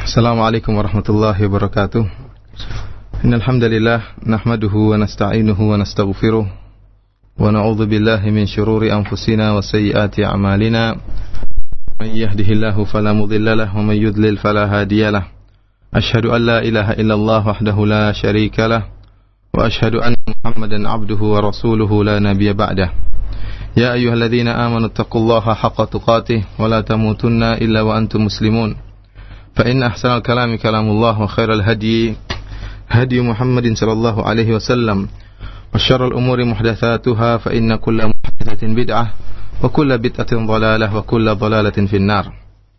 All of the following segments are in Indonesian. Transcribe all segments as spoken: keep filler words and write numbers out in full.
Assalamualaikum warahmatullahi wabarakatuh. Innal hamdalillah nahmaduhu wa nasta'inuhu wa nastaghfiruh wa na'udzu billahi min shururi anfusina wa sayyiati a'malina. May yahdihillahu fala mudilla lahu wa may yudlil fala hadiyalah. Asyhadu an la ilaha illallah wahdahu la syarika lah wa asyhadu anna Muhammadan 'abduhu wa rasuluhu la nabiyya ba'dah. Ya ayyuhalladzina amanu taqullaha haqqa tuqatih wa la tamutunna illa wa antum muslimun. Fa inna ahsanal kalami kalamullah wa khairal hadyi hadyi Muhammadin sallallahu alaihi wasallam wa syarrul umuri muhdatsatuha fa inna kulla muhdatsatin bid'ah wa kulla bid'atin dhalalah wa kulla dhalalatin finnar.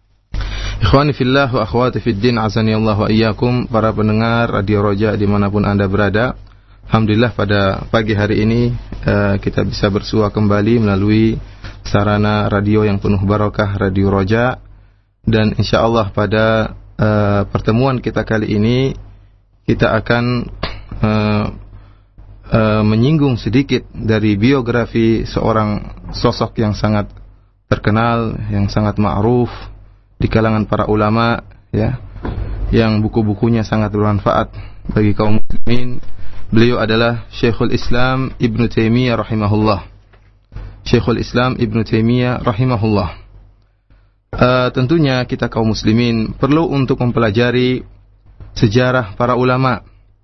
Ikhwani fillah wa akhwati fid din, azani Allah wa iyyakum, para pendengar Radio Roja dimanapun Anda berada. Alhamdulillah pada pagi hari ini uh, kita bisa bersua kembali melalui sarana radio yang penuh barakah, Radio Roja. Dan insyaallah pada uh, pertemuan kita kali ini kita akan uh, uh, menyinggung sedikit dari biografi seorang sosok yang sangat terkenal, yang sangat ma'ruf di kalangan para ulama, ya, yang buku-bukunya sangat bermanfaat bagi kaum muslimin. Beliau adalah Syekhul Islam Ibnu Taimiyah rahimahullah. Syekhul Islam Ibnu Taimiyah rahimahullah. Uh, tentunya kita kaum muslimin perlu untuk mempelajari sejarah para ulama,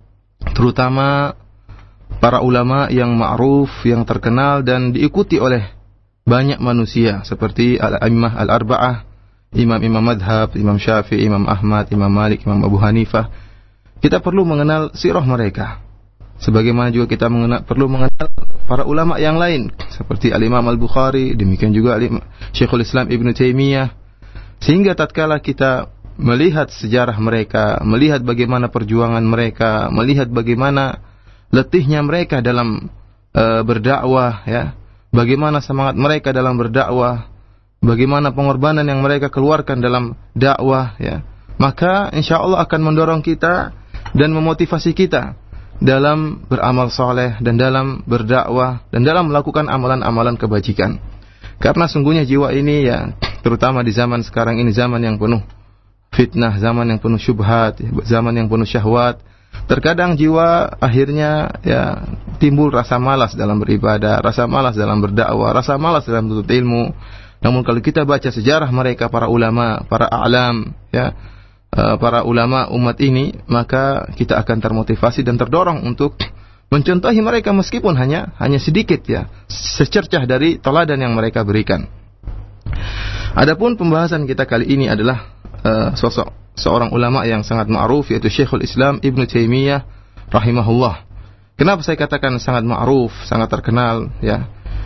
terutama para ulama yang ma'ruf, yang terkenal dan diikuti oleh banyak manusia seperti al-a'immah al-arba'ah, imam-imam madhab, Imam Syafi'i, Imam Ahmad, Imam Malik, Imam Abu Hanifah. Kita perlu mengenal sirah mereka, sebagaimana juga kita mengenal, perlu mengenal para ulama yang lain seperti al-Imam al-Bukhari, demikian juga Syekhul Islam Ibnu Taimiyah. Sehingga tatkala kita melihat sejarah mereka, melihat bagaimana perjuangan mereka, melihat bagaimana letihnya mereka dalam uh, berdakwah, ya, bagaimana semangat mereka dalam berdakwah, bagaimana pengorbanan yang mereka keluarkan dalam dakwah, ya, maka insyaallah akan mendorong kita dan memotivasi kita dalam beramal soleh dan dalam berdakwah dan dalam melakukan amalan-amalan kebajikan. Karena sungguhnya jiwa ini, ya, terutama di zaman sekarang ini, zaman yang penuh fitnah, zaman yang penuh syubhat, zaman yang penuh syahwat. Terkadang jiwa akhirnya, ya, timbul rasa malas dalam beribadah, rasa malas dalam berdakwah, rasa malas dalam menuntut ilmu. Namun kalau kita baca sejarah mereka, para ulama, para a'lam, ya, para ulama umat ini, maka kita akan termotivasi dan terdorong untuk mencontohi mereka meskipun hanya hanya sedikit, ya, secercah dari teladan yang mereka berikan. Adapun pembahasan kita kali ini adalah uh, sosok seorang ulama yang sangat ma'ruf, yaitu Syekhul Islam Ibnu Taimiyah rahimahullah. Kenapa saya katakan sangat ma'ruf, sangat terkenal, ya?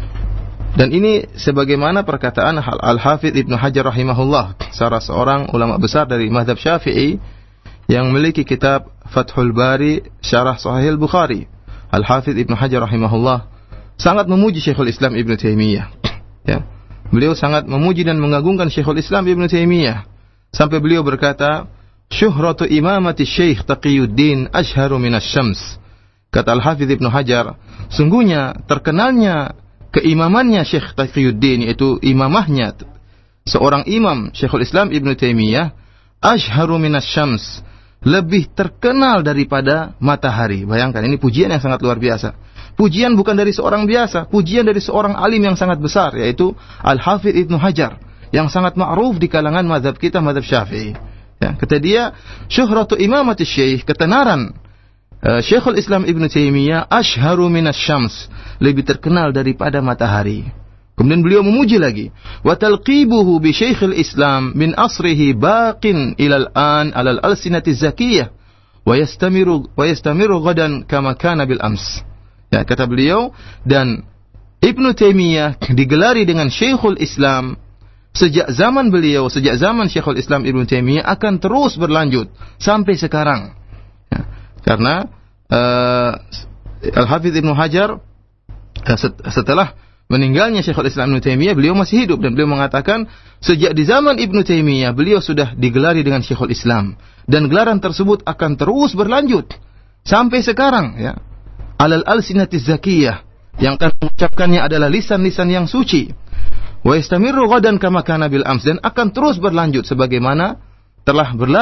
Dan ini sebagaimana perkataan Al-Hafidz Ibnu Hajar rahimahullah, salah seorang ulama besar dari mazhab Syafi'i yang memiliki kitab Fathul Bari Syarah Sahih Al-Bukhari. Al-Hafidz Ibnu Hajar rahimahullah sangat memuji Syekhul Islam Ibnu Taimiyah, ya. Beliau sangat memuji dan mengagungkan Syekhul Islam Ibnu Taimiyah sampai beliau berkata, "Syuhratu imamati Syekh Taqiyuddin ashharu minas syams." Kata Al-Hafidz Ibnu Hajar, sungguhnya terkenalnya keimamannya Syekh Taqiyuddin, yaitu imamahnya seorang imam Syekhul Islam Ibnu Taimiyah, ashharu minas syams, lebih terkenal daripada matahari. Bayangkan, ini pujian yang sangat luar biasa. Pujian bukan dari seorang biasa, pujian dari seorang alim yang sangat besar, yaitu Al-Hafidz Ibnu Hajar, yang sangat ma'ruf di kalangan mazhab kita, mazhab Syafi'i. Ya, kata dia, syuhratu imamati syekh, ketenaran uh, Syekhul Islam Ibnu Taimiyah, ashharu minas syams, lebih terkenal daripada matahari. Kemudian beliau memuji lagi, wa talqibuhu bi Syekhul Islam min asrihi baqin ilal an alal alsinati zakiyah wa yastamiru wa yastamiru ghadan kama kana bil ams. Ya, kata beliau, dan Ibnu Taimiyah digelari dengan Syekhul Islam sejak zaman beliau, sejak zaman Syekhul Islam Ibnu Taimiyah akan terus berlanjut sampai sekarang. Ya, karena uh, Al-Hafidz Ibnu Hajar uh, setelah meninggalnya Syekhul Islam Ibnu Taimiyah, beliau masih hidup dan beliau mengatakan sejak di zaman Ibnu Taimiyah beliau sudah digelari dengan Syekhul Islam dan gelaran tersebut akan terus berlanjut sampai sekarang, ya. Alal alsinati zakiyah, yang akan mengucapkannya adalah lisan-lisan yang suci. Wa yastamirru ghadan kama kana bil ams, dan akan terus berlanjut sebagaimana telah berlalu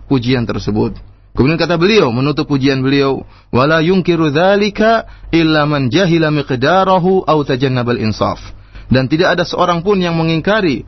pujian tersebut. Kemudian kata beliau menutup pujian beliau, wala yunkiru dzalika illa man jahila miqdarahu aw tajannabal insaf. Dan tidak ada seorang pun yang mengingkari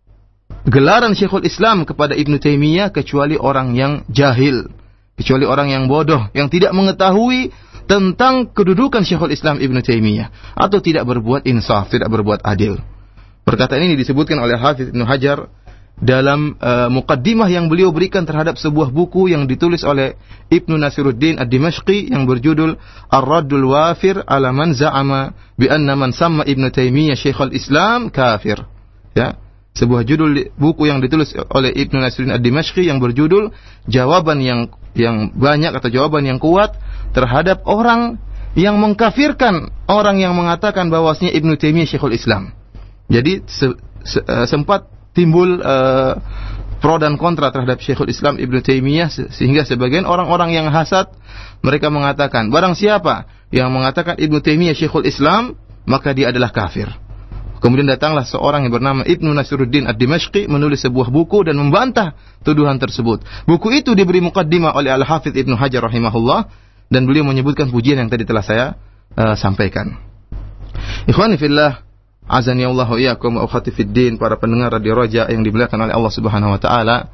gelaran Syekhul Islam kepada Ibnu Taimiyah kecuali orang yang jahil, kecuali orang yang bodoh yang tidak mengetahui tentang kedudukan Syekhul Islam Ibnu Taimiyah atau tidak berbuat insaf, tidak berbuat adil. Perkataan ini disebutkan oleh Hafiz Ibnu Hajar dalam uh, muqaddimah yang beliau berikan terhadap sebuah buku yang ditulis oleh Ibnu Nasiruddin Ad-Dimashqi yang berjudul Ar-Raddul Wafir ala man za'ama bi anna man samma Ibnu Taimiyah Syekhul Islam kafir. Ya, sebuah judul buku yang ditulis oleh Ibnu Nasiruddin Ad-Dimashqi yang berjudul jawaban yang yang banyak atau jawaban yang kuat terhadap orang yang mengkafirkan orang yang mengatakan bahwasanya Ibnu Taimiyah Syekhul Islam. Jadi se, se, uh, sempat timbul uh, pro dan kontra terhadap Syekhul Islam Ibnu Taimiyah sehingga sebagian orang-orang yang hasad mereka mengatakan barang siapa yang mengatakan Ibnu Taimiyah Syekhul Islam maka dia adalah kafir. Kemudian datanglah seorang yang bernama Ibnu Nasiruddin Ad-Dimashqi menulis sebuah buku dan membantah tuduhan tersebut. Buku itu diberi muqaddimah oleh Al-Hafidz Ibnu Hajar rahimahullah dan beliau menyebutkan pujian yang tadi telah saya uh, sampaikan. Ikhwani fillah, azani Allah wa iyyakum wa ukhati fid din, para pendengar Radio Raja yang dimuliakan oleh Allah Subhanahu wa taala.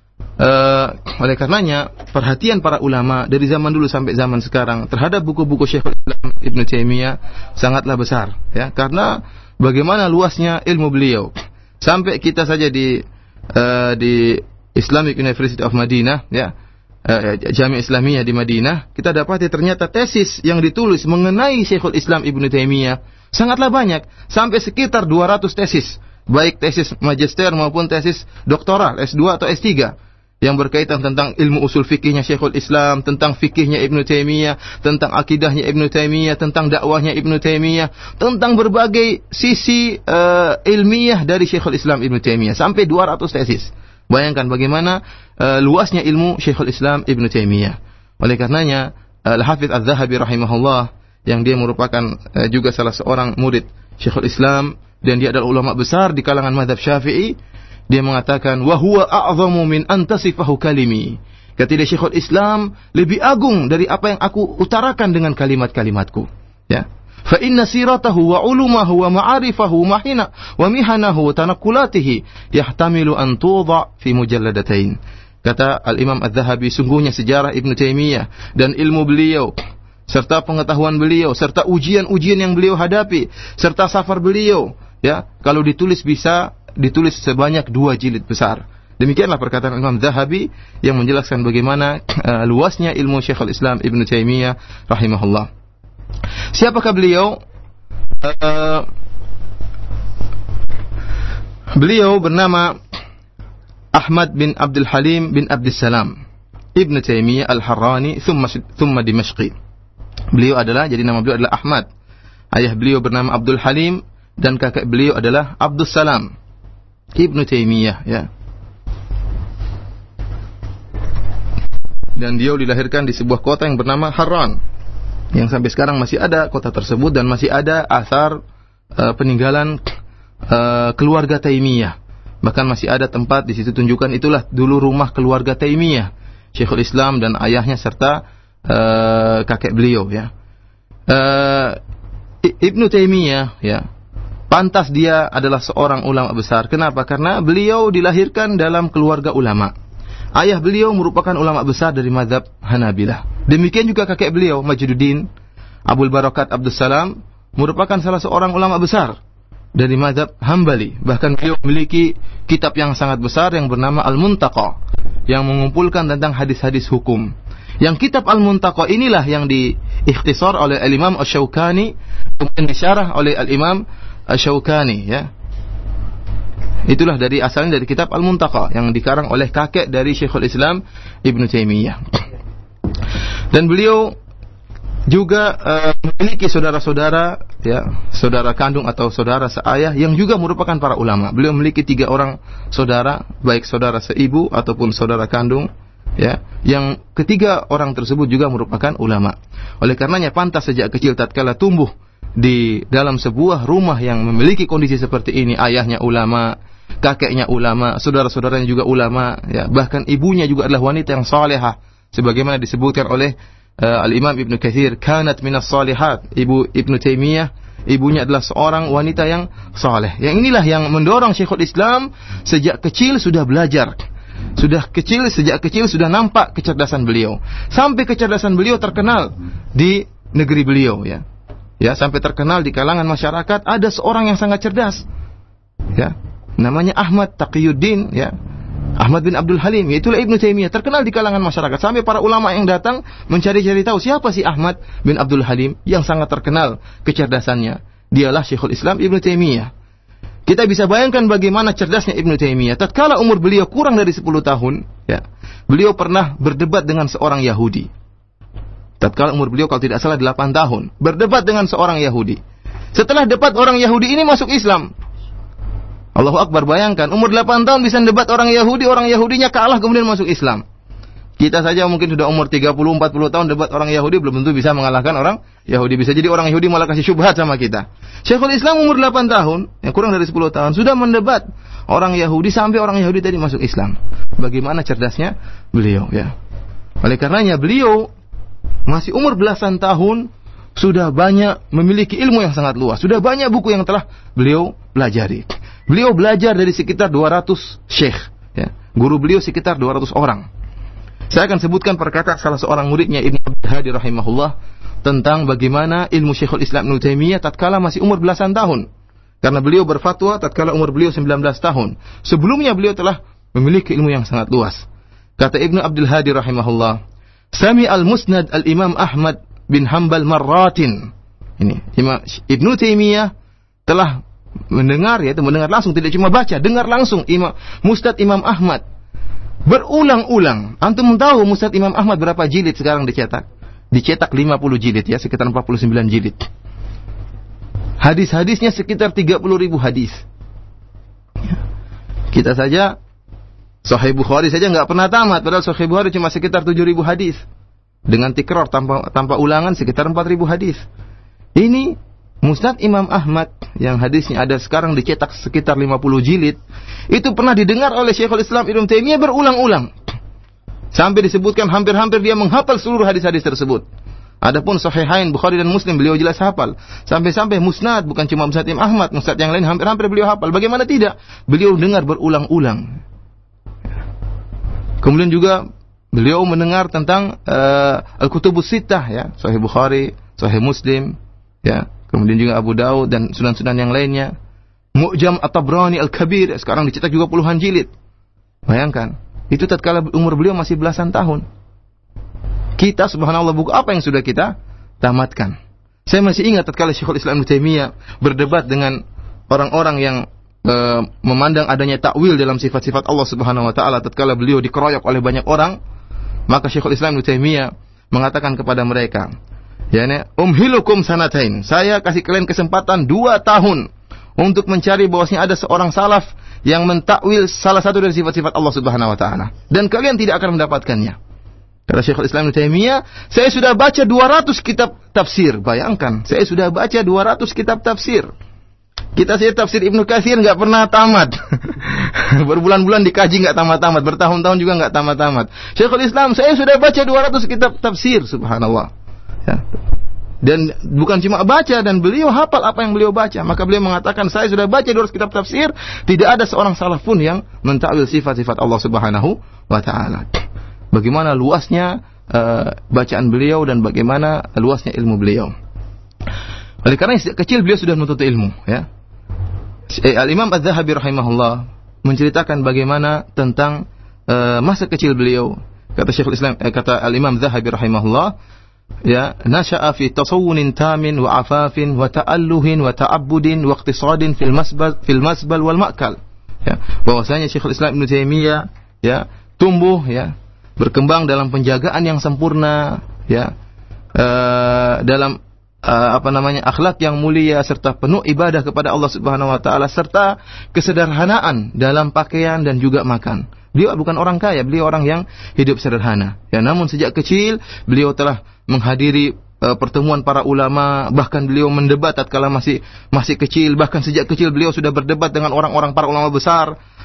Uh, oleh karenanya perhatian para ulama dari zaman dulu sampai zaman sekarang terhadap buku-buku Syekhul Islam Ibnu Taimiyah sangatlah besar, ya, karena bagaimana luasnya ilmu beliau. Sampai kita saja di uh, di Islamic University of Madinah, ya, uh, Jami' Islamiyah di Madinah, kita dapati ternyata tesis yang ditulis mengenai Syekhul Islam Ibnu Taimiyah sangatlah banyak, sampai sekitar dua ratus tesis, baik tesis magister maupun tesis doktoral S dua atau S tiga yang berkaitan tentang ilmu usul fikihnya Syekhul Islam, tentang fikihnya Ibnu Taimiyah, tentang akidahnya Ibnu Taimiyah, tentang dakwahnya Ibnu Taimiyah, tentang berbagai sisi uh, ilmiah dari Syekhul Islam Ibnu Taimiyah, sampai dua ratus tesis. Bayangkan bagaimana uh, luasnya ilmu Syekhul Islam Ibnu Taimiyah. Oleh karenanya Al-Hafidz Az-Zahabi rahimahullah yang dia merupakan uh, juga salah seorang murid Syekhul Islam dan dia adalah ulama besar di kalangan mazhab Syafi'i, dia mengatakan wa huwa a'zamu min an tasifahu kalimi. Kata dia, Syekhul Islam lebih agung dari apa yang aku utarakan dengan kalimat-kalimatku, ya. Fa inna siratahu wa ulumahu wa ma'arifahu mahina wa mihanahu wa tanaqulatihi yahtamilu an tudha fi mujalladatain. Kata Al-Imam Az-Zahabi, sungguhnya sejarah Ibnu Taimiyah dan ilmu beliau serta pengetahuan beliau serta ujian-ujian yang beliau hadapi serta safar beliau, ya, kalau ditulis bisa ditulis sebanyak dua jilid besar. Demikianlah perkataan Imam Zahabi yang menjelaskan bagaimana uh, luasnya ilmu Syekhul Islam Ibnu Taimiyah rahimahullah. Siapakah beliau? Uh, beliau bernama Ahmad bin Abdul Halim bin Abdus Salam Ibnu Taimiyah Al-Harrani thumma, thumma Dimashqi. Beliau adalah, jadi nama beliau adalah Ahmad. Ayah beliau bernama Abdul Halim dan kakak beliau adalah Abdus Salam Ibnu Taimiyah, ya. Dan dia dilahirkan di sebuah kota yang bernama Harran, yang sampai sekarang masih ada kota tersebut dan masih ada asar uh, peninggalan uh, keluarga Taimiyah. Bahkan masih ada tempat di situ tunjukkan itulah dulu rumah keluarga Taimiyah, Syekhul Islam dan ayahnya serta uh, kakek beliau, ya. Uh, Ibnu Taimiyah, ya, pantas dia adalah seorang ulama besar. Kenapa? Karena beliau dilahirkan dalam keluarga ulama. Ayah beliau merupakan ulama besar dari mazhab Hanabilah. Demikian juga kakek beliau, Majduddin Abul Barakat Abdus Salam, merupakan salah seorang ulama besar dari mazhab Hambali. Bahkan beliau memiliki kitab yang sangat besar yang bernama Al-Muntaqa, yang mengumpulkan tentang hadis-hadis hukum. Yang kitab Al-Muntaqa inilah yang diikhtisar oleh Al-Imam Asy-Syaukani, kemudian disyarah oleh Al-Imam Asy-Syaukani, ya. Itulah dari asalnya dari kitab Al-Muntaqa yang dikarang oleh kakek dari Syekhul Islam Ibnu Taimiyah. Dan beliau juga uh, memiliki saudara-saudara, ya, saudara kandung atau saudara seayah yang juga merupakan para ulama. Beliau memiliki tiga orang saudara, baik saudara seibu ataupun saudara kandung, ya, yang ketiga orang tersebut juga merupakan ulama. Oleh karenanya pantas sejak kecil tatkala tumbuh di dalam sebuah rumah yang memiliki kondisi seperti ini, ayahnya ulama, kakeknya ulama, saudara-saudaranya juga ulama, ya, bahkan ibunya juga adalah wanita yang salihah, sebagaimana disebutkan oleh uh, Al-Imam Ibnu Katsir, kanat minas salihat. Ibu Ibnu Taimiyah, ibunya adalah seorang wanita yang saleh. Yang inilah yang mendorong Syekhul Islam sejak kecil sudah belajar. Sudah kecil, sejak kecil sudah nampak kecerdasan beliau. Sampai kecerdasan beliau terkenal di negeri beliau, ya. Ya, sampai terkenal di kalangan masyarakat ada seorang yang sangat cerdas. Ya, namanya Ahmad Taqiyuddin, ya. Ahmad bin Abdul Halim, yaitulah Ibnu Taimiyah, terkenal di kalangan masyarakat sampai para ulama yang datang mencari-cari tahu siapa sih Ahmad bin Abdul Halim yang sangat terkenal kecerdasannya. Dialah Syekhul Islam Ibnu Taimiyah. Kita bisa bayangkan bagaimana cerdasnya Ibnu Taimiyah. Tatkala umur beliau kurang dari sepuluh tahun, ya, beliau pernah berdebat dengan seorang Yahudi. Tatkala umur beliau kalau tidak salah delapan tahun, berdebat dengan seorang Yahudi. Setelah debat, orang Yahudi ini masuk Islam. Allahu Akbar, bayangkan umur delapan tahun bisa debat orang Yahudi, orang Yahudinya kalah kemudian masuk Islam. Kita saja mungkin sudah umur tiga puluh empat puluh tahun debat orang Yahudi belum tentu bisa mengalahkan orang Yahudi. Bisa jadi orang Yahudi malah kasih syubhat sama kita. Syekhul Islam umur delapan tahun, yang kurang dari sepuluh tahun, sudah mendebat orang Yahudi sampai orang Yahudi tadi masuk Islam. Bagaimana cerdasnya beliau, ya. Oleh karenanya beliau masih umur belasan tahun sudah banyak memiliki ilmu yang sangat luas. Sudah banyak buku yang telah beliau pelajari. Beliau belajar dari sekitar dua ratus syekh, ya. Guru beliau sekitar dua ratus orang. Saya akan sebutkan perkataan salah seorang muridnya Ibnu Abdul Hadi rahimahullah tentang bagaimana ilmu Syekhul Islam Ibnu Taimiyah tatkala masih umur belasan tahun. Karena beliau berfatwa tatkala umur beliau sembilan belas tahun. Sebelumnya beliau telah memiliki ilmu yang sangat luas. Kata Ibnu Abdul Hadi rahimahullah, Sami al-Musnad al-Imam Ahmad bin Hanbal marratin. Ini Imam Ibnu Taimiyah telah mendengar, yaitu mendengar langsung, tidak cuma baca, dengar langsung Imam Musnad Imam Ahmad berulang-ulang. Antum tahu Musnad Imam Ahmad berapa jilid sekarang dicetak? Dicetak lima puluh jilid, ya, sekitar empat puluh sembilan jilid. Hadis-hadisnya sekitar tiga puluh ribu hadis. Kita saja Sahih Bukhari saja enggak pernah tamat, padahal Sahih Bukhari cuma sekitar tujuh ribu hadis. Dengan tikrar tanpa tanpa ulangan sekitar empat ribu hadis. Ini Musnad Imam Ahmad yang hadisnya ada sekarang dicetak sekitar lima puluh jilid, itu pernah didengar oleh Syekhul Islam Ibnu Taimiyah berulang-ulang. Sampai disebutkan hampir-hampir dia menghafal seluruh hadis-hadis tersebut. Adapun Sahihain Bukhari dan Muslim beliau jelas hafal. Sampai-sampai Musnad, bukan cuma Musnad Imam Ahmad, Musnad yang lain hampir-hampir beliau hafal. Bagaimana tidak? Beliau dengar berulang-ulang. Kemudian juga beliau mendengar tentang uh, Al-Kutubus Sittah, ya, Sahih Bukhari, Sahih Muslim, ya. Kemudian juga Abu Daud dan sunan-sunan yang lainnya. Mu'jam At-Tabrani Al-Kabir, sekarang dicetak juga puluhan jilid. Bayangkan, itu tatkala umur beliau masih belasan tahun. Kita, subhanallah, buku apa yang sudah kita tamatkan. Saya masih ingat tatkala Syekhul Islam Ibnu Taimiyah berdebat dengan orang-orang yang e, memandang adanya takwil dalam sifat-sifat Allah Subhanahu wa taala, tatkala beliau dikeroyok oleh banyak orang, maka Syekhul Islam Ibnu Taimiyah mengatakan kepada mereka, yani umhilukum sanatain, saya kasih kalian kesempatan dua tahun untuk mencari bahwasanya ada seorang salaf yang mentakwil salah satu dari sifat-sifat Allah Subhanahu wa taala, dan kalian tidak akan mendapatkannya. Kata Syekhul Islam Ibnu Taimiyah, saya sudah baca dua ratus kitab tafsir. Bayangkan, saya sudah baca dua ratus kitab tafsir. Kita saja tafsir Ibnu Katsir enggak pernah tamat. Berbulan-bulan dikaji enggak tamat-tamat, bertahun-tahun juga enggak tamat-tamat. Syekhul Islam, saya sudah baca dua ratus kitab tafsir, subhanallah. Ya. Dan bukan cuma baca, dan beliau hafal apa yang beliau baca. Maka beliau mengatakan, saya sudah baca dua ratus kitab tafsir, tidak ada seorang salaf pun yang mentakwil sifat-sifat Allah Subhanahu wa taala. Bagaimana luasnya uh, bacaan beliau dan bagaimana luasnya ilmu beliau. Oleh karena sejak kecil beliau sudah menuntut ilmu, ya. Al-Imam Az-Zahabi rahimahullah menceritakan bagaimana tentang uh, masa kecil beliau. Kata Syekhul Islam, eh, kata Al-Imam Az-Zahabi rahimahullah, ya, nasha'a fi tasawwunin tamin wa afafin wa ta'alluhin wa ta'abbudin wa iqtisadin fil masbal fil masbal wal ma'kal. Ya, bahwasanya Syekhul Islam Ibnu Taimiyah, ya, tumbuh, ya, berkembang dalam penjagaan yang sempurna, ya, uh, dalam uh, apa namanya akhlak yang mulia serta penuh ibadah kepada Allah Subhanahu wa taala serta kesederhanaan dalam pakaian dan juga makan. Beliau bukan orang kaya, beliau orang yang hidup sederhana. Ya, namun sejak kecil beliau telah menghadiri uh, pertemuan para ulama, bahkan beliau mendebat tatkala masih masih kecil, bahkan sejak kecil beliau sudah berdebat dengan orang-orang para ulama besar.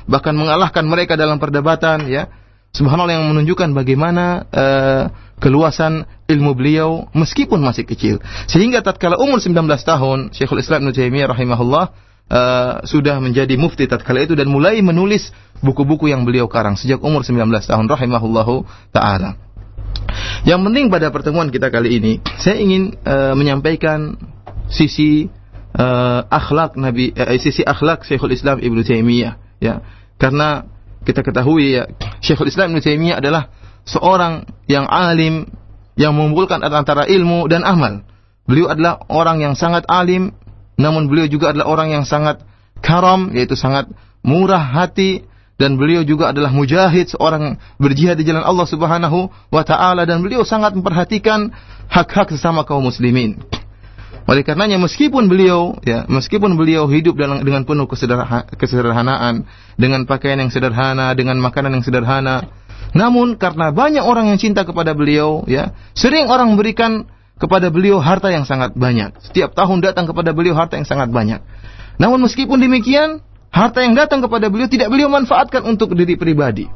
bahkan mengalahkan mereka dalam perdebatan, ya. Subhanallah, yang menunjukkan bagaimana uh, keluasan ilmu beliau meskipun masih kecil. Sehingga tatkala umur sembilan belas tahun, Syekhul Islam Ibnu Taimiyah rahimahullah uh, sudah menjadi mufti tatkala itu dan mulai menulis buku-buku yang beliau karang sejak umur sembilan belas tahun rahimahullahu taala. Yang penting pada pertemuan kita kali ini, saya ingin uh, menyampaikan sisi uh, akhlak Nabi, uh, sisi akhlak Syekhul Islam Ibnu Taimiyah, ya. Karena kita ketahui, ya, Syekhul Islam Ibnu Taimiyah adalah seorang yang alim, yang mengumpulkan antara ilmu dan amal. Beliau adalah orang yang sangat alim, namun beliau juga adalah orang yang sangat karam, yaitu sangat murah hati, dan beliau juga adalah mujahid, seorang berjihad di jalan Allah Subhanahu wa taala, dan beliau sangat memperhatikan hak-hak sesama kaum muslimin. Oleh karenanya meskipun beliau ya, meskipun beliau hidup dalam dengan penuh kesederhanaan, dengan pakaian yang sederhana, dengan makanan yang sederhana, namun karena banyak orang yang cinta kepada beliau, ya, sering orang memberikan kepada beliau harta yang sangat banyak. Setiap tahun datang kepada beliau harta yang sangat banyak. Namun meskipun demikian, harta yang datang kepada beliau tidak beliau manfaatkan untuk diri pribadi.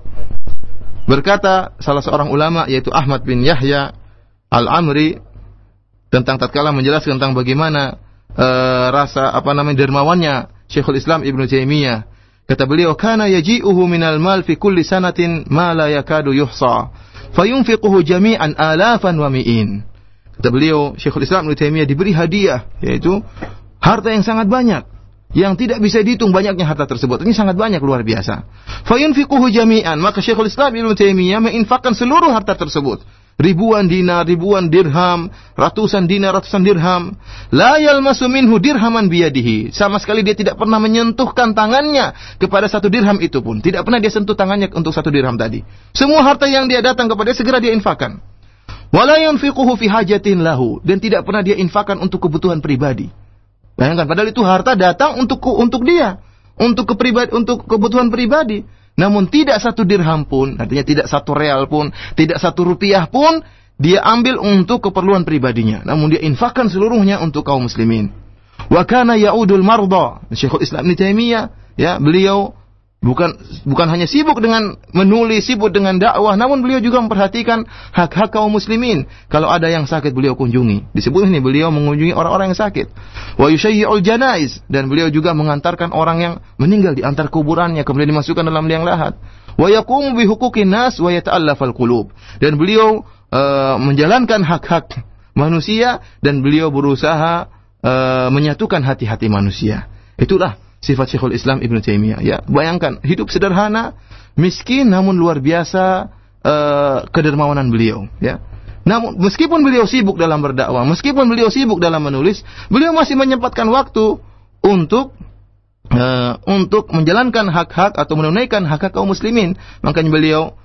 Berkata salah seorang ulama, yaitu Ahmad bin Yahya Al-Amri, tentang tatkala menjelaskan tentang bagaimana uh, rasa apa namanya dermawannya Syekhul Islam Ibnu Taimiyah. Kata beliau, kana yaji'uhu minal mal fi kulli sanatin ma la yakadu yuhsa, fayunfiquhu jami'an alafan wa mi'in. Kata beliau, Syekhul Islam Ibnu Taimiyah diberi hadiah, yaitu harta yang sangat banyak, yang tidak bisa dihitung banyaknya harta tersebut. Ini sangat banyak, luar biasa. Fayunfiquhu jami'an, maka Syekhul Islam Ibnu Taimiyah menginfakkan seluruh harta tersebut. Ribuan dinar, ribuan dirham, ratusan dinar, ratusan dirham. La yalmasu minhu dirhaman biyadihi. Sama sekali dia tidak pernah menyentuhkan tangannya kepada satu dirham itu pun. Tidak pernah dia sentuh tangannya untuk satu dirham tadi. Semua harta yang dia datang kepada dia segera dia infakkan. Wala yunfiquhu fi hajatin lahu, dan tidak pernah dia infakkan untuk kebutuhan pribadi. Bayangkan, padahal itu harta datang untuk untuk dia, untuk kepribadi, untuk kebutuhan pribadi. Namun tidak satu dirham pun, artinya tidak satu real pun, tidak satu rupiah pun dia ambil untuk keperluan pribadinya. Namun dia infakkan seluruhnya untuk kaum muslimin. Wa kana ya'udul marda. Syekhul Islam Ibnu Taimiyah, ya, beliau bukan bukan hanya sibuk dengan menulis, sibuk dengan dakwah, namun beliau juga memperhatikan hak-hak kaum muslimin. Kalau ada yang sakit beliau kunjungi. Disebut ini beliau mengunjungi orang-orang yang sakit. Wa yushayyi'ul janaiz, dan beliau juga mengantarkan orang yang meninggal, diantar kuburannya kemudian dimasukkan dalam liang lahat. Wa yaqumu bi huquqin nas wa yata'allafal qulub, dan beliau uh, menjalankan hak-hak manusia dan beliau berusaha uh, menyatukan hati-hati manusia. Itulah sifat Syekhul Islam Ibnu Taimiyah, ya. Bayangkan, hidup sederhana, miskin, namun luar biasa uh, kedermawanan beliau, ya. Namun meskipun beliau sibuk dalam berdakwah, meskipun beliau sibuk dalam menulis, beliau masih menyempatkan waktu untuk uh, untuk menjalankan hak-hak atau menunaikan hak-hak kaum muslimin. Makanya beliau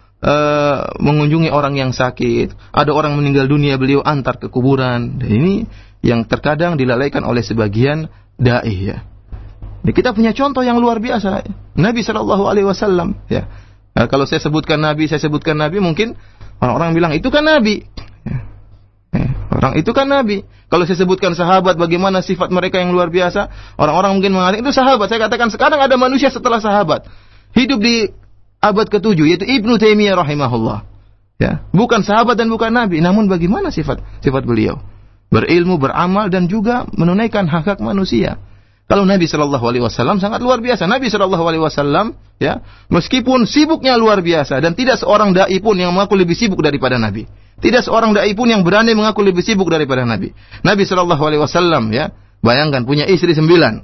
uh, mengunjungi orang yang sakit, ada orang meninggal dunia, beliau antar ke kuburan. Dan ini yang terkadang dilalaikan oleh sebagian dai, ya. Nah, kita punya contoh yang luar biasa, Nabi Shallallahu Alaihi Wasallam. Ya, nah, kalau saya sebutkan Nabi, saya sebutkan Nabi, mungkin orang-orang bilang itu kan Nabi. Ya. Ya. Orang itu kan Nabi. Kalau saya sebutkan sahabat, bagaimana sifat mereka yang luar biasa, orang-orang mungkin mengatakan itu sahabat. Saya katakan sekarang ada manusia setelah sahabat, hidup di abad ketujuh, yaitu Ibnu Taimiyah rahimahullah. Ya, bukan sahabat dan bukan Nabi, namun bagaimana sifat sifat beliau? Berilmu, beramal, dan juga menunaikan hak-hak manusia. Kalau Nabi Shallallahu Alaihi Wasallam sangat luar biasa. Nabi Shallallahu Alaihi Wasallam, ya, meskipun sibuknya luar biasa dan tidak seorang dai pun yang mengaku lebih sibuk daripada Nabi. Tidak seorang dai pun yang berani mengaku lebih sibuk daripada Nabi. Nabi Shallallahu Alaihi Wasallam, ya, bayangkan punya istri sembilan.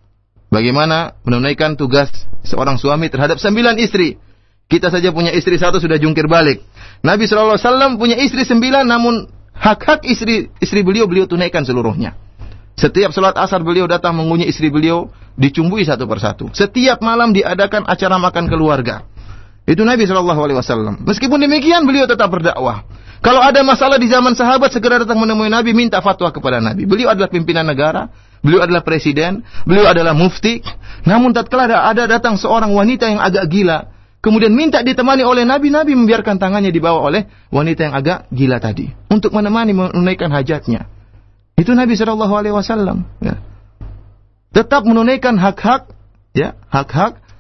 Bagaimana menunaikan tugas seorang suami terhadap sembilan istri? Kita saja punya istri satu sudah jungkir balik. Nabi Shallallahu Alaihi Wasallam punya istri sembilan, namun hak-hak istri istri beliau beliau tunaikan seluruhnya. Setiap salat asar beliau datang mengunjungi istri beliau, dicumbui satu persatu. Setiap malam diadakan acara makan keluarga. Itu Nabi Shallallahu Alaihi Wasallam. Meskipun demikian beliau tetap berdakwah. Kalau ada masalah di zaman sahabat, segera datang menemui Nabi, minta fatwa kepada Nabi. Beliau adalah pimpinan negara, beliau adalah presiden, beliau adalah mufti. Namun tatkala ada, ada datang seorang wanita yang agak gila, kemudian minta ditemani oleh Nabi, Nabi membiarkan tangannya dibawa oleh wanita yang agak gila tadi untuk menemani menunaikan hajatnya. Itu Nabi Shallallahu Alaihi Wasallam, ya. Tetap menunaikan hak-hak, ya, hak-hak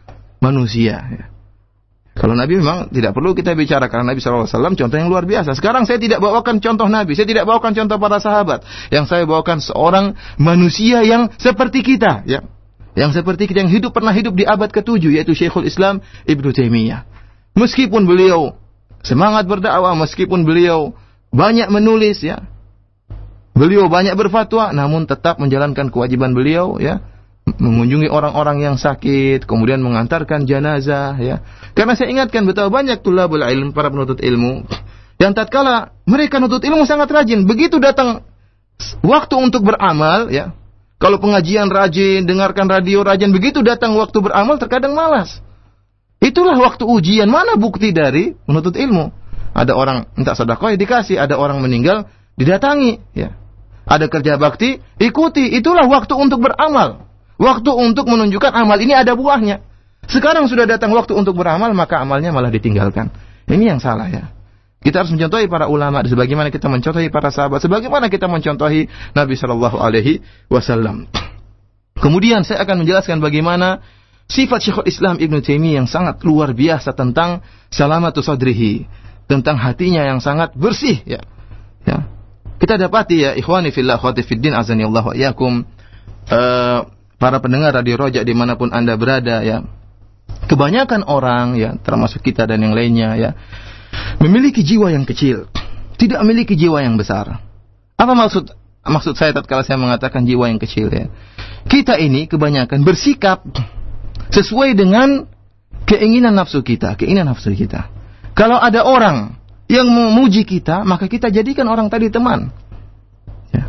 manusia. Ya. Kalau Nabi memang tidak perlu kita bicara, karena Nabi shallallahu alaihi wasallam contoh yang luar biasa. Sekarang saya tidak bawakan contoh Nabi, saya tidak bawakan contoh para sahabat. Yang saya bawakan seorang manusia yang seperti kita, ya. Yang seperti kita, yang hidup pernah hidup di abad ketujuh, yaitu Syekhul Islam Ibnu Taimiyah. Meskipun beliau semangat berdakwah, meskipun beliau banyak menulis, ya, beliau banyak berfatwa, namun tetap menjalankan kewajiban beliau, ya, mengunjungi orang-orang yang sakit, kemudian mengantarkan jenazah, ya. Karena saya ingatkan betapa banyak tulabul ilm, para penuntut ilmu, yang tatkala mereka nuntut ilmu sangat rajin, begitu datang waktu untuk beramal, ya. Kalau pengajian rajin, dengarkan radio rajin, begitu datang waktu beramal terkadang malas. Itulah waktu ujian. Mana bukti dari menuntut ilmu? Ada orang minta sedekah, dikasih. Ada orang meninggal, didatangi, ya. Ada kerja bakti, ikuti. Itulah waktu untuk beramal. Waktu untuk menunjukkan amal ini ada buahnya. Sekarang sudah datang waktu untuk beramal, maka amalnya malah ditinggalkan. Ini yang salah, ya. Kita harus mencontohi para ulama, sebagaimana kita mencontohi para sahabat, sebagaimana kita mencontohi Nabi Shallallahu Alaihi Wasallam. Kemudian saya akan menjelaskan bagaimana sifat Syekhul Islam Ibnu Taimiyah yang sangat luar biasa tentang salamatu sadrihi, tentang hatinya yang sangat bersih. Ya, ya. Kita dapati, ya, ikhwani fillah, akhwati fiddin, azani Allah wa iyyakum, uh, para pendengar Radio Roja dimanapun anda berada, ya, kebanyakan orang, ya, termasuk kita dan yang lainnya, ya, memiliki jiwa yang kecil, tidak memiliki jiwa yang besar. Apa maksud maksud saya tatkala saya mengatakan jiwa yang kecil, ya? Kita ini kebanyakan bersikap sesuai dengan keinginan nafsu kita, keinginan nafsu kita. Kalau ada orang yang memuji kita, maka kita jadikan orang tadi teman. Ya.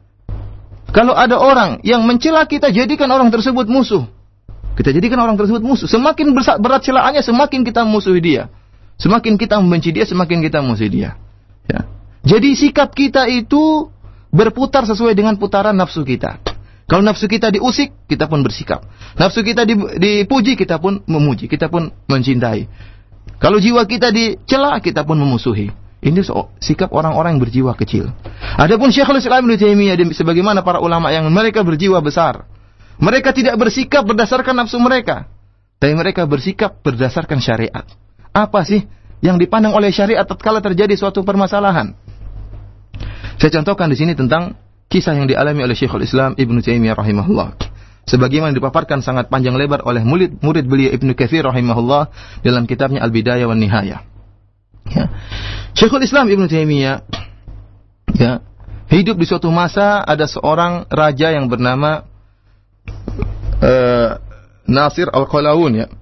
Kalau ada orang yang mencela kita, jadikan orang tersebut musuh. Kita jadikan orang tersebut musuh. Semakin berat celaannya, semakin kita musuhi dia. Semakin kita membenci dia, semakin kita musuhi dia. Ya. Jadi sikap kita itu berputar sesuai dengan putaran nafsu kita. Kalau nafsu kita diusik, kita pun bersikap. Nafsu kita dipuji, kita pun memuji, kita pun mencintai. Kalau jiwa kita dicela, kita pun memusuhi. Ini sikap orang-orang yang berjiwa kecil. Adapun Syekhul Islam Ibnu Taimiyah, sebagaimana para ulama yang mereka berjiwa besar, mereka tidak bersikap berdasarkan nafsu mereka, tapi mereka bersikap berdasarkan syariat. Apa sih yang dipandang oleh syariat tatkala terjadi suatu permasalahan? Saya contohkan di sini tentang kisah yang dialami oleh Syekhul Islam Ibnu Taimiyah rahimahullah. Sebagaimana dipaparkan sangat panjang lebar oleh murid murid beliau Ibnu Katsir rahimahullah dalam kitabnya Al-Bidayah wan Nihayah. Ya. Syekhul Islam Ibnu Taimiyah, ya, hidup di suatu masa ada seorang raja yang bernama uh, Nasir Al-Qalawun, ya.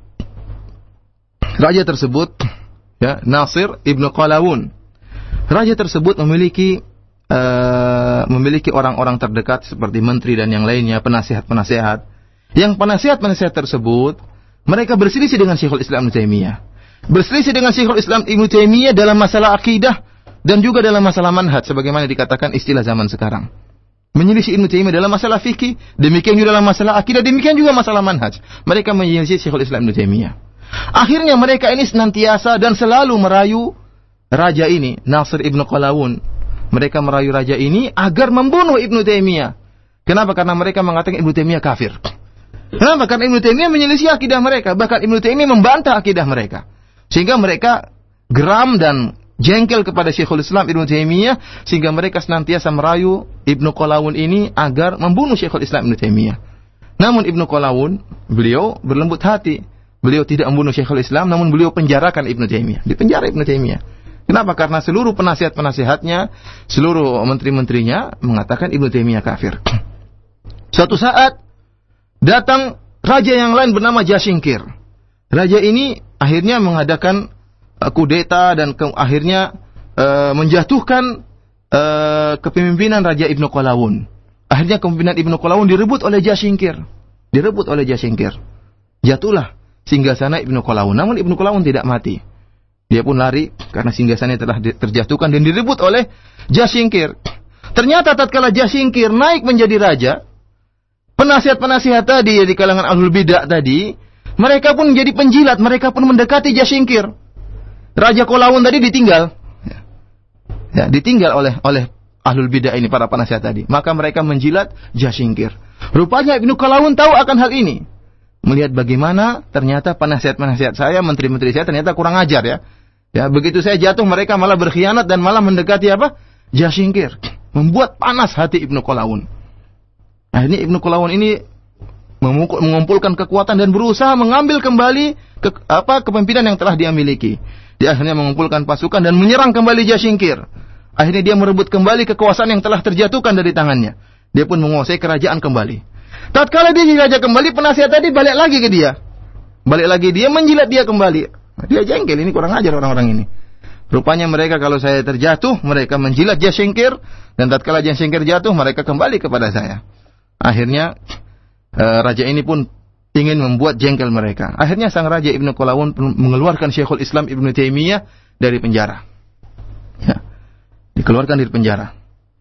Raja tersebut, ya, Nasir Ibnu Qalawun. Raja tersebut memiliki uh, memiliki orang-orang terdekat seperti menteri dan yang lainnya, penasihat-penasihat. Yang penasihat-penasihat tersebut mereka berselisih dengan Syekhul Islam Ibnu Taimiyah. Berselisih dengan Syekhul Islam Ibnu Taimiyah dalam masalah akidah dan juga dalam masalah manhaj, sebagaimana dikatakan istilah zaman sekarang. Menyelisih Ibnu Taimiyah dalam masalah fikih, demikian juga dalam masalah akidah, demikian juga masalah manhaj. Mereka menyelisih Syekhul Islam Ibnu Taimiyah. Akhirnya mereka ini senantiasa dan selalu merayu raja ini, Nasir Ibnu Qalawun. Mereka merayu raja ini agar membunuh Ibnu Taimiyah. Kenapa? Karena mereka mengatakan Ibnu Taimiyah kafir. Kenapa? Karena Ibnu Taimiyah menyelisih akidah mereka. Bahkan Ibnu Taimiyah membantah akidah mereka. Sehingga mereka geram dan jengkel kepada Syekhul Islam Ibnu Taimiyah, sehingga mereka senantiasa merayu Ibnu Qalawun ini agar membunuh Syekhul Islam Ibnu Taimiyah. Namun Ibnu Qalawun, beliau berlembut hati. Beliau tidak membunuh Syekhul Islam, namun beliau penjarakan Ibnu Taimiyah. Dipenjara Ibnu Taimiyah. Kenapa? Karena seluruh penasihat-penasihatnya, seluruh menteri-menterinya mengatakan Ibnu Taimiyah kafir. Suatu saat datang raja yang lain bernama Jasingkir. Raja ini akhirnya mengadakan uh, kudeta dan ke- akhirnya uh, menjatuhkan uh, kepemimpinan Raja Ibnu Qalawun. Akhirnya kepemimpinan Ibnu Qalawun direbut oleh Jasingkir. Direbut oleh Jasingkir. Jatuhlah singgasana Ibnu Qalawun. Namun Ibnu Qalawun tidak mati. Dia pun lari karena singgasananya telah terjatuhkan dan direbut oleh Jasingkir. Ternyata tatkala Jasingkir naik menjadi raja, penasihat-penasihat tadi di kalangan ahlul bidah tadi, mereka pun menjadi penjilat, mereka pun mendekati Jasingkir. Raja Qalawun tadi ditinggal. Ya, ditinggal oleh oleh ahlul bidah ini, para penasihat tadi. Maka mereka menjilat Jasingkir. Rupanya Ibnu Qalawun tahu akan hal ini. melihat bagaimana ternyata penasihat-penasihat saya, menteri-menteri saya ternyata kurang ajar ya. Ya, begitu saya jatuh mereka malah berkhianat dan malah mendekati apa? Jashingkir. Membuat panas hati Ibnu Qalawun. Akhirnya Ibnu Qalawun ini mengumpulkan kekuatan dan berusaha mengambil kembali ke, apa kepemimpinan yang telah dia miliki. Dia akhirnya mengumpulkan pasukan dan menyerang kembali Jashingkir. Akhirnya dia merebut kembali kekuasaan yang telah terjatuhkan dari tangannya. Dia pun menguasai kerajaan kembali. Tatkala dia raja kembali, penasihat tadi balik lagi ke dia. Balik lagi dia menjilat dia kembali. Dia jengkel, ini kurang ajar orang-orang ini. Rupanya mereka kalau saya terjatuh, mereka menjilat Jashingkir, dan tatkala Jashingkir jatuh, mereka kembali kepada saya. Akhirnya uh, raja ini pun ingin membuat jengkel mereka. Akhirnya sang raja Ibnu Qalawun mengeluarkan Syekhul Islam Ibnu Taimiyah dari penjara. Ya. Dikeluarkan dari penjara.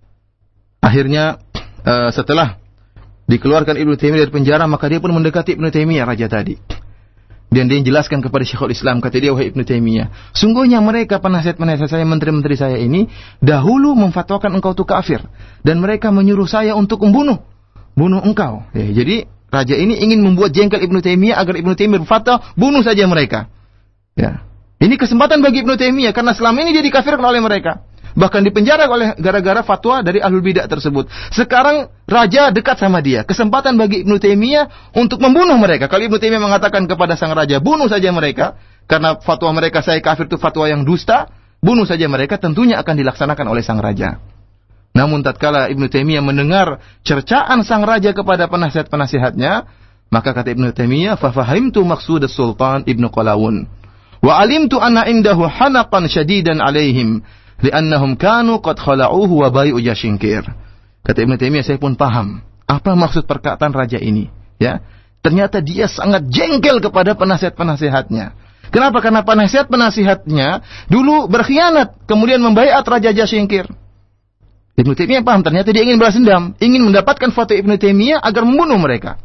Akhirnya uh, setelah dikeluarkan Ibnu Taimiyah dari penjara, maka dia pun mendekati Ibnu Taimiyah raja tadi. Dan dia menjelaskan kepada Syekhul Islam, kata dia, wahai Ibnu Taimiyah, sungguhnya mereka penasihat-penasihat saya, menteri-menteri saya ini dahulu memfatwakan engkau itu kafir, dan mereka menyuruh saya untuk membunuh, bunuh engkau. Ya, jadi raja ini ingin membuat jengkel Ibnu Taimiyah agar Ibnu Taimiyah berfatwa bunuh saja mereka. Ya, ini kesempatan bagi Ibnu Taimiyah karena selama ini dia dikafirkan oleh mereka. Bahkan dipenjara oleh gara-gara fatwa dari ahlul bidah tersebut. Sekarang raja dekat sama dia. Kesempatan bagi Ibnu Taimiyah untuk membunuh mereka. Kalau Ibnu Taimiyah mengatakan kepada sang raja, bunuh saja mereka, karena fatwa mereka saya kafir itu fatwa yang dusta, bunuh saja mereka, tentunya akan dilaksanakan oleh sang raja. Namun tatkala Ibnu Taimiyah mendengar cercaan sang raja kepada penasihat-penasihatnya, maka kata Ibnu Taimiyah, fa fahimtu maqsud as-sultan Ibnu Qalawun wa alimtu anna indahu hanaqan syadidan alaihim li'annahum kanu qad khala'uhu wa bai'u Jashingkir. Kata Ibnu Taimiyah, saya pun paham apa maksud perkataan raja ini, ya. Ternyata dia sangat jengkel kepada penasihat-penasihatnya. Kenapa? Karena penasihat-penasihatnya dulu berkhianat, kemudian membaiat raja Jashingkir. Ibnu Taimiyah paham, ternyata dia ingin balas dendam, ingin mendapatkan fatwa Ibnu Taimiyah agar membunuh mereka.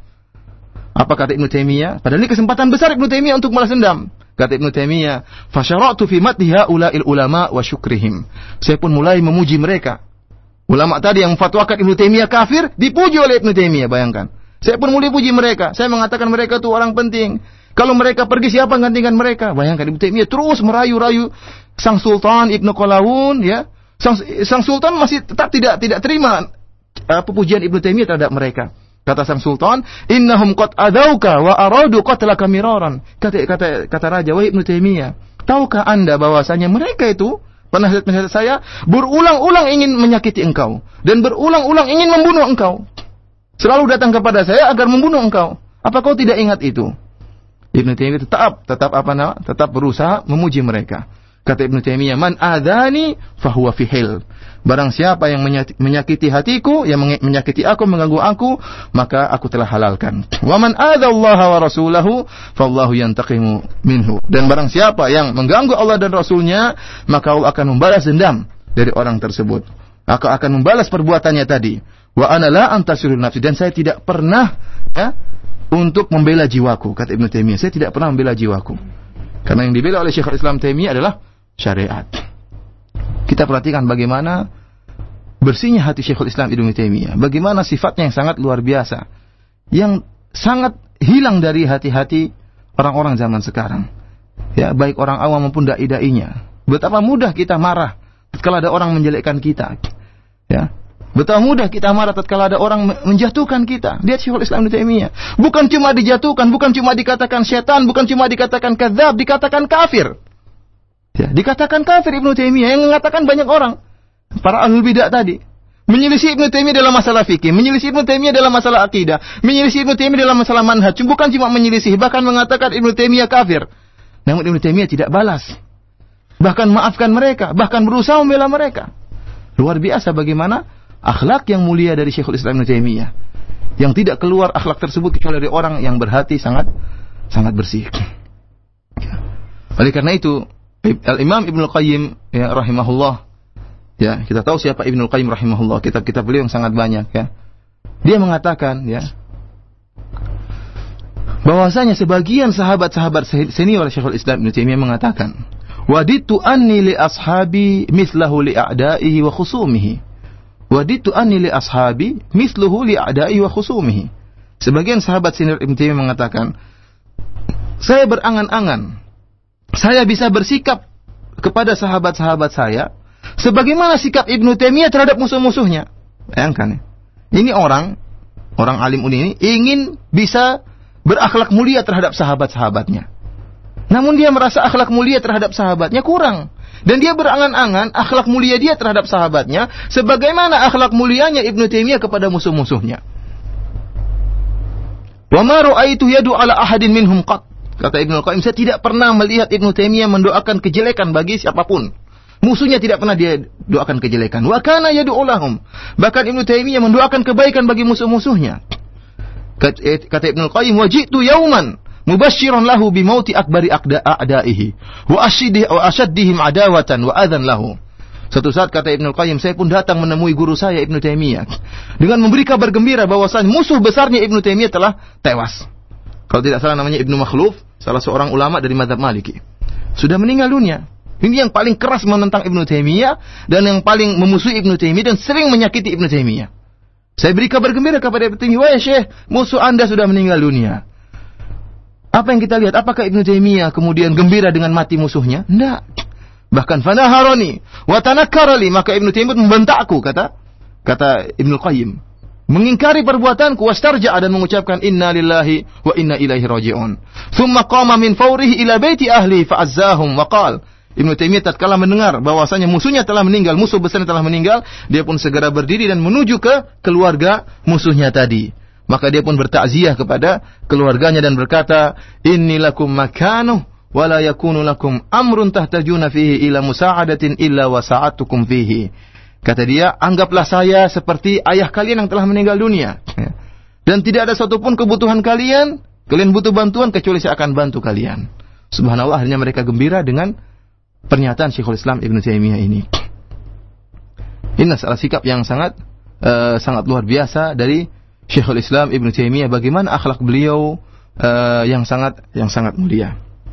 Apa kata Ibnu Taimiyah? Padahal ini kesempatan besar Ibnu Taimiyah untuk balas dendam. Kata Ibnu Taimiyah, "Fasyara'tu fi madhi haula'il ulama wa syukrihim." Saya pun mulai memuji mereka. Ulama tadi yang memfatwakan Ibnu Taimiyah kafir dipuji oleh Ibnu Taimiyah, bayangkan. Saya pun mulai puji mereka. Saya mengatakan mereka itu orang penting. Kalau mereka pergi, siapa yang gantikan mereka? Bayangkan Ibnu Taimiyah terus merayu-rayu sang sultan Ibnu Qalawun, ya. Sang, sang sultan masih tetap tidak tidak terima uh, pujian Ibnu Taimiyah terhadap mereka. Kata sang sultan, innahum qad adauka wa aradu qatlaka miraran. Kata kata kata raja, wahai Ibnu Taimiyah, tahukah Anda bahwasanya mereka itu penasihat-penasihat saya berulang-ulang ingin menyakiti engkau dan berulang-ulang ingin membunuh engkau. Selalu datang kepada saya agar membunuh engkau. Apa kau tidak ingat itu? Ibnu Taimiyah tetap tetap apa nama? Tetap berusaha memuji mereka. Kata Ibnu Taimiyah, man adani fahuwa fi hil. Barang siapa yang menyakiti hatiku, yang menyakiti aku, mengganggu aku, maka aku telah halalkan. Wa man adzallaha wa rasulahu, fallahu yantaqimu minhu. Dan barang siapa yang mengganggu Allah dan Rasulnya, maka Allah akan membalas dendam dari orang tersebut. Aku akan membalas perbuatannya tadi. Wa ana la antasirun nafsi, dan saya tidak pernah ya untuk membela jiwaku. Kata Ibnu Taimiyah, saya tidak pernah membela jiwaku. Karena yang dibela oleh Syekhul Islam Taimiyah adalah syariat. Kita perhatikan bagaimana bersihnya hati Syekhul Islam Ibnu Taimiyah, bagaimana sifatnya yang sangat luar biasa, yang sangat hilang dari hati-hati orang-orang zaman sekarang. Ya, baik orang awam maupun dai-dainya. Betapa mudah kita marah tatkala ada orang menjelekkan kita. Ya. Betapa mudah kita marah tatkala ada orang menjatuhkan kita. Lihat Syekhul Islam Ibnu Taimiyah. Bukan cuma dijatuhkan, bukan cuma dikatakan setan, bukan cuma dikatakan kadzab, dikatakan kafir. Ya, dikatakan kafir Ibnu Taimiyah, yang mengatakan banyak orang, para ahlul bidah tadi. Menyelisih Ibnu Taimiyah dalam masalah fikih, menyelisih Ibnu Taimiyah dalam masalah akidah, menyelisih Ibnu Taimiyah dalam masalah manhaj. Bukan cuma menyelisih, bahkan mengatakan Ibnu Taimiyah kafir. Namun Ibnu Taimiyah tidak balas. Bahkan maafkan mereka, bahkan berusaha membela mereka. Luar biasa bagaimana akhlak yang mulia dari Syekhul Islam Ibnu Taimiyah, yang tidak keluar akhlak tersebut kecuali dari orang yang berhati sangat sangat bersih. Oleh karena itu, Al-Imam Ibnu Qayyim ya rahimahullah, ya, kita tahu siapa Ibnu Qayyim rahimahullah, kitab-kitab beliau yang sangat banyak ya. Dia mengatakan ya bahwasanya sebagian sahabat-sahabat senior Syekhul Islam Ibnu Taimiyah mengatakan, waditu anni li ashabi mislahu li a'da'ihi wa khusumihi. Waditu anni li ashabi misluhu li a'da'ihi wa khusumihi. Sebagian sahabat senior Ibnu Taimiyah mengatakan, saya berangan-angan, saya bisa bersikap kepada sahabat-sahabat saya sebagaimana sikap Ibnu Taimiyah terhadap musuh-musuhnya. Bayangkan ya. Ini orang, orang alim ini ingin bisa berakhlak mulia terhadap sahabat-sahabatnya. Namun dia merasa akhlak mulia terhadap sahabatnya kurang. Dan dia berangan-angan akhlak mulia dia terhadap sahabatnya sebagaimana akhlak mulianya Ibnu Taimiyah kepada musuh-musuhnya. Wa ma ra'aitu yadu ala ahadin minhum qat. Kata Ibnu Qayyim, saya tidak pernah melihat Ibnu Taimiyah mendoakan kejelekan bagi siapapun. Musuhnya tidak pernah dia doakan kejelekan. Wa kana yad'u lahum. Bahkan Ibnu Taimiyah mendoakan kebaikan bagi musuh-musuhnya. Kata Ibnu Qayyim, wajitu yauman mubasysyiran lahu bi mauti akbari a'daihi wa ashidih wa ashaddihim adawatan wa adhan lahu. Suatu saat kata Ibnu Qayyim, saya pun datang menemui guru saya Ibnu Taimiyah dengan memberi kabar gembira bahwasanya musuh besarnya Ibnu Taimiyah telah tewas. Kalau tidak salah namanya Ibnu Makhluf, salah seorang ulama dari mazhab Maliki. Sudah meninggal dunia. Ini yang paling keras menentang Ibnu Taimiyah dan yang paling memusuhi Ibnu Taimiyah dan sering menyakiti Ibnu Taimiyah. Saya beri kabar gembira kepada Ibnu Taimiyah, "Wahai Syekh, musuh Anda sudah meninggal dunia." Apa yang kita lihat? Apakah Ibnu Taimiyah kemudian gembira dengan mati musuhnya? Tidak. Bahkan fanaharani wa tanakkarali, maka Ibnu Taimiyah membentakku, kata kata Ibnu Qayyim, mengingkari perbuatanku, wastarja'a, dan mengucapkan inna lillahi wa inna ilaihi raji'un. Thumma qama min fawrihi ila baiti ahli fa'azzahum wa qala. Ibnu Taimiyah tatkala mendengar bahwasanya musuhnya telah meninggal, musuh besarnya telah meninggal, dia pun segera berdiri dan menuju ke keluarga musuhnya tadi. Maka dia pun bertakziah kepada keluarganya dan berkata, inni lakum makanuh wa la yakunu lakum amrun tahtajuna fihi ila musa'adatin illa wa sa'atukum fihi. Kata dia, anggaplah saya seperti ayah kalian yang telah meninggal dunia. Dan tidak ada satupun kebutuhan kalian, kalian butuh bantuan kecuali saya akan bantu kalian. Subhanallah, akhirnya mereka gembira dengan pernyataan Syekhul Islam Ibnu Taimiyah ini. Ini salah sikap yang sangat uh, sangat luar biasa dari Syekhul Islam Ibnu Taimiyah, bagaimana akhlak beliau uh, yang sangat yang sangat mulia.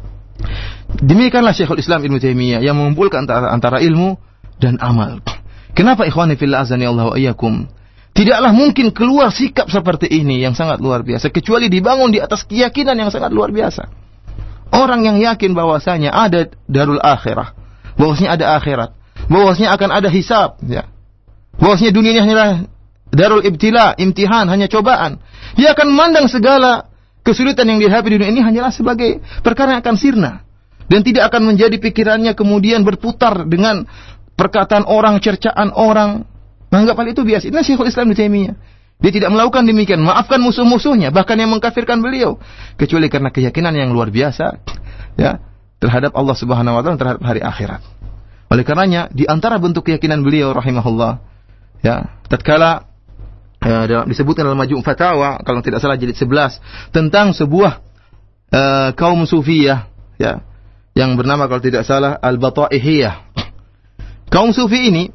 Demikianlah Syekhul Islam Ibnu Taimiyah yang mengumpulkan antara, antara ilmu dan amal. Kenapa ikhwani fillah azani Allah wa iyyakum? Tidaklah mungkin keluar sikap seperti ini yang sangat luar biasa kecuali dibangun di atas keyakinan yang sangat luar biasa. Orang yang yakin bahwasanya ada darul akhirah, bahwasanya ada akhirat, bahwasanya akan ada hisab, ya. Bahwasanya dunia ini hanyalah darul ibtila, imtihan, hanya cobaan. Dia akan memandang segala kesulitan yang dihadapi di dunia ini hanyalah sebagai perkara yang akan sirna. Dan tidak akan menjadi pikirannya kemudian berputar dengan perkataan orang, cercaan orang. Menganggap hal itu biasa. Inilah Syekhul Islam Ibnu Taimiyah. Dia tidak melakukan demikian. Maafkan musuh-musuhnya, bahkan yang mengkafirkan beliau. Kecuali karena keyakinan yang luar biasa, ya, terhadap Allah Subhanahu wa taala, terhadap hari akhirat. Oleh karenanya, di antara bentuk keyakinan beliau rahimahullah, ya, tatkala ya, dalam, disebutkan dalam Majmu' Fatawa, kalau tidak salah jilid sebelas, tentang sebuah uh, kaum sufiyah, ya, yang bernama kalau tidak salah Al-Bata'ihiyah. Kaum sufi ini,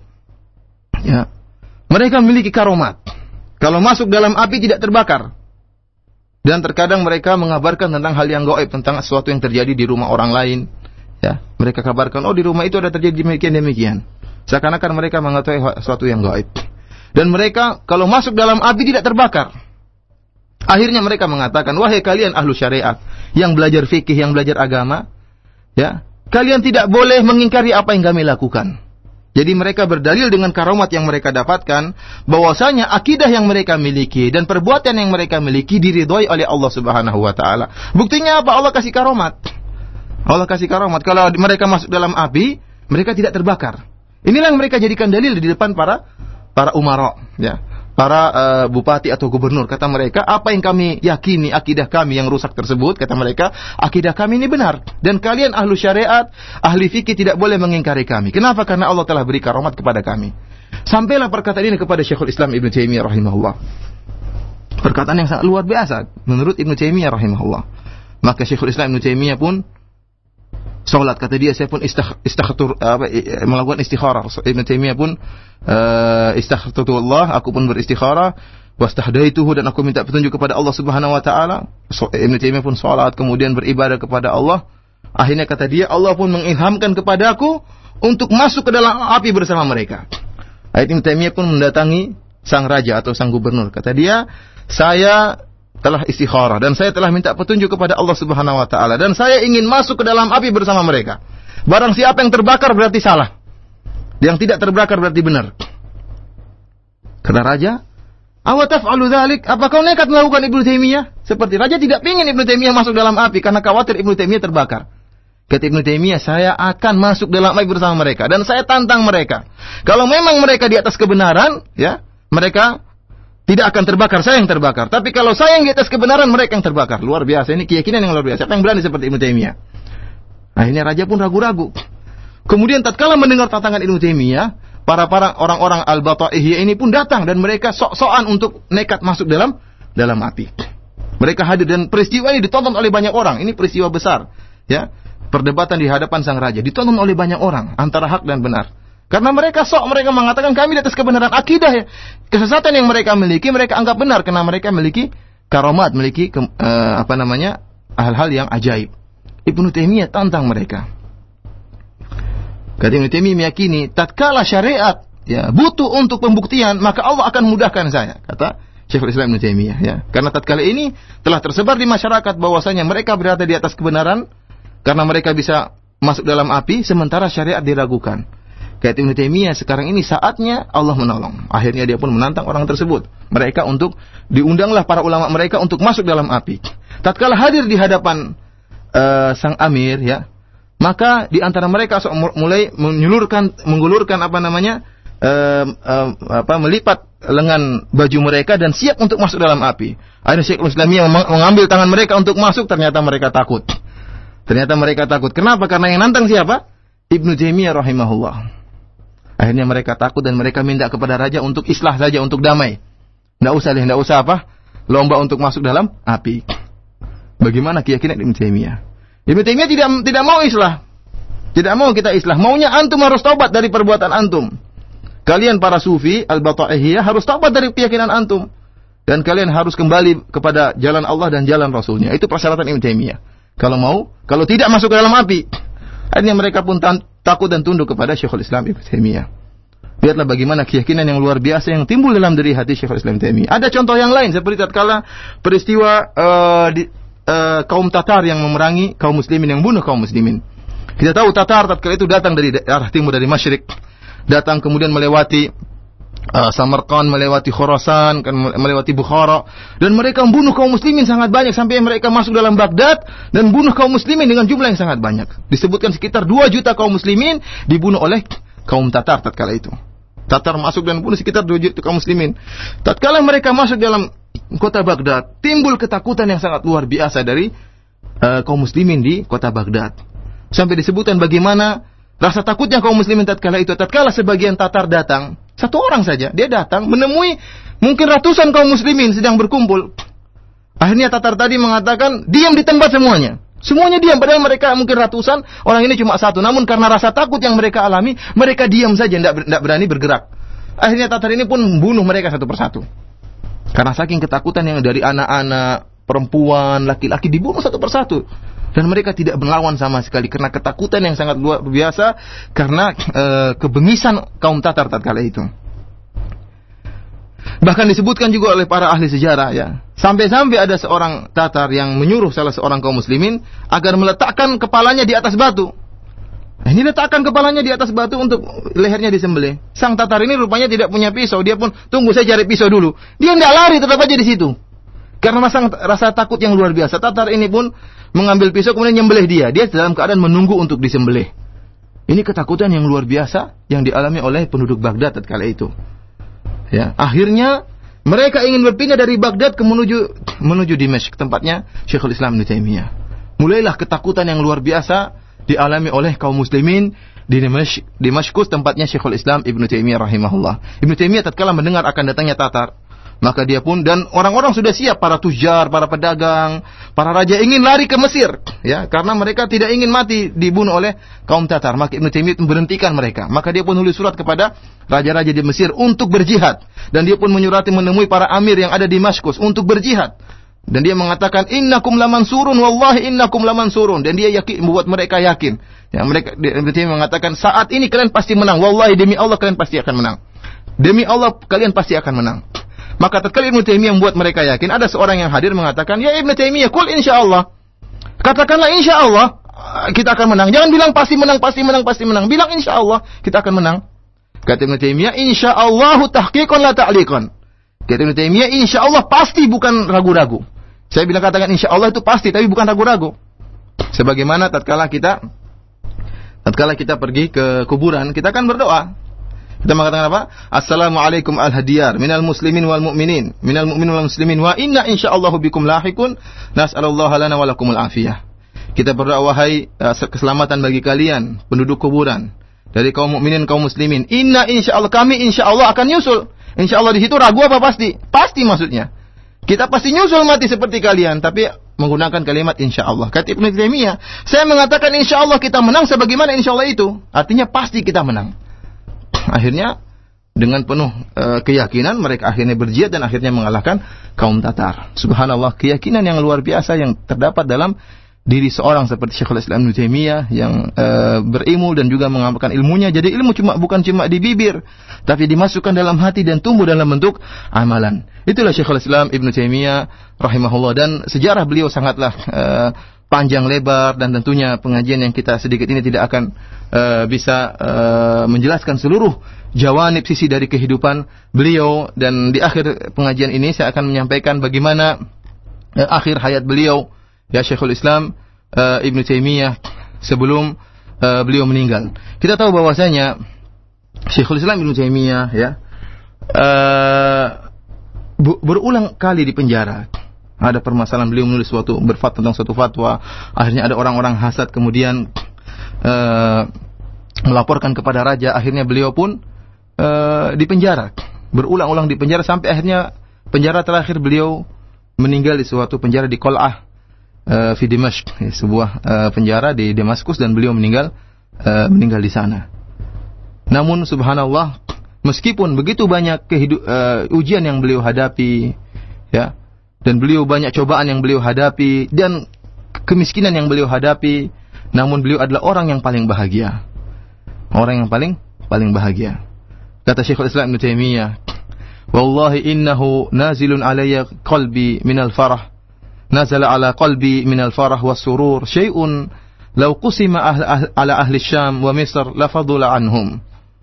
ya, mereka memiliki karomat. Kalau masuk dalam api tidak terbakar. Dan terkadang mereka mengabarkan tentang hal yang gaib, tentang sesuatu yang terjadi di rumah orang lain. Ya, mereka kabarkan, oh di rumah itu ada terjadi demikian-demikian. Seakan-akan mereka mengetahui sesuatu yang gaib. Dan mereka kalau masuk dalam api tidak terbakar. Akhirnya mereka mengatakan, wahai kalian ahlu syariat, yang belajar fikih, yang belajar agama, ya, kalian tidak boleh mengingkari apa yang kami lakukan. Jadi mereka berdalil dengan karomat yang mereka dapatkan, bahwasanya akidah yang mereka miliki dan perbuatan yang mereka miliki diridhoi oleh Allah Subhanahu wa taala. Buktinya apa? Allah kasih karomat. Allah kasih karomat. Kalau mereka masuk dalam api, mereka tidak terbakar. Inilah yang mereka jadikan dalil di depan para para umara, ya. Para uh, bupati atau gubernur. Kata mereka, apa yang kami yakini, akidah kami yang rusak tersebut, kata mereka, akidah kami ini benar. Dan kalian ahlu syariat, ahli fikih tidak boleh mengingkari kami. Kenapa? Karena Allah telah beri karomat kepada kami. Sampailah perkataan ini kepada Syekhul Islam Ibnu Taimiyah rahimahullah. Perkataan yang sangat luar biasa menurut Ibnu Taimiyah rahimahullah. Maka Syekhul Islam Ibnu Taimiyah pun salat, kata dia, saya pun istaghfar, apa, melakukan istikharah. Ibnu Taimiyah pun uh, istaghfarullah, aku pun beristikharah, wastahdaituhu, dan aku minta petunjuk kepada Allah Subhanahu wa taala. So, Ibnu Taimiyah pun salat, kemudian beribadah kepada Allah. Akhirnya kata dia, Allah pun mengilhamkan kepadaku untuk masuk ke dalam api bersama mereka. Ibnu Taimiyah pun mendatangi sang raja atau sang gubernur. Kata dia, saya telah istikharah dan saya telah minta petunjuk kepada Allah Subhanahu wa taala dan saya ingin masuk ke dalam api bersama mereka. Barang siapa yang terbakar berarti salah. Yang tidak terbakar berarti benar. Kata raja, "Awa taf'alu dzalik?" Apa kau nekat melakukan Ibnu Taimiyah? Seperti raja tidak ingin Ibnu Taimiyah masuk dalam api karena khawatir Ibnu Taimiyah terbakar. Kata Ibnu Taimiyah, "Saya akan masuk dalam api bersama mereka dan saya tantang mereka. Kalau memang mereka di atas kebenaran, ya, mereka tidak akan terbakar, saya yang terbakar. Tapi kalau saya yang di atas kebenaran, mereka yang terbakar." Luar biasa, ini keyakinan yang luar biasa. Siapa yang berani seperti Ibnu Taimiyah? Akhirnya raja pun ragu-ragu. Kemudian tatkala mendengar tantangan Ibnu Taimiyah, para para orang-orang Al-Bata'ihiyah ini pun datang dan mereka sok-sokan untuk nekat masuk dalam dalam api. Mereka hadir dan peristiwa ini ditonton oleh banyak orang. Ini peristiwa besar, ya. Perdebatan di hadapan sang raja ditonton oleh banyak orang antara hak dan benar. Karena mereka sok, mereka mengatakan kami di atas kebenaran akidah ya. Kesesatan yang mereka miliki mereka anggap benar karena mereka memiliki karamat, memiliki ke, uh, apa namanya? hal-hal yang ajaib. Ibnu Taimiyah tantang mereka. Kata Ibnu Taimiyah meyakini tatkala syariat ya butuh untuk pembuktian, maka Allah akan mudahkan saya, kata Syekhul Islam Ibnu Taimiyah ya. Karena tatkala ini telah tersebar di masyarakat bahwasanya mereka berada di atas kebenaran karena mereka bisa masuk dalam api sementara syariat diragukan. Kata Ibnu Taimiyah, sekarang ini saatnya Allah menolong. Akhirnya dia pun menantang orang tersebut. Mereka untuk diundanglah para ulama mereka untuk masuk dalam api. Tatkala hadir di hadapan uh, sang amir ya, maka di antara mereka mulai menyulurkan menggulurkan apa namanya? Uh, uh, apa melipat lengan baju mereka dan siap untuk masuk dalam api. Akhirnya Syekhul Islamiyah mengambil tangan mereka untuk masuk, ternyata mereka takut. Ternyata mereka takut. Kenapa? Karena yang nantang siapa? Ibnu Taimiyah rahimahullah. Akhirnya mereka takut dan mereka minta kepada raja untuk islah saja, untuk damai. Tidak usah deh, tidak usah apa? Lomba untuk masuk dalam api. Bagaimana keyakinan Ibnu Taimiyah? Ibnu Taimiyah tidak tidak mau islah. Tidak mau kita islah. Maunya antum harus taubat dari perbuatan antum. Kalian para sufi al-Bata'ihiyah harus taubat dari keyakinan antum. Dan kalian harus kembali kepada jalan Allah dan jalan Rasulnya. Itu persyaratan Ibnu Taimiyah. Kalau mau, kalau tidak masuk ke dalam api. Akhirnya mereka pun takut dan tunduk kepada Syekhul Islam Ibnu Taimiyah. Lihatlah bagaimana keyakinan yang luar biasa yang timbul dalam diri hati Syekhul Islam Ibnu Taimiyah. Ada contoh yang lain seperti tatkala peristiwa uh, di, uh, kaum Tatar yang memerangi kaum muslimin, yang bunuh kaum muslimin. Kita tahu Tatar tatkala itu datang dari arah timur, dari Masyriq. Datang kemudian melewati Uh, Samarkand, melewati Khurasan, kan melewati Bukhara, dan mereka membunuh kaum muslimin sangat banyak sampai mereka masuk dalam Baghdad dan bunuh kaum muslimin dengan jumlah yang sangat banyak. Disebutkan sekitar dua juta kaum muslimin dibunuh oleh kaum Tatar tatkala itu. Tatar masuk dan bunuh sekitar dua juta kaum muslimin. Tatkala mereka masuk dalam kota Baghdad, timbul ketakutan yang sangat luar biasa dari uh, kaum muslimin di kota Baghdad. Sampai disebutkan bagaimana rasa takutnya kaum muslimin tatkala itu. Tatkala sebagian Tatar datang, satu orang saja, dia datang menemui mungkin ratusan kaum muslimin sedang berkumpul. Akhirnya Tatar tadi mengatakan, diam di tempat semuanya. Semuanya diam, padahal mereka mungkin ratusan, orang ini cuma satu. Namun karena rasa takut yang mereka alami, mereka diam saja, tidak berani bergerak. Akhirnya Tatar ini pun membunuh mereka satu persatu. Karena saking ketakutan yang dari anak-anak, perempuan, laki-laki dibunuh satu persatu. Dan mereka tidak melawan sama sekali karena ketakutan yang sangat luar biasa karena e, kebengisan kaum Tatar tatkala itu. Bahkan disebutkan juga oleh para ahli sejarah ya, sampai-sampai ada seorang Tatar yang menyuruh salah seorang kaum muslimin agar meletakkan kepalanya di atas batu. Nah, ini letakkan kepalanya di atas batu untuk lehernya disembelih. Sang Tatar ini rupanya tidak punya pisau, dia pun tunggu saya cari pisau dulu. Dia tidak lari, tetap aja di situ. Karena rasa, rasa takut yang luar biasa, Tatar ini pun mengambil pisau kemudian nyembelih dia. Dia dalam keadaan menunggu untuk disembelih. Ini ketakutan yang luar biasa yang dialami oleh penduduk Baghdad tatkala itu. Ya, akhirnya mereka ingin berpindah dari Baghdad ke menuju menuju Dimashq, tempatnya Syekhul Islam Ibnu Taimiyah. Mulailah ketakutan yang luar biasa dialami oleh kaum muslimin di Dimashq, Dimashkus tempatnya Syekhul Islam Ibnu Taimiyah rahimahullah. Ibnu Taimiyah tatkala mendengar akan datangnya Tatar, maka dia pun dan orang-orang sudah siap, para tujar, para pedagang, para raja ingin lari ke Mesir, ya, karena mereka tidak ingin mati dibunuh oleh kaum Tatar. Maka Ibnu Taimiyah memberhentikan mereka. Maka dia pun menulis surat kepada raja-raja di Mesir untuk berjihad, dan dia pun menyurati menemui para amir yang ada di Damaskus untuk berjihad. Dan dia mengatakan innakum lamansurun wallahi innakum lamansurun, dan dia yakin, membuat mereka yakin. Ya, mereka Ibnu Taimiyah mengatakan saat ini kalian pasti menang. Wallahi demi Allah kalian pasti akan menang. Demi Allah kalian pasti akan menang. Maka tatkala Ibnu Taimiyah membuat mereka yakin, ada seorang yang hadir mengatakan, "Ya Ibnu Taimiyah, qul insyaallah." Katakanlah insyaallah kita akan menang. Jangan bilang pasti menang, pasti menang, pasti menang. Bilang insyaallah kita akan menang. Kata Ibnu Taimiyah, "Insyaallahu tahqiqan la ta'liqan." Kata Ibnu Taimiyah, insyaallah pasti bukan ragu-ragu. Saya bilang katakan insyaallah itu pasti, tapi bukan ragu-ragu. Sebagaimana tatkala kita tatkala kita pergi ke kuburan, kita akan berdoa. Kita mengatakan apa? Assalamualaikum al-hadiyar minal muslimin wal mu'minin, minal mu'minin wal muslimin, wa inna insyaallahu bikum lahiqun, nas'alullaha lana wa lakumul afiyah. Kita berdoa, wahai uh, keselamatan bagi kalian penduduk kuburan dari kaum mukminin kaum muslimin. Inna insyaallah, kami insyaallah akan nyusul. Insyaallah di situ ragu apa pasti? Pasti maksudnya. Kita pasti nyusul mati seperti kalian, tapi menggunakan kalimat insyaallah. Kata Ibnu Taimiyah, saya mengatakan insyaallah kita menang sebagaimana insyaallah itu. Artinya pasti kita menang. Akhirnya dengan penuh uh, keyakinan mereka akhirnya berjihad dan akhirnya mengalahkan kaum Tatar. Subhanallah, keyakinan yang luar biasa yang terdapat dalam diri seorang seperti Syekhul Islam Ibnu Taimiyah yang uh, berilmu dan juga mengamalkan ilmunya. Jadi ilmu cuma bukan cuma di bibir, tapi dimasukkan dalam hati dan tumbuh dalam bentuk amalan. Itulah Syekhul Islam Ibnu Taimiyah rahimahullah, dan sejarah beliau sangatlah uh, panjang lebar, dan tentunya pengajian yang kita sedikit ini tidak akan uh, bisa uh, menjelaskan seluruh jawanib sisi dari kehidupan beliau. Dan di akhir pengajian ini saya akan menyampaikan bagaimana uh, akhir hayat beliau, ya Syekhul Islam uh, Ibnu Taimiyah sebelum uh, beliau meninggal. Kita tahu bahwasanya Syekhul Islam Ibnu Taimiyah ya uh, berulang kali di penjara. Ada permasalahan, beliau menulis suatu berfatwa tentang suatu fatwa, akhirnya ada orang-orang hasad kemudian uh, melaporkan kepada raja, akhirnya beliau pun uh, dipenjara, berulang-ulang dipenjara sampai akhirnya penjara terakhir beliau meninggal di suatu penjara di Qal'ah uh, fi Dimashq, sebuah uh, penjara di Damaskus, dan beliau meninggal uh, meninggal di sana. Namun subhanallah, meskipun begitu banyak kehidup, uh, ujian yang beliau hadapi, ya, dan beliau banyak cobaan yang beliau hadapi dan kemiskinan yang beliau hadapi, namun beliau adalah orang yang paling bahagia. Orang yang paling paling bahagia. Kata Syekhul Islam Ibnu Taimiyah, "Wallahi innahu nazilun alayya qalbi minal farah. Nazala ala qalbi minal farah was surur syai'un law qusima ahl, ala ahli Syam wa Misr la fadula anhum.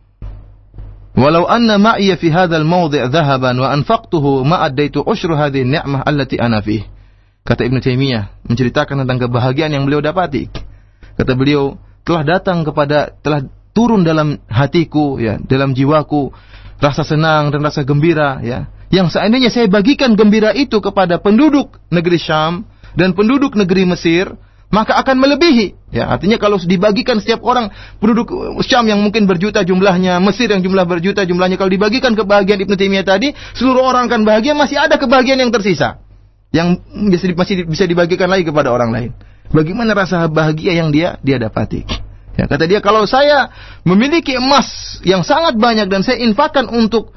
Walau anna ma'iya fi hadzal mawdi' dhahaban wa anfaqtuhu ma addaitu ushru hadhihi an-ni'mah allati ana fih." Kata Ibnu Taimiyah menceritakan tentang kebahagiaan yang beliau dapati. Kata beliau, telah datang kepada telah turun dalam hatiku, ya, dalam jiwaku rasa senang dan rasa gembira, ya, yang seandainya saya bagikan gembira itu kepada penduduk negeri Syam dan penduduk negeri Mesir, maka akan melebihi. Ya, artinya kalau dibagikan setiap orang penduduk Syam yang mungkin berjuta jumlahnya, Mesir yang jumlah berjuta jumlahnya, kalau dibagikan kebahagiaan Ibnu Taimiyah tadi, seluruh orang akan bahagia, masih ada kebahagiaan yang tersisa, yang masih bisa dibagikan lagi kepada orang lain. Bagaimana rasa bahagia yang dia dia dapati? Ya, kata dia, kalau saya memiliki emas yang sangat banyak dan saya infakkan untuk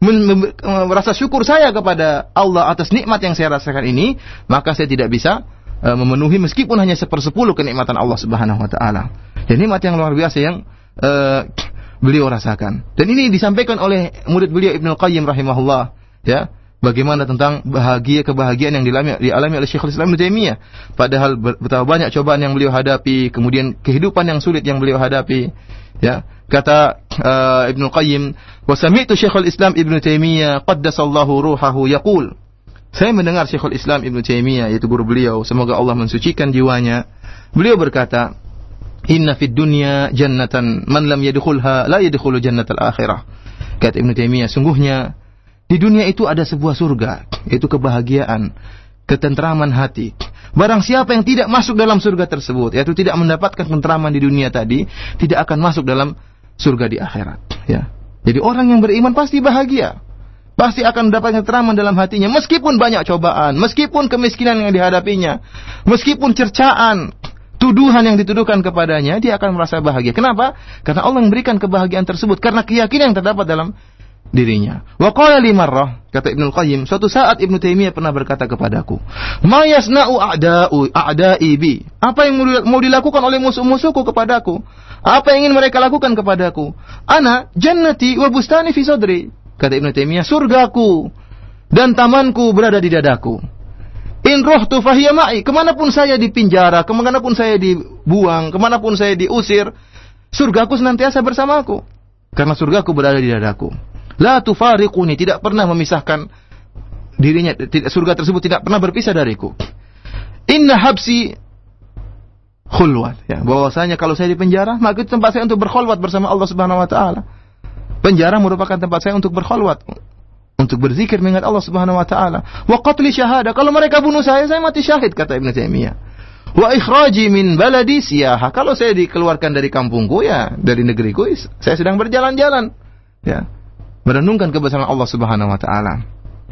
merasa syukur saya kepada Allah atas nikmat yang saya rasakan ini, maka saya tidak bisa uh, memenuhi meskipun hanya sepersepuluh kenikmatan Allah Subhanahu wa taala. Dan nikmat yang luar biasa yang uh, beliau rasakan. Dan ini disampaikan oleh murid beliau Ibnu Qayyim rahimahullah, ya. Bagaimana tentang bahagia kebahagiaan yang dialami, dialami oleh Syekhul Islam Ibnu Taimiyah. Padahal betapa banyak cobaan yang beliau hadapi, kemudian kehidupan yang sulit yang beliau hadapi. Ya, kata uh, Ibnu Qayyim, "Wa sami'tu Syekhul Islam Ibnu Taimiyah qaddasallahu ruhahu yaqul." Saya mendengar Syekhul Islam Ibnu Taimiyah, yaitu guru beliau, semoga Allah mensucikan jiwanya. Beliau berkata, "Inna fid dunya jannatan man lam yadkhulha la yadkhulu jannatal akhirah." Kata Ibnu Taimiyah, sungguhnya di dunia itu ada sebuah surga, yaitu kebahagiaan, ketentraman hati. Barang siapa yang tidak masuk dalam surga tersebut, yaitu tidak mendapatkan ketentraman di dunia tadi, tidak akan masuk dalam surga di akhirat. Ya. Jadi orang yang beriman pasti bahagia, pasti akan mendapatkan ketentraman dalam hatinya, meskipun banyak cobaan, meskipun kemiskinan yang dihadapinya, meskipun cercaan, tuduhan yang dituduhkan kepadanya, dia akan merasa bahagia. Kenapa? Karena Allah memberikan kebahagiaan tersebut karena keyakinan yang terdapat dalam dirinya. Wa qala li marrah, kata Ibnu Qayyim, suatu saat Ibnu Taimiyah pernah berkata kepadaku, "Ma yasna'u a'da'u a'da'i bi?" Apa yang mau dilakukan oleh musuh-musuhku kepadaku? Apa yang ingin mereka lakukan kepadaku? Ana jannati wa bustani fi sadri. Kata Ibnu Taimiyah, surgaku dan tamanku berada di dadaku. In rohtu fahiya ma'i, kemanapun saya dipenjara, kemanapun saya dibuang, kemanapun saya diusir, surgaku senantiasa bersamaku. Karena surgaku berada di dadaku. La tufariquni, tidak pernah memisahkan dirinya, tidak, surga tersebut tidak pernah berpisah dariku. Inna habsi khulwat, ya, bahwasanya kalau saya dipenjara, maka itu tempat saya untuk berkhulwat bersama Allah Subhanahu wa taala. Penjara merupakan tempat saya untuk berkhulwat, untuk berzikir mengingat Allah Subhanahu wa taala. Wa qatli syahada, kalau mereka bunuh saya, saya mati syahid, kata Ibnu Taimiyah. Wa ikhraji min baladi siyaha, kalau saya dikeluarkan dari kampungku, ya, dari negeriku, saya sedang berjalan-jalan, ya, merenungkan kebesaran Allah Subhanahu wa taala.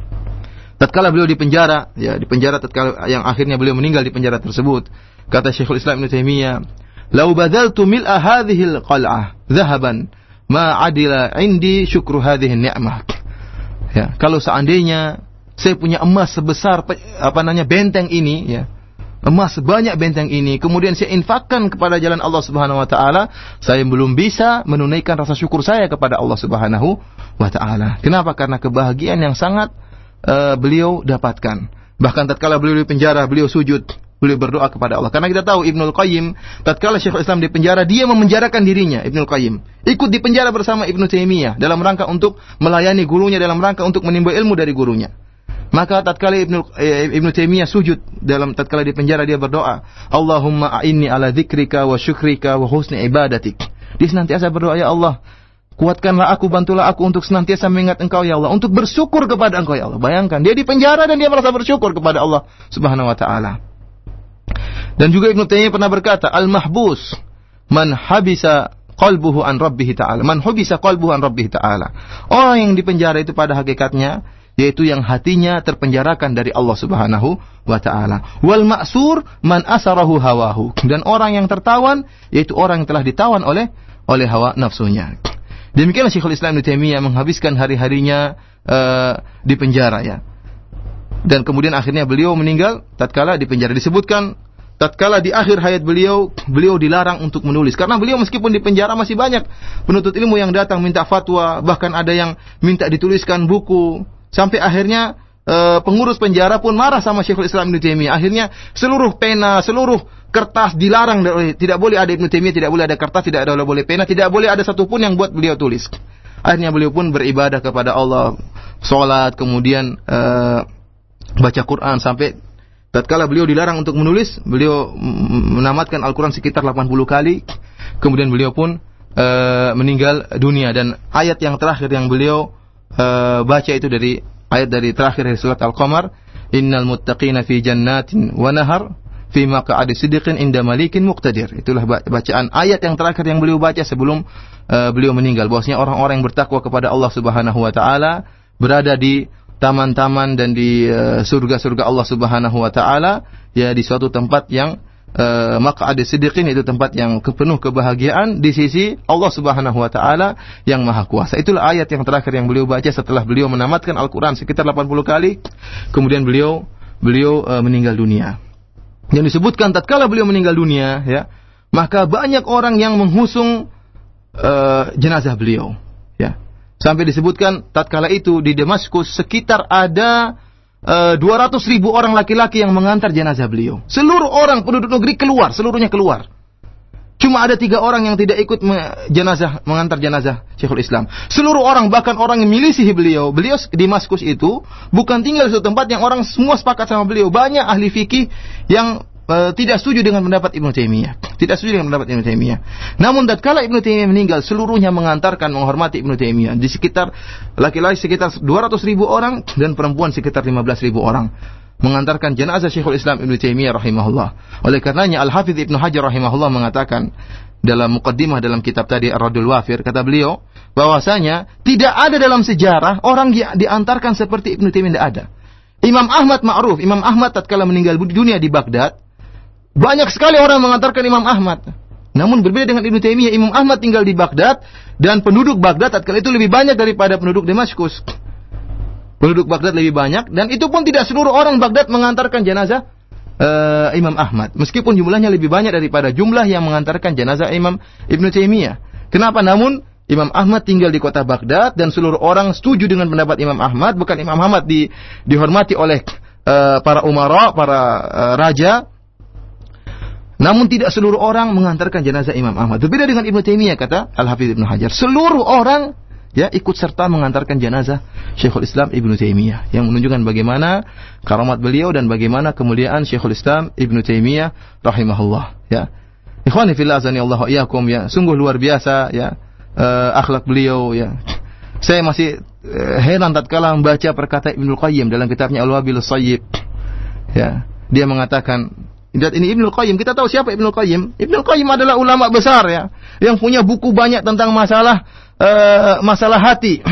Tatkala beliau di penjara, ya, di penjara tatkala yang akhirnya beliau meninggal di penjara tersebut, kata Syekhul Islam Ibnu Taimiyah, "Lau badaltu mil'a hadhihi al-qal'ah dhahaban ma 'adila 'indi syukru hadhihi an-ni'mah." Ya, kalau seandainya saya punya emas sebesar apa namanya benteng ini, ya, emas sebanyak benteng ini, kemudian saya infakkan kepada jalan Allah Subhanahu wa taala, saya belum bisa menunaikan rasa syukur saya kepada Allah Subhanahu wa taala. Kenapa? Karena kebahagiaan yang sangat uh, beliau dapatkan. Bahkan tatkala beliau di penjara, beliau sujud, beliau berdoa kepada Allah. Karena kita tahu Ibnul Qayyim, tatkala Syekhul Islam di penjara, dia memenjarakan dirinya, Ibnul Qayyim. Ikut di penjara bersama Ibnu Taimiyah dalam rangka untuk melayani gurunya, dalam rangka untuk menimba ilmu dari gurunya. Maka tatkala Ibnu eh, Ibnu Taimiyah sujud dalam tatkala di penjara, dia berdoa, Allahumma a'inni ala dzikrika wa syukrika wa husni ibadatik. Dia senantiasa berdoa, ya Allah, kuatkanlah aku, bantulah aku untuk senantiasa mengingat Engkau ya Allah, untuk bersyukur kepada Engkau ya Allah. Bayangkan, dia di penjara dan dia merasa bersyukur kepada Allah Subhanahu wa taala. Dan juga Ibnu Taimiyah pernah berkata, al-mahbus man habisa qalbuhu an rabbih ta'ala. Man habisa qalbuhu an rabbih ta'ala. Orang yang di penjara itu pada hakikatnya yaitu yang hatinya terpenjarakan dari Allah Subhanahu wa taala. Wal ma'sur man asarahu hawahu. Dan orang yang tertawan yaitu orang yang telah ditawan oleh oleh hawa nafsunya. Demikianlah Syekhul Islam Ibnu Taimiyah menghabiskan hari-harinya uh, di penjara, ya. Dan kemudian akhirnya beliau meninggal tatkala di penjara. Disebutkan tatkala di akhir hayat beliau, beliau dilarang untuk menulis. Karena beliau meskipun di penjara masih banyak penuntut ilmu yang datang minta fatwa, bahkan ada yang minta dituliskan buku. Sampai akhirnya e, pengurus penjara pun marah sama Syekhul Islam Ibnu Taimiyah. Akhirnya seluruh pena, seluruh kertas dilarang. Tidak boleh ada Ibnu Taimiyah, tidak boleh ada kertas, tidak ada boleh pena, tidak boleh ada satupun yang buat beliau tulis. Akhirnya beliau pun beribadah kepada Allah, sholat, kemudian e, baca Quran, sampai tatkala beliau dilarang untuk menulis, beliau menamatkan Al-Quran sekitar delapan puluh kali. Kemudian beliau pun e, meninggal dunia. Dan ayat yang terakhir yang beliau Uh, baca itu dari ayat dari terakhir dari surat Al-Qamar, innal muttaqina fi jannatin wa nahar fi maq'adi sidqin inda malikin muqtadir. Itulah bacaan ayat yang terakhir yang beliau baca sebelum uh, beliau meninggal, bahwasanya orang-orang yang bertakwa kepada Allah Subhanahu wa taala berada di taman-taman dan di uh, surga-surga Allah Subhanahu wa taala, ya, di suatu tempat yang Uh, maq'adi sidqin, itu tempat yang penuh kebahagiaan di sisi Allah Subhanahu wa taala yang Maha Kuasa. Itulah ayat yang terakhir yang beliau baca setelah beliau menamatkan Al-Qur'an sekitar delapan puluh kali. Kemudian beliau beliau uh, meninggal dunia. Yang disebutkan tatkala beliau meninggal dunia, ya, maka banyak orang yang menghusung uh, jenazah beliau, ya. Sampai disebutkan tatkala itu di Damaskus sekitar ada Uh, dua ratus ribu orang laki-laki yang mengantar jenazah beliau. Seluruh orang penduduk negeri keluar, seluruhnya keluar. Cuma ada tiga orang yang tidak ikut me- jenazah mengantar jenazah Syekhul Islam. Seluruh orang, bahkan orang yang milisihi beliau, beliau di Damaskus itu bukan tinggal di suatu tempat yang orang semua sepakat sama beliau. Banyak ahli fikih yang uh, tidak setuju dengan pendapat Ibnu Taimiyah, tidak setuju dengan pendapat Ibnu Taimiyah. Namun tatkala Ibnu Taimiyah meninggal, seluruhnya mengantarkan menghormati Ibnu Taimiyah. Di sekitar laki-laki sekitar dua ratus ribu orang dan perempuan sekitar lima belas ribu orang mengantarkan jenazah Syekhul Islam Ibnu Taimiyah rahimahullah. Oleh karenanya Al-Hafidz Ibnu Hajar rahimahullah mengatakan dalam muqaddimah dalam kitab tadi Ar-Raddul Wafir, kata beliau bahwasanya tidak ada dalam sejarah orang yang diantarkan seperti Ibnu Taimiyah, tidak ada. Imam Ahmad ma'ruf, Imam Ahmad tatkala meninggal dunia di Baghdad, banyak sekali orang mengantarkan Imam Ahmad. Namun berbeda dengan Ibnu Taimiyah, Imam Ahmad tinggal di Baghdad dan penduduk Baghdad tatkala itu lebih banyak daripada penduduk Damaskus. Penduduk Baghdad lebih banyak, dan itu pun tidak seluruh orang Baghdad mengantarkan jenazah uh, Imam Ahmad. Meskipun jumlahnya lebih banyak daripada jumlah yang mengantarkan jenazah Imam Ibnu Taimiyah. Kenapa? Namun Imam Ahmad tinggal di kota Baghdad dan seluruh orang setuju dengan pendapat Imam Ahmad. Bukan Imam Ahmad di, dihormati oleh uh, para umara, para uh, raja. Namun tidak seluruh orang mengantarkan jenazah Imam Ahmad. Berbeda dengan Ibnu Taimiyah, kata Al-Hafidz Ibnu Hajar. Seluruh orang ya ikut serta mengantarkan jenazah Syekhul Islam Ibnu Taimiyah, yang menunjukkan bagaimana karamat beliau dan bagaimana kemuliaan Syekhul Islam Ibnu Taimiyah rahimahullah. Ya. Ikhwani fillah azani Allah wa iyyakum, ya. Sungguh luar biasa ya. Uh, akhlak beliau ya. Saya masih uh, heran tatkala membaca perkataan Ibnu Qayyim dalam kitabnya Al-Wabilus Shayyib. Ya, dia mengatakan, lihat ini Ibnu Qayyim, kita tahu siapa Ibnu Qayyim? Ibnu Qayyim adalah ulama besar ya, yang punya buku banyak tentang masalah uh, masalah hati.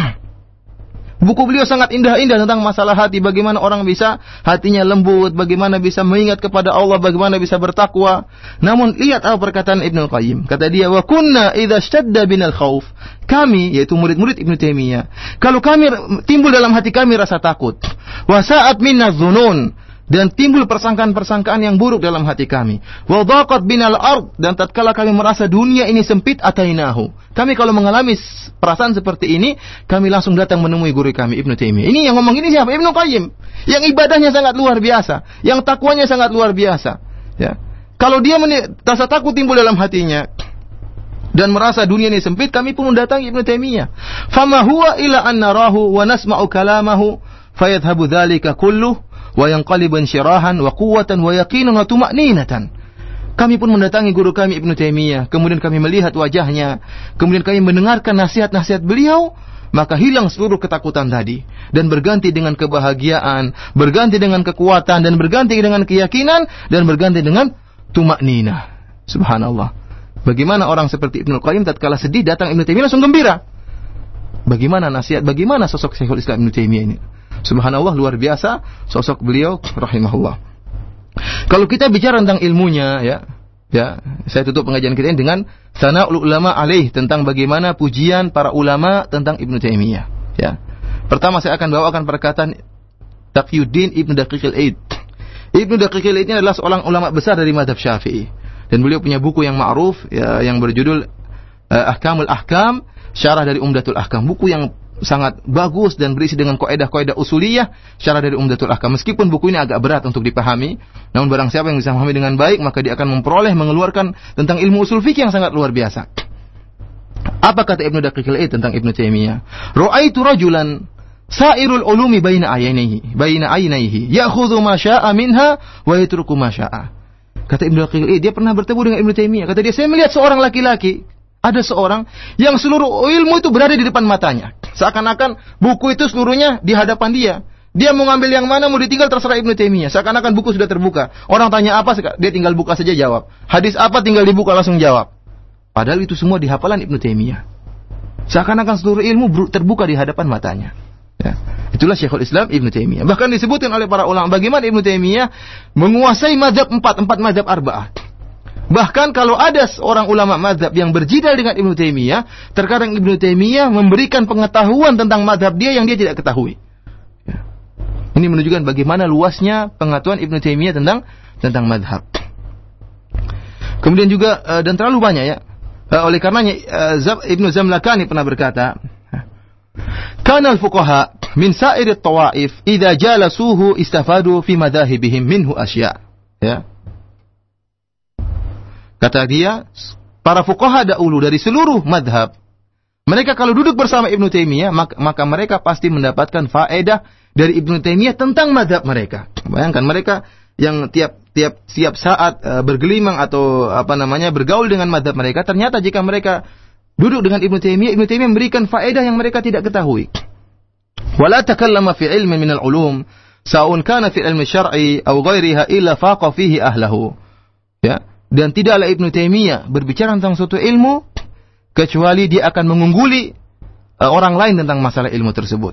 Buku beliau sangat indah-indah tentang masalah hati, bagaimana orang bisa hatinya lembut, bagaimana bisa mengingat kepada Allah, bagaimana bisa bertakwa. Namun lihat apa perkataan Ibnu Qayyim. Kata dia, "Wa kunna idza ishtadda binal khauf." Kami, yaitu murid-murid Ibnu Taimiyah, kalau kami timbul dalam hati kami rasa takut, wa sa'at minna dzunun, dan timbul persangkaan-persangkaan yang buruk dalam hati kami. Wa dhaqat binal ard, dan tatkala kami merasa dunia ini sempit, atainahu. Kami kalau mengalami perasaan seperti ini, kami langsung datang menemui guru kami Ibnu Taimiyah. Ini yang ngomong ini siapa? Ibnu Qayyim. Yang ibadahnya sangat luar biasa, yang takwanya sangat luar biasa. Ya. Kalau dia men- rasa takut timbul dalam hatinya dan merasa dunia ini sempit, kami pun mendatangi Ibnu Taimiyah. Fama huwa ila an narahu wa nasma'u kalamahu fayadhhabu dzalika kulluh wa yanqalibu insyirahan wa quwwatan wa yaqinan wa tuma'ninatan. Kami pun mendatangi guru kami Ibnu Taimiyah, kemudian kami melihat wajahnya, kemudian kami mendengarkan nasihat-nasihat beliau, maka hilang seluruh ketakutan tadi dan berganti dengan kebahagiaan, berganti dengan kekuatan, dan berganti dengan keyakinan, dan berganti dengan tuma'ninah. Subhanallah. Bagaimana orang seperti Ibnu Qayyim tatkala sedih datang Ibnu Taimiyah langsung gembira. Bagaimana nasihat, bagaimana sosok Syekhul Islam Ibnu Taimiyah ini? Subhanallah, luar biasa sosok beliau rahimahullah. Kalau kita bicara tentang ilmunya ya, ya, saya tutup pengajian kita ini dengan sana'ul ulama alaih, tentang bagaimana pujian para ulama tentang Ibnu Taimiyah, ya. Pertama saya akan bawakan perkataan Taqiyuddin Ibnu Daqiqil Aid. Ibnu Daqiqil Aid ini adalah seorang ulama besar dari mazhab Syafi'i, dan beliau punya buku yang ma'ruf ya, yang berjudul uh, Ahkamul Ahkam, syarah dari Umdatul Ahkam. Buku yang sangat bagus dan berisi dengan kaidah-kaidah usuliyah, syarah dari Umdatul Ahkam. Meskipun buku ini agak berat untuk dipahami, namun barang siapa yang bisa memahami dengan baik, maka dia akan memperoleh, mengeluarkan tentang ilmu usul fikih yang sangat luar biasa. Apa kata Ibnu Daqiqil Aid tentang Ibnu Taimiyah? Ra'aitu rajulan sa'irul ulumi baina aynihi, baina aynaihi, ya'khudhu ma syaa minha wa yatruku ma syaa. Kata Ibnu Daqiqil Aid, dia pernah bertemu dengan Ibnu Taimiyah. Kata dia, saya melihat seorang laki-laki, ada seorang yang seluruh ilmu itu berada di depan matanya. Seakan-akan buku itu seluruhnya di hadapan dia. Dia mau ngambil yang mana, mau ditinggal terserah Ibnu Taimiyah. Seakan-akan buku sudah terbuka. Orang tanya apa, dia tinggal buka saja jawab. Hadis apa, tinggal dibuka langsung jawab. Padahal itu semua di hafalan Ibnu Taimiyah. Seakan-akan seluruh ilmu terbuka di hadapan matanya. Ya. Itulah Syekhul Islam Ibnu Taimiyah. Bahkan disebutkan oleh para ulama bagaimana Ibnu Taimiyah menguasai mazhab empat, empat mazhab arba'ah. Bahkan kalau ada seorang ulama mazhab yang berjidal dengan Ibnu Taimiyah, terkadang Ibnu Taimiyah memberikan pengetahuan tentang mazhab dia yang dia tidak ketahui. Ya. Ini menunjukkan bagaimana luasnya pengetahuan Ibnu Taimiyah tentang tentang mazhab. Kemudian juga uh, dan terlalu banyak ya. Uh, oleh karenanya uh, Ibnu Zamlakani pernah berkata, "Kana al-fuqaha min sa'iri at-tawaif idza jalasuhu istafadu fi madhahibihim minhu asya." Ya. Kata dia, para fuqaha dahulu dari seluruh madhab, mereka kalau duduk bersama Ibnu Taimiyah, maka, maka mereka pasti mendapatkan faedah dari Ibnu Taimiyah tentang madhab mereka. Bayangkan mereka yang tiap tiap siap saat uh, bergelimang atau apa namanya bergaul dengan madhab mereka, ternyata jika mereka duduk dengan Ibnu Taimiyah, Ibnu Taimiyah memberikan faedah yang mereka tidak ketahui. Wala takallama fi ilmin min al-ulum, sa'un kana fi ilmi syar'i aw ghairiha illa faqa fihi ahlahu. Ya. Dan tidaklah Ibnu Taimiyah berbicara tentang suatu ilmu kecuali dia akan mengungguli uh, orang lain tentang masalah ilmu tersebut.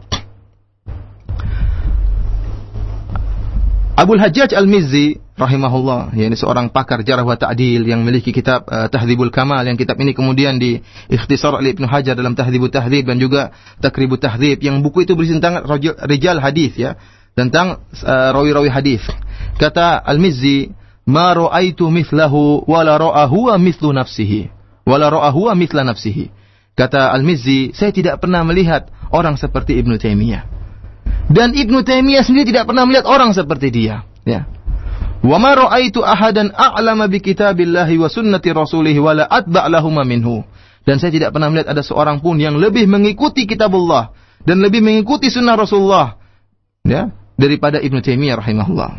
Abul Hajjaj Al-Mizzi rahimahullah, yakni seorang pakar jarh wa ta'dil yang memiliki kitab uh, Tahdzibul Kamal, yang kitab ini kemudian diikhtisar oleh Ibnu Hajar dalam Tahdzibut Tahdzib dan juga Takribut Tahdzib, yang buku itu berisi tentang rijal hadis ya, tentang uh, rawi-rawi hadis. Kata Al-Mizzi, "Ma ra'aitu mithlahu wa la ra'ahu wa mithlu nafsihi wa la ra'ahu wa mithla nafsihi." Kata Al-Mizzi, saya tidak pernah melihat orang seperti Ibnu Taimiyah. Dan Ibnu Taimiyah sendiri tidak pernah melihat orang seperti dia. Ya. Wa ma ra'aitu ahadan a'lama bi kitabillahi wa sunnati rasulih wa la atba' lahum minhu. Dan saya tidak pernah melihat ada seorang pun yang lebih mengikuti kitabullah dan lebih mengikuti sunnah Rasulullah, ya, daripada Ibnu Taimiyah rahimahullah.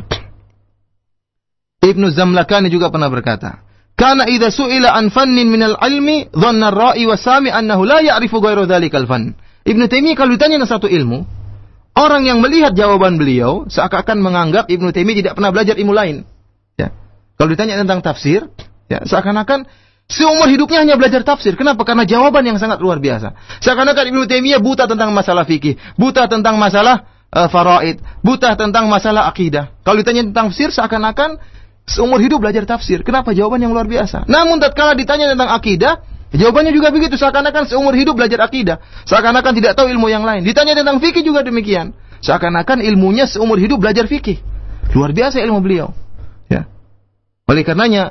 Ibnu Zamlakani juga pernah berkata, "Kana idza su'ila an fannin minal ilmi, dhanna ar-ra'i wa sami annahu la ya'rifu ghairu dzalikal fan." Ibnu Taimiyah kalau ditanya satu ilmu, orang yang melihat jawaban beliau seakan-akan menganggap Ibnu Taimiyah tidak pernah belajar ilmu lain. Ya. Kalau ditanya tentang tafsir, ya, seakan-akan seumur hidupnya hanya belajar tafsir. Kenapa? Karena jawaban yang sangat luar biasa. Seakan-akan Ibnu Taimiyah buta tentang masalah fikih, buta tentang masalah uh, faraid, buta tentang masalah akidah. Kalau ditanya tentang tafsir, seakan-akan seumur hidup belajar tafsir. Kenapa? Jawaban yang luar biasa. Namun tatkala ditanya tentang akidah, jawabannya juga begitu. Seakan-akan seumur hidup belajar akidah. Seakan-akan tidak tahu ilmu yang lain. Ditanya tentang fikih juga demikian. Seakan-akan ilmunya seumur hidup belajar fikih. Luar biasa ilmu beliau. Ya. Oleh karenanya,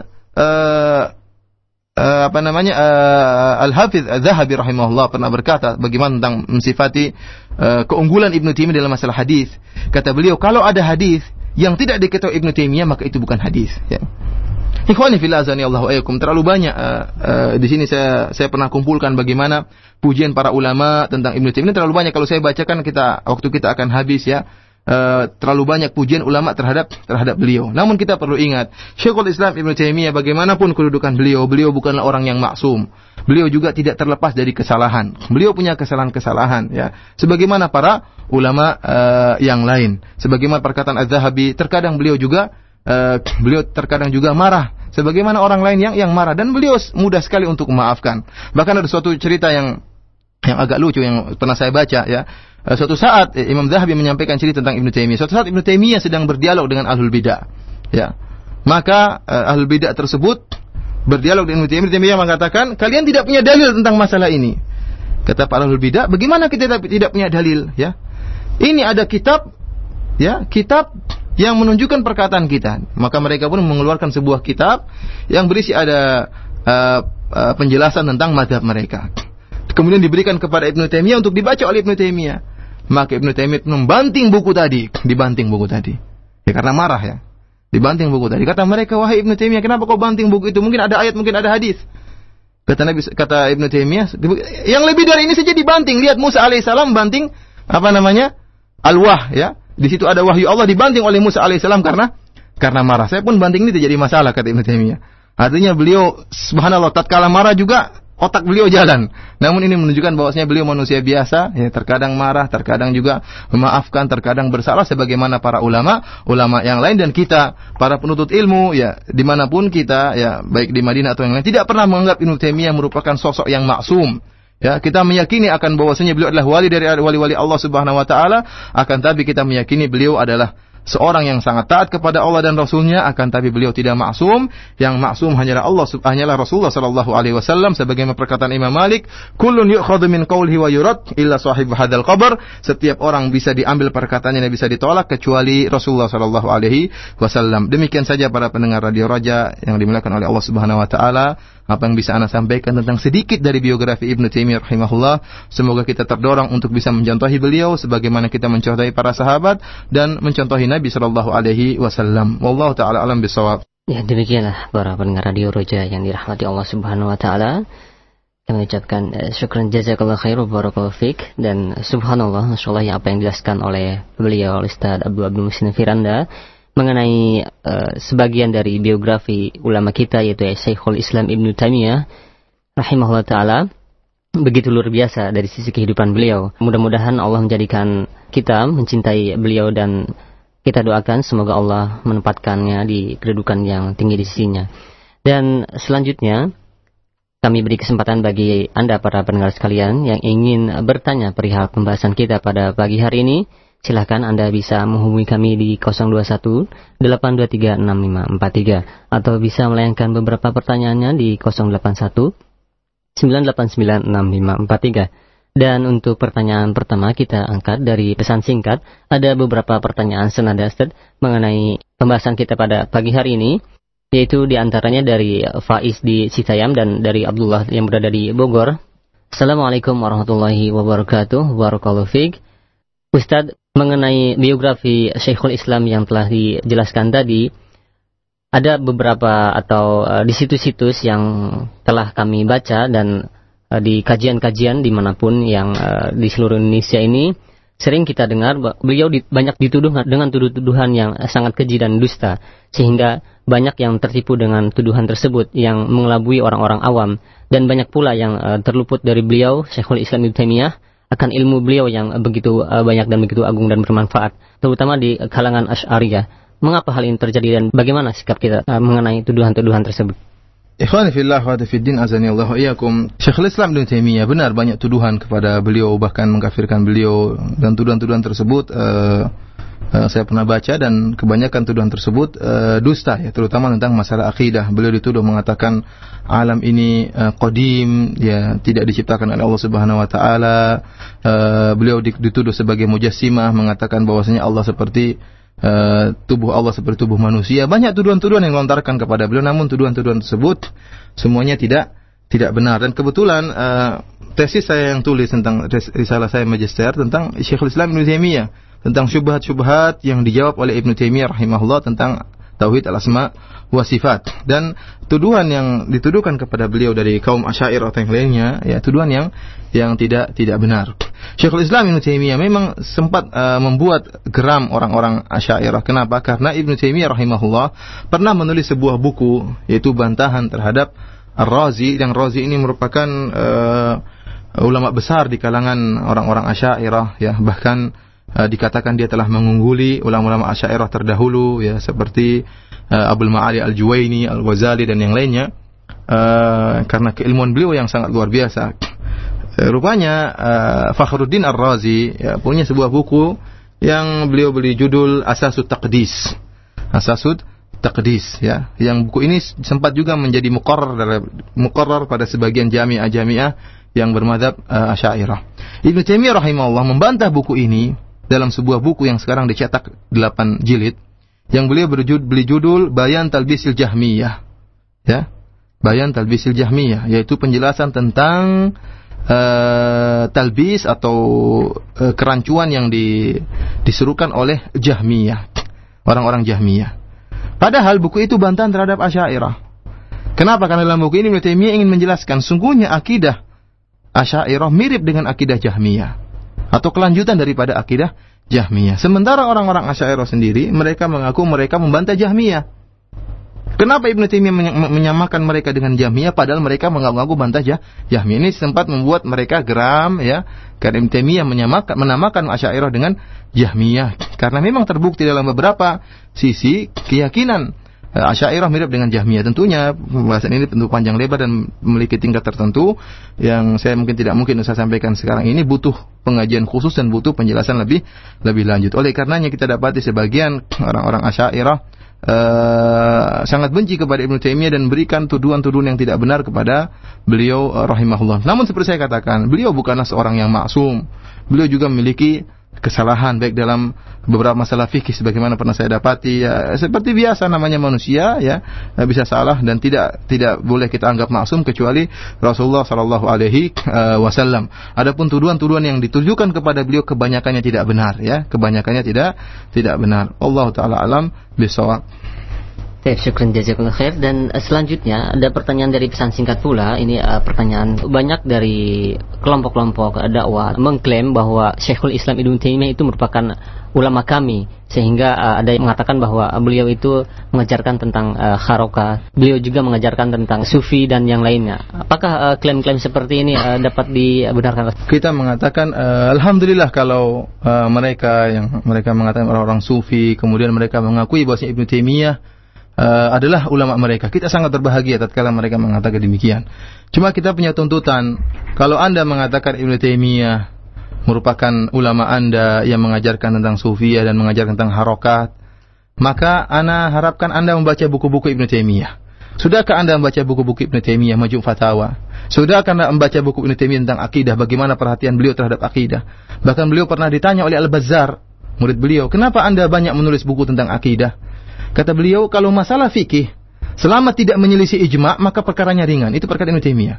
uh, Uh, apa namanya uh, Al-Hafidz Az-Zahabi rahimahullah pernah berkata bagaimana tentang mensifati uh, keunggulan Ibnu Taimiyah dalam masalah hadis. Kata beliau, kalau ada hadis yang tidak diketahui Ibnu Taimiyah maka itu bukan hadis, ya. Ikhwani fillah azani Allahu ayyakum, terlalu banyak uh, uh, di sini saya saya pernah kumpulkan bagaimana pujian para ulama tentang Ibnu Taimiyah. Terlalu banyak kalau saya bacakan kita waktu kita akan habis, ya. Uh, terlalu banyak pujian ulama terhadap terhadap beliau. Namun kita perlu ingat, Syekhul Islam Ibnu Taimiyah bagaimanapun kedudukan beliau, beliau bukanlah orang yang maksum. Beliau juga tidak terlepas dari kesalahan. Beliau punya kesalahan-kesalahan, ya. Sebagaimana para ulama uh, yang lain. Sebagaimana perkataan Az-Zahabi, terkadang beliau juga uh, beliau terkadang juga marah. Sebagaimana orang lain yang yang marah, dan beliau mudah sekali untuk memaafkan. Bahkan ada suatu cerita yang yang agak lucu yang pernah saya baca, ya. Suatu saat Imam Zahabi menyampaikan cerita tentang Ibnu Taimiyah. Suatu saat Ibnu Taimiyah sedang berdialog dengan Ahlul Bidah. Ya. Maka uh, Ahlul Bidah tersebut berdialog dengan Ibnu Taimiyah. Ibnu Taimiyah mengatakan, "Kalian tidak punya dalil tentang masalah ini." Kata para Ahlul Bidah, "Bagaimana kita tidak punya dalil, ya? Ini ada kitab, ya, kitab yang menunjukkan perkataan kita." Maka mereka pun mengeluarkan sebuah kitab yang berisi ada uh, uh, penjelasan tentang mazhab mereka. Kemudian diberikan kepada Ibnu Taimiyah untuk dibaca oleh Ibnu Taimiyah. Maka Ibnu Taimiyah membanting buku tadi, dibanting buku tadi. Ya karena marah, ya. Dibanting buku tadi. Kata mereka, "Wahai Ibnu Taimiyah, kenapa kau banting buku itu? Mungkin ada ayat, mungkin ada hadis." Kata Nabi, kata Ibnu Taimiyah, "Yang lebih dari ini saja dibanting. Lihat Musa alaihissalam banting apa namanya? Al-Wah, ya. Di situ ada wahyu Allah dibanting oleh Musa alaihissalam karena karena marah. Saya pun banting ini tidak jadi masalah," kata Ibnu Taimiyah. Artinya beliau subhanallah tatkala marah juga otak beliau jalan. Namun ini menunjukkan bahwasanya beliau manusia biasa, ya, terkadang marah, terkadang juga memaafkan, terkadang bersalah sebagaimana para ulama, ulama yang lain, dan kita para penuntut ilmu, ya, dimanapun kita, ya, baik di Madinah atau yang lain, tidak pernah menganggap Ibnu Taimiyah merupakan sosok yang maksum. Ya, kita meyakini akan bahwasanya beliau adalah wali dari wali-wali Allah Subhanahu wa taala, akan tapi kita meyakini beliau adalah seorang yang sangat taat kepada Allah dan Rasulnya, akan tapi beliau tidak maksum. Yang maksum hanyalah Allah, hanyalah Rasulullah sallallahu alaihi wasallam. Sebagaimana perkataan Imam Malik, "Kullun yu'khadhu min qawlihi wa yurad illa sahib hadzal qabr." Setiap orang bisa diambil perkataannya dan bisa ditolak kecuali Rasulullah sallallahu alaihi wasallam. Demikian saja para pendengar Radio Raja yang dimuliakan oleh Allah Subhanahu wa taala, apa yang bisa ana sampaikan tentang sedikit dari biografi Ibnu Taimiyah rahimahullah. Semoga kita terdorong untuk bisa mencontohi beliau sebagaimana kita mencontohi para sahabat dan mencontohi Nabi sallallahu alaihi wasallam. Wallahu taala alam bisawab. Ya, demikianlah para pendengar Radio Roja yang dirahmati Allah Subhanahu wa taala. Kami ucapkan uh, syukran jazakallahu khairan barakallahu fik, dan subhanallah masyaallah apa yang dijelaskan oleh beliau Ustaz Abdul Abdul Muhsin Firanda mengenai uh, sebagian dari biografi ulama kita, yaitu Syekhul Islam Ibnu Taimiyah rahimahullah taala, begitu luar biasa dari sisi kehidupan beliau. Mudah-mudahan Allah menjadikan kita mencintai beliau, dan kita doakan semoga Allah menempatkannya di kedudukan yang tinggi di sisinya. Dan selanjutnya kami beri kesempatan bagi Anda para pendengar sekalian yang ingin bertanya perihal pembahasan kita pada pagi hari ini. Silakan Anda bisa menghubungi kami di nol dua satu delapan dua tiga enam lima empat tiga atau bisa melayangkan beberapa pertanyaannya di nol delapan satu sembilan delapan sembilan enam lima empat tiga. Dan untuk pertanyaan pertama kita angkat dari pesan singkat. Ada beberapa pertanyaan senada Ustaz mengenai pembahasan kita pada pagi hari ini, yaitu diantaranya dari Faiz di Citayam dan dari Abdullah yang berada di Bogor. Assalamualaikum warahmatullahi wabarakatuh. Barakallahu fiik. Ustadz, mengenai biografi Syekhul Islam yang telah dijelaskan tadi, ada beberapa atau uh, di situs-situs yang telah kami baca dan uh, di kajian-kajian dimanapun yang uh, di seluruh Indonesia ini, sering kita dengar beliau di, banyak dituduh dengan tuduh-tuduhan yang sangat keji dan dusta, sehingga banyak yang tertipu dengan tuduhan tersebut yang mengelabui orang-orang awam, dan banyak pula yang uh, terluput dari beliau Syekhul Islam Ibnu Taimiyah akan ilmu beliau yang uh, begitu uh, banyak dan begitu agung dan bermanfaat, terutama di kalangan Asy'ariyah. Mengapa hal ini terjadi dan bagaimana sikap kita uh, mengenai tuduhan-tuduhan tersebut? Ikhwani fillah wa fiddin azani Allah wa iyyakum. Syekhul Islam Ibnu Taimiyah benar banyak tuduhan kepada beliau, bahkan mengkafirkan beliau, dan tuduhan-tuduhan tersebut uh, uh, saya pernah baca, dan kebanyakan tuduhan tersebut uh, dusta ya, terutama tentang masalah akidah. Beliau dituduh mengatakan alam ini uh, qadim, ya, tidak diciptakan oleh Allah Subhanahu wa taala. Uh, beliau dituduh sebagai mujassimah, mengatakan bahwasanya Allah seperti Uh, tubuh Allah seperti tubuh manusia. Banyak tuduhan-tuduhan yang dilontarkan kepada beliau, namun tuduhan-tuduhan tersebut semuanya tidak tidak benar. Dan kebetulan uh, tesis saya yang tulis tentang risalah saya magister tentang Syekhul Islam Ibnu Taimiyah, tentang syubhat-syubhat yang dijawab oleh Ibnu Taimiyah rahimahullah tentang tauhid al-asma wa sifat, dan tuduhan yang dituduhkan kepada beliau dari kaum Asy'ariyah atau yang lainnya, ya, tuduhan yang yang tidak tidak benar. Syekhul Islam Ibnu Taimiyah memang sempat uh, membuat geram orang-orang Asy'ariyah. Kenapa? Karena Ibnu Taimiyah rahimahullah pernah menulis sebuah buku, yaitu bantahan terhadap Ar-Razi, yang Razi ini merupakan uh, ulama besar di kalangan orang-orang Asy'ariyah, ya, bahkan uh, dikatakan dia telah mengungguli ulama-ulama Asy'ariyah terdahulu, ya, seperti uh, Abul Ma'ali Al-Juwaini, Al-Ghazali dan yang lainnya, uh, karena keilmuan beliau yang sangat luar biasa. Rupanya uh, Fakhruddin Ar-Razi, ya, punya sebuah buku yang beliau beri judul Asasut Taqdis. Asasut Taqdis, ya, yang buku ini sempat juga menjadi muqarrar muqarrar pada sebagian jamiah-jamiah yang bermadzhab uh, Asy'ariyah. Ibnu Taimiyah rahimahullah membantah buku ini dalam sebuah buku yang sekarang dicetak delapan jilid, yang beliau beri judul Bayan Talbisil Jahmiyah, ya. Bayan Talbisil Jahmiyah, yaitu penjelasan tentang Uh, talbis atau uh, kerancuan yang di, diserukan oleh Jahmiyah, orang-orang Jahmiyah. Padahal buku itu bantahan terhadap Asy'ariyah. Kenapa? Karena dalam buku ini Ibnu Taimiyah ingin menjelaskan sungguhnya akidah Asy'ariyah mirip dengan akidah Jahmiyah, atau kelanjutan daripada akidah Jahmiyah. Sementara orang-orang Asy'ariyah sendiri, mereka mengaku mereka membantah Jahmiyah. Kenapa Ibnu Taimiyah menyamakan mereka dengan Jahmiyah padahal mereka mengaku-ngaku bantah Jahmiyah? Ini sempat membuat mereka geram, ya, karena Ibnu Taimiyah menyamakan menamakan Asy'ariyah dengan Jahmiyah, karena memang terbukti dalam beberapa sisi keyakinan Asy'ariyah mirip dengan Jahmiyah. Tentunya pembahasan ini tentu panjang lebar dan memiliki tingkat tertentu yang saya mungkin tidak mungkin saya sampaikan sekarang ini, butuh pengajian khusus dan butuh penjelasan lebih lebih lanjut. Oleh karenanya kita dapati sebagian orang-orang Asy'ariyah Uh, sangat benci kepada Ibnu Taimiyah dan berikan tuduhan-tuduhan yang tidak benar kepada beliau uh, rahimahullah. Namun seperti saya katakan, beliau bukanlah seorang yang maksum. Beliau juga memiliki kesalahan baik dalam beberapa masalah fikih sebagaimana pernah saya dapati, ya, seperti biasa namanya manusia, ya, bisa salah dan tidak tidak boleh kita anggap maksum kecuali Rasulullah sallallahu alaihi wasallam. Adapun tuduhan-tuduhan yang ditujukan kepada beliau kebanyakannya tidak benar, ya, kebanyakannya tidak tidak benar. Allah taala alam bisawab. Baik, syukran jazakallahu khair. Dan uh, selanjutnya ada pertanyaan dari pesan singkat pula. Ini uh, pertanyaan banyak dari kelompok-kelompok uh, dakwah mengklaim bahwa Syekhul Islam Ibnu Taimiyah itu merupakan ulama kami, sehingga uh, ada yang mengatakan bahwa uh, beliau itu mengajarkan tentang uh, kharokah, beliau juga mengajarkan tentang sufi dan yang lainnya. Apakah uh, klaim-klaim seperti ini uh, dapat dibenarkan? Kita mengatakan uh, alhamdulillah kalau uh, mereka yang mereka mengatakan orang-orang sufi kemudian mereka mengakui bahwa Ibnu Taimiyah Uh, adalah ulama mereka. Kita sangat berbahagia tatkala mereka mengatakan demikian. Cuma kita punya tuntutan, kalau Anda mengatakan Ibnu Taimiyah merupakan ulama Anda yang mengajarkan tentang sufiyah dan mengajarkan tentang harokat, maka Ana harapkan Anda membaca buku-buku Ibnu Taimiyah. Sudahkah Anda membaca buku-buku Ibnu Taimiyah, Majmu' Fatawa? Sudahkah Anda membaca buku Ibnu Taimiyah tentang akidah, bagaimana perhatian beliau terhadap akidah? Bahkan beliau pernah ditanya oleh Al-Bazzar, murid beliau, kenapa Anda banyak menulis buku tentang akidah? Kata beliau, kalau masalah fikih, selama tidak menyelisih ijma', maka perkaranya ringan. Itu perkara Ibnu Taimiyah.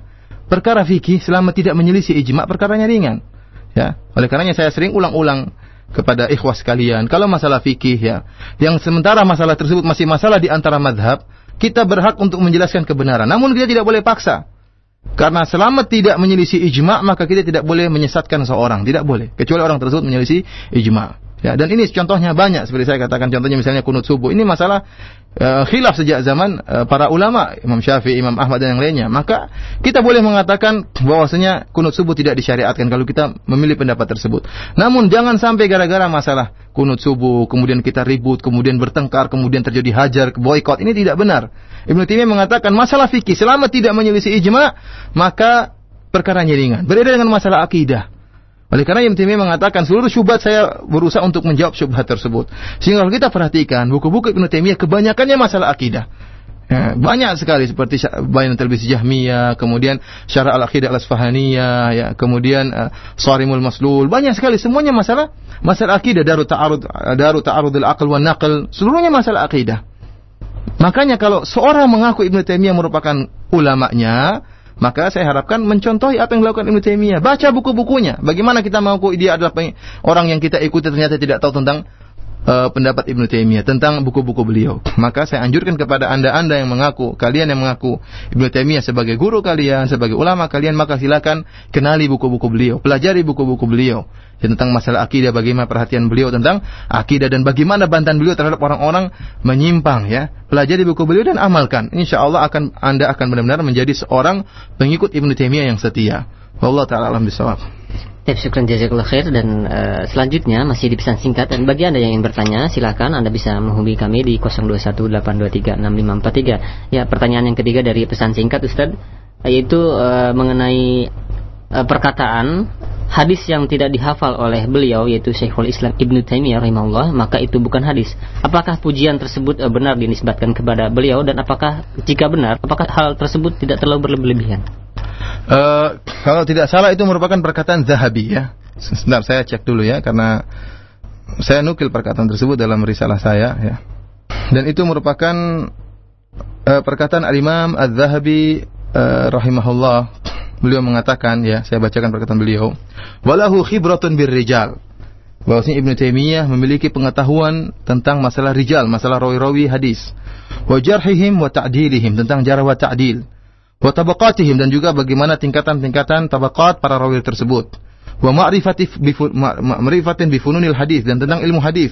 perkara fikih selama tidak menyelisih ijma' perkaranya ringan. Ya, oleh karenanya saya sering ulang-ulang kepada ikhwah sekalian, kalau masalah fikih ya, yang sementara masalah tersebut masih masalah di antara mazhab, kita berhak untuk menjelaskan kebenaran. Namun kita tidak boleh paksa. Karena selama tidak menyelisih ijma', maka kita tidak boleh menyesatkan seorang, tidak boleh, kecuali orang tersebut menyelisih ijma'. Ya, dan ini contohnya banyak, seperti saya katakan, contohnya misalnya kunut subuh. Ini masalah uh, khilaf sejak zaman uh, para ulama, Imam Syafi'i, Imam Ahmad dan yang lainnya. Maka kita boleh mengatakan bahwasanya kunut subuh tidak disyariatkan kalau kita memilih pendapat tersebut. Namun jangan sampai gara-gara masalah kunut subuh kemudian kita ribut, kemudian bertengkar, kemudian terjadi hajar, boikot. Ini tidak benar. Ibnu Taimiyah mengatakan masalah fikih selama tidak menyelisih ijma', maka perkaranya ringan. Berbeda dengan masalah akidah. Oleh karena Ibnu Taimiyah mengatakan seluruh syubhat saya berusaha untuk menjawab syubhat tersebut. Sehingga kalau kita perhatikan buku-buku Ibnu Taimiyah kebanyakannya masalah akidah. Ya, banyak sekali seperti Bayan Talbis Jahmiyah, kemudian Syarah Al-Aqidah Al-Asfahaniyah, ya, kemudian uh, Sharimul Maslul, banyak sekali semuanya masalah masalah akidah, Darut Ta'arud, Darut Ta'arudul Aql wan Naql, seluruhnya masalah akidah. Makanya kalau seorang mengaku Ibnu Taimiyah merupakan ulamanya, maka saya harapkan mencontohi apa yang dilakukan Ibnu Taimiyah. Baca buku-bukunya. Bagaimana kita mengaku dia adalah orang yang kita ikuti ternyata tidak tahu tentang uh, pendapat Ibnu Taimiyah, tentang buku-buku beliau. Maka saya anjurkan kepada anda-anda yang mengaku, kalian yang mengaku Ibnu Taimiyah sebagai guru kalian, sebagai ulama kalian, maka silakan kenali buku-buku beliau, pelajari buku-buku beliau. Tentang masalah akidah, bagaimana perhatian beliau tentang akidah dan bagaimana bantahan beliau terhadap orang-orang menyimpang, ya. Pelajari buku beliau dan amalkan. Insyaallah akan anda akan benar-benar menjadi seorang pengikut Ibnu Taimiyah yang setia. Wallahu taala alam bisawab. Terima kasih jazakallahu khair, dan uh, selanjutnya masih di pesan singkat, dan bagi anda yang ingin bertanya silakan anda bisa menghubungi kami di nol dua satu delapan dua tiga enam lima empat tiga. Ya, pertanyaan yang ketiga dari pesan singkat Ustaz, yaitu uh, mengenai uh, perkataan hadis yang tidak dihafal oleh beliau, yaitu Syekhul Islam Ibnu Taimiyah rahimahullah, maka itu bukan hadis. Apakah pujian tersebut uh, benar dinisbatkan kepada beliau, dan apakah jika benar, apakah hal tersebut tidak terlalu berlebihan? Uh, kalau tidak salah itu merupakan perkataan Zahabi, ya. Sebentar saya cek dulu ya, karena saya nukil perkataan tersebut dalam risalah saya, ya. Dan itu merupakan uh, perkataan Al-Imam Az-Zahabi uh, rahimahullah. Beliau mengatakan, ya, saya bacakan perkataan beliau, walahu khibratun birrijal, bahwasanya Ibnu Taimiyah memiliki pengetahuan tentang masalah rijal, masalah rawi-rawi hadis, wa jarhihim wa ta'dilihim, tentang jarh wa ta'dil, wa tabaqatihim, dan juga bagaimana tingkatan-tingkatan tabaqat para rawi tersebut, wa ma'rifatif ma'rifatin bi fununil hadis, dan tentang ilmu hadis,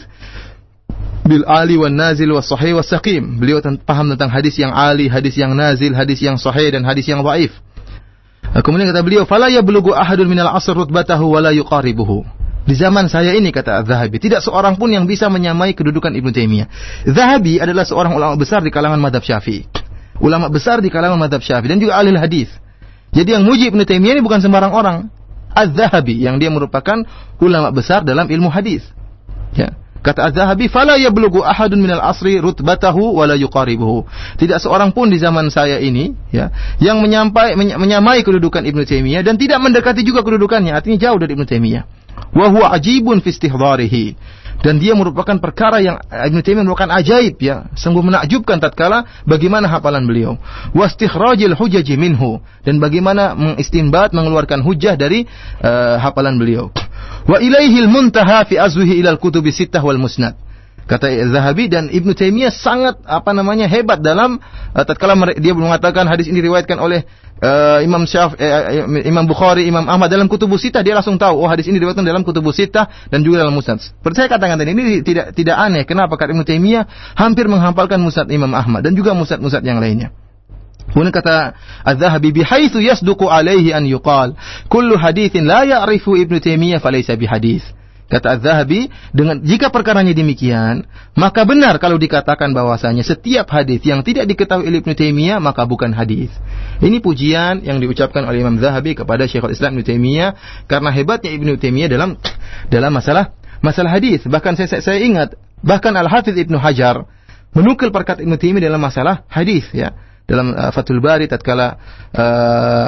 bil ali wan nazil was sahih was saqim. Beliau paham tentang hadis yang ali, hadis yang nazil, hadis yang sahih dan hadis yang dhaif. Kemudian kata beliau, fala yablughu ahadun minal asr rutbatahu wala yuqaribuhu. Di zaman saya ini, kata Az-Zahabi, tidak seorang pun yang bisa menyamai kedudukan Ibnu Taimiyah. Zahabi adalah seorang ulama besar di kalangan mazhab Syafi'i. Ulama besar di kalangan mazhab Syafi'i dan juga ahli hadis. Jadi yang muji Ibnu Taimiyah ini bukan sembarang orang. Az-Zahabi yang dia merupakan ulama besar dalam ilmu hadis. Ya. Kata Az-Zahabi, fala yablughu ahadun minal asri rutbatahu wala yuqaribuhu. Tidak seorang pun di zaman saya ini, ya, yang menyampai menyamai kedudukan Ibnu Taimiyah dan tidak mendekati juga kedudukannya, artinya jauh dari Ibnu Taimiyah. Wa huwa ajibun fi istihdharihi. Dan dia merupakan perkara yang Ibnu Taimiyah merupakan ajaib, ya, sungguh menakjubkan tatkala bagaimana hafalan beliau. Wa istikhrajil hujaji minhu, dan bagaimana mengistinbat, mengeluarkan hujah dari uh, hafalan beliau. Wa ilaihil muntaha fi azwihi ilal kutubi sittah wal musnad. Kata Zahabi, dan Ibnu Taimiyah sangat apa namanya hebat dalam uh, tatkala dia mengatakan hadis ini diriwayatkan oleh uh, Imam Syaf, uh, Imam Bukhari, Imam Ahmad dalam kutubus sittah, dia langsung tahu, oh hadis ini diriwayatkan dalam kutubus sittah dan juga dalam musnad. Seperti saya katakan tadi, ini tidak tidak aneh kenapa karena Ibnu Taimiyah hampir menghafalkan musnad Imam Ahmad dan juga musnad-musnad yang lainnya. Kemudian kata Az-Zahabi, bihaitsu yasduqu alaihi an yuqal kullu haditsin la ya'rifu Ibnu Taimiyah falaysa bihadits. Kata Az-Zahabi, dengan jika perkaranya demikian, maka benar kalau dikatakan bahwasanya setiap hadis yang tidak diketahui oleh Ibnu Taimiyah maka bukan hadis. Ini pujian yang diucapkan oleh Imam Zahabi kepada Syekhul Islam Ibnu Taimiyah karena hebatnya Ibnu Taimiyah dalam dalam masalah masalah hadis. Bahkan saya, saya ingat, bahkan Al-Hafidz Ibnu Hajar menukil perkataan Ibnu Taimiyah dalam masalah hadis, ya. Dalam uh, Fathul Bari tatkala uh,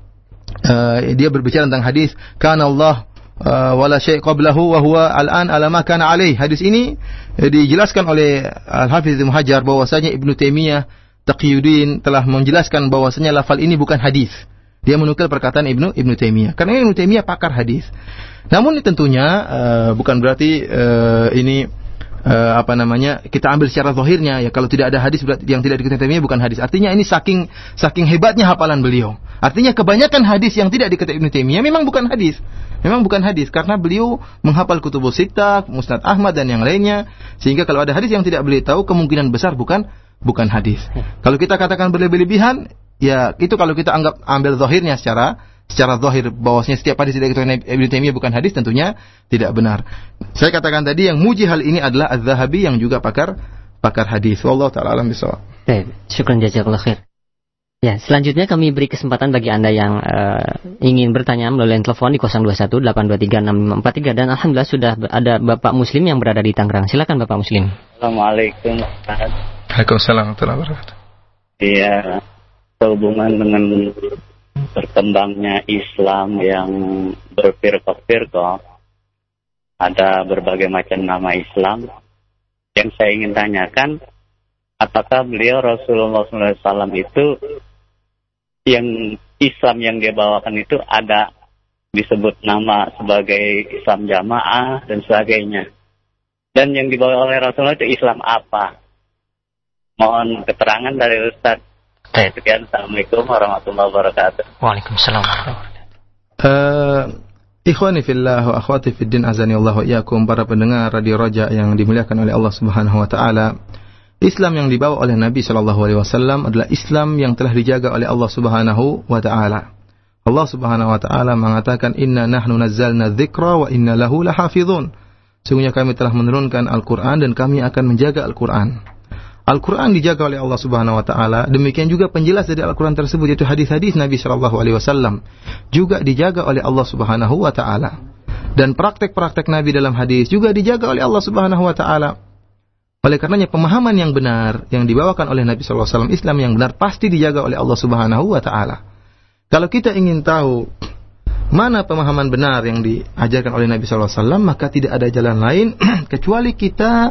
uh, dia berbicara tentang hadis, kana Allah uh, wala syai' qablahu wa huwa al-an ala ma kana alaih. Hadis ini uh, dijelaskan oleh Al-Hafidz Ibnu Hajar bahwasanya Ibnu Taimiyah Taqiyuddin telah menjelaskan bahwasanya lafal ini bukan hadis. Dia menukil perkataan Ibnu Ibnu Taimiyah. Karena Ibnu Taimiyah pakar hadis. Namun ini tentunya uh, bukan berarti uh, ini uh, apa namanya kita ambil secara zahirnya ya, kalau tidak ada hadis yang tidak diketahui Taimiyah bukan hadis. Artinya ini saking saking hebatnya hafalan beliau. Artinya kebanyakan hadis yang tidak diketahui Ibnu Taimiyah memang bukan hadis. Memang bukan hadis karena beliau menghafal Kutubus Sittah, Musnad Ahmad dan yang lainnya, sehingga kalau ada hadis yang tidak beliau tahu kemungkinan besar bukan bukan hadis. Kalau kita katakan berlebihan, ya itu kalau kita anggap ambil zahirnya secara secara zahir bahwasanya setiap hadis tidak diketahui Ibnu Taimiyah bukan hadis, tentunya tidak benar. Saya katakan tadi yang muji hal ini adalah Az-Zahabi yang juga pakar pakar hadis. Wallahu taala alam bisawab. Baik, syukran jazakallahu khair. Ya, selanjutnya kami beri kesempatan bagi Anda yang uh, ingin bertanya melalui telepon di nol dua satu delapan dua tiga enam lima empat tiga dan alhamdulillah sudah ada Bapak Muslim yang berada di Tangerang. Silakan Bapak Muslim. Assalamualaikum. Waalaikumsalam warahmatullahi wabarakatuh. Iya, sehubungan dengan berkembangnya Islam yang berfirqah-firqah, ada berbagai macam nama Islam. Yang saya ingin tanyakan, apakah beliau Rasulullah shallallahu alaihi wasallam itu yang Islam yang dia bawakan itu ada disebut nama sebagai Islam jamaah dan sebagainya. Dan yang dibawa oleh Rasulullah itu Islam apa? Mohon keterangan dari Ustaz. Sekian, Assalamualaikum warahmatullahi wabarakatuh. Waalaikumsalam warahmatullahi wabarakatuh. Uh, ikhwani fillah wa akhwati fid din azani Allah wa iyyakum, para pendengar Radio Raja yang dimuliakan oleh Allah Subhanahu wa taala. Islam yang dibawa oleh Nabi Shallallahu Alaihi Wasallam adalah Islam yang telah dijaga oleh Allah Subhanahu Wa Taala. Allah Subhanahu Wa Taala mengatakan, Inna nahnu nazzalna dzikra wa inna lahu lahafizun. Sungguhnya kami telah menurunkan Al-Quran dan kami akan menjaga Al-Quran. Al-Quran dijaga oleh Allah Subhanahu Wa Taala. Demikian juga penjelas dari Al-Quran tersebut, yaitu hadis-hadis Nabi Shallallahu Alaihi Wasallam, juga dijaga oleh Allah Subhanahu Wa Taala. Dan praktek-praktek Nabi dalam hadis juga dijaga oleh Allah Subhanahu Wa Taala. Oleh karenanya pemahaman yang benar yang dibawakan oleh Nabi shallallahu alaihi wasallam, Islam yang benar pasti dijaga oleh Allah Subhanahu wa taala. Kalau kita ingin tahu mana pemahaman benar yang diajarkan oleh Nabi shallallahu alaihi wasallam, maka tidak ada jalan lain kecuali kita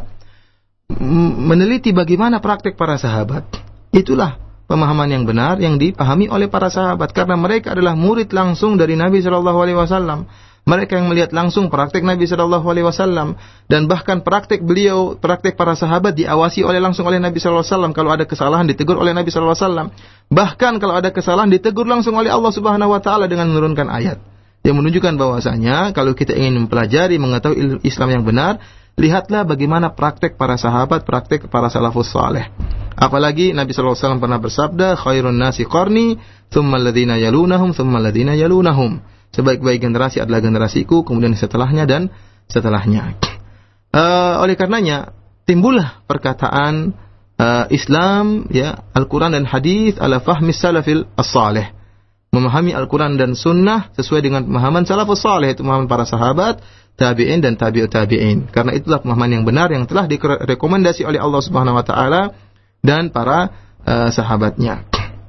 meneliti bagaimana praktek para sahabat. Itulah pemahaman yang benar yang dipahami oleh para sahabat, karena mereka adalah murid langsung dari Nabi shallallahu alaihi wasallam. Mereka yang melihat langsung praktek Nabi shallallahu alaihi wasallam, dan bahkan praktek beliau, praktek para sahabat diawasi oleh langsung oleh Nabi shallallahu alaihi wasallam. Kalau ada kesalahan ditegur oleh Nabi shallallahu alaihi wasallam. Bahkan kalau ada kesalahan ditegur langsung oleh Allah Subhanahu wa taala dengan menurunkan ayat yang menunjukkan bahwasanya kalau kita ingin mempelajari mengetahui Islam yang benar, lihatlah bagaimana praktek para sahabat, praktek para salafus saleh. Apalagi Nabi shallallahu alaihi wasallam pernah bersabda, khairun nasi qarni, tsumma alladziina yalunahum, tsumma alladziina yalunahum. Sebaik-baik generasi adalah generasiku, kemudian setelahnya dan setelahnya. Uh, oleh karenanya timbullah perkataan uh, Islam, ya, Al-Quran dan Hadis ala fahmi salafil as-salih. Memahami Al-Quran dan Sunnah sesuai dengan pemahaman salafus salih, itu pemahaman para sahabat, tabi'in dan tabi'ut tabi'in. Karena itulah pemahaman yang benar yang telah direkomendasi oleh Allah Subhanahu wa taala dan para uh, sahabatnya.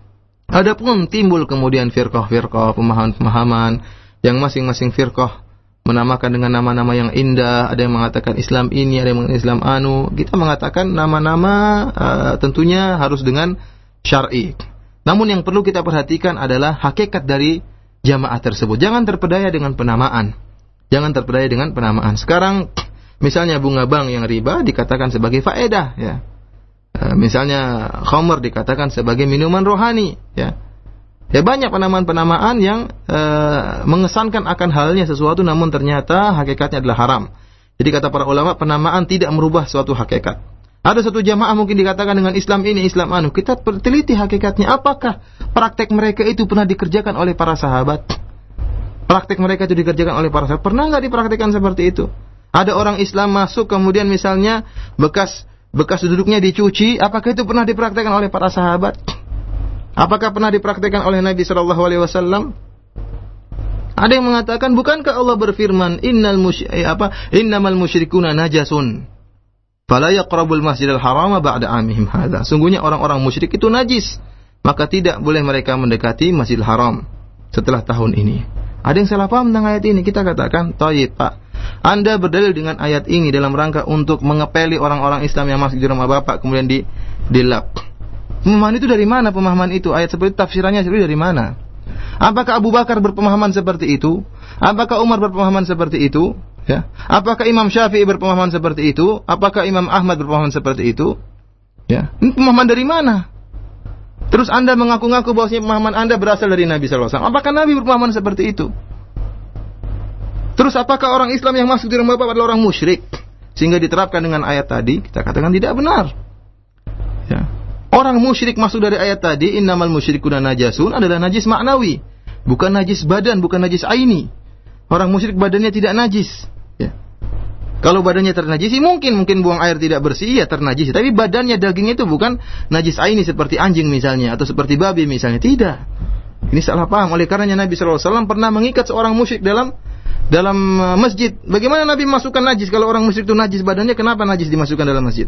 Adapun timbul kemudian firqah-firqah, pemahaman-pemahaman yang masing-masing firqah menamakan dengan nama-nama yang indah. Ada yang mengatakan Islam ini, ada yang mengatakan Islam anu. Kita mengatakan nama-nama uh, tentunya harus dengan syar'i. Namun yang perlu kita perhatikan adalah hakikat dari jamaah tersebut. Jangan terpedaya dengan penamaan. Jangan terpedaya dengan penamaan. Sekarang misalnya bunga bank yang riba dikatakan sebagai faedah, ya. Misalnya khamr dikatakan sebagai minuman rohani, ya. Ya banyak penamaan-penamaan yang e, mengesankan akan halnya sesuatu, namun ternyata hakikatnya adalah haram. Jadi kata para ulama, penamaan tidak merubah suatu hakikat. Ada satu jamaah mungkin dikatakan dengan Islam ini, Islam anu. Kita teliti hakikatnya, apakah praktek mereka itu pernah dikerjakan oleh para sahabat? Praktek mereka itu dikerjakan oleh para sahabat, pernah nggak dipraktekkan seperti itu? Ada orang Islam masuk kemudian misalnya bekas bekas duduknya dicuci, apakah itu pernah dipraktikkan oleh para sahabat? Apakah pernah dipraktikkan oleh Nabi shallallahu alaihi wasallam? Ada yang mengatakan, bukankah Allah berfirman, innal musy- apa? innamal musyrikuna najasun, fala yaqrabul masjidal harama ba'da amihim hadza. Sungguhnya orang-orang musyrik itu najis, maka tidak boleh mereka mendekati Masjidil Haram setelah tahun ini. Ada yang salah paham tentang ayat ini. Kita katakan, thayyib Pak, Anda berdalil dengan ayat ini dalam rangka untuk mengepeli orang-orang Islam yang masuk di rumah Bapak kemudian di dilap. Pemahaman itu dari mana? Pemahaman itu ayat seperti itu, tafsirannya seperti dari mana? Apakah Abu Bakar berpemahaman seperti itu? Apakah Umar berpemahaman seperti itu? Ya. Apakah Imam Syafi'i berpemahaman seperti itu? Apakah Imam Ahmad berpemahaman seperti itu? Ya. Ini pemahaman dari mana? Terus Anda mengaku-ngaku bahwa pemahaman Anda berasal dari Nabi sallallahu alaihi wasallam. Apakah Nabi berpemahaman seperti itu? Terus apakah orang Islam yang masuk di rumah Bapak adalah orang musyrik? Sehingga diterapkan dengan ayat tadi, kita katakan tidak benar. Ya. Orang musyrik masuk dari ayat tadi, innamal musyrikuna najasun, adalah najis maknawi, bukan najis badan, bukan najis aini. Orang musyrik badannya tidak najis. Ya. Kalau badannya ternajisi, mungkin mungkin buang air tidak bersih, ya ternajisi. Tapi badannya, dagingnya itu bukan najis aini seperti anjing misalnya, atau seperti babi misalnya. Tidak. Ini salah paham. Oleh karenanya Nabi sallallahu alaihi wasallam pernah mengikat seorang musyrik dalam dalam masjid. Bagaimana Nabi memasukkan najis? Kalau orang musyrik itu najis badannya, kenapa najis dimasukkan dalam masjid?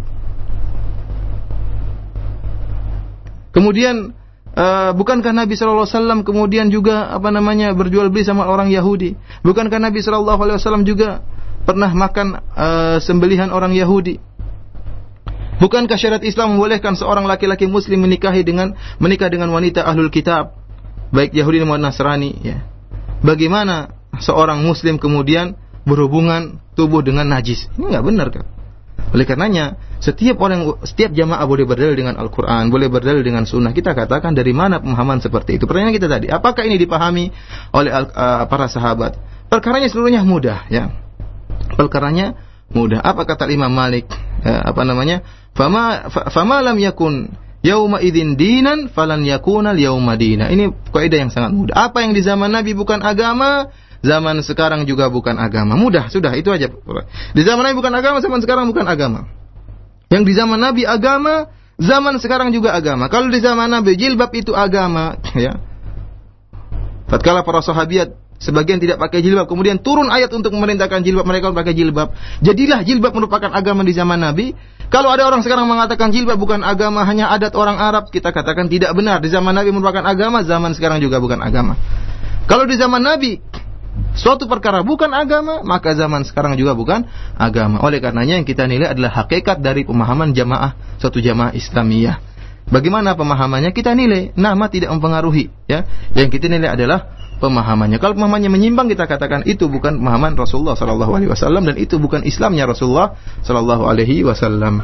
Kemudian uh, bukankah Nabi sallallahu alaihi wasallam kemudian juga apa namanya berjual beli sama orang Yahudi? Bukankah Nabi sallallahu alaihi wasallam juga pernah makan uh, sembelihan orang Yahudi? Bukankah syariat Islam membolehkan seorang laki-laki muslim menikahi dengan menikah dengan wanita ahlul kitab, baik Yahudi maupun Nasrani, ya. Bagaimana seorang muslim kemudian berhubungan tubuh dengan najis? Ini enggak benar, kan? Oleh karenanya, setiap orang, setiap jamaah boleh berdalil dengan Al-Quran, boleh berdalil dengan Sunnah. Kita katakan dari mana pemahaman seperti itu. Pertanyaan kita tadi, apakah ini dipahami oleh uh, para sahabat? Perkaranya seluruhnya mudah, ya. Perkaranya mudah. Apa kata Imam Malik? Ya, apa namanya? Fama fama lam yakun yauma idzin dinan falan yakunal yauma dina. Ini kaidah yang sangat mudah. Apa yang di zaman Nabi bukan agama, zaman sekarang juga bukan agama. Mudah, sudah, itu aja. Di zaman Nabi bukan agama, zaman sekarang bukan agama. Yang di zaman Nabi agama, zaman sekarang juga agama. Kalau di zaman Nabi jilbab itu agama, ya. Tatkala para sahabiat sebagian tidak pakai jilbab, kemudian turun ayat untuk memerintahkan jilbab, mereka pakai jilbab. Jadilah jilbab merupakan agama di zaman Nabi. Kalau ada orang sekarang mengatakan jilbab bukan agama, hanya adat orang Arab, kita katakan tidak benar. Di zaman Nabi merupakan agama, zaman sekarang juga bukan agama. Kalau di zaman Nabi suatu perkara bukan agama, maka zaman sekarang juga bukan agama. Oleh karenanya yang kita nilai adalah hakikat dari pemahaman jamaah, suatu jamaah Islamiyah. Bagaimana pemahamannya? Kita nilai, nama tidak mempengaruhi, ya. Yang kita nilai adalah pemahamannya. Kalau pemahamannya menyimpang, kita katakan itu bukan pemahaman Rasulullah sallallahu alaihi wasallam dan itu bukan Islamnya Rasulullah sallallahu alaihi wasallam.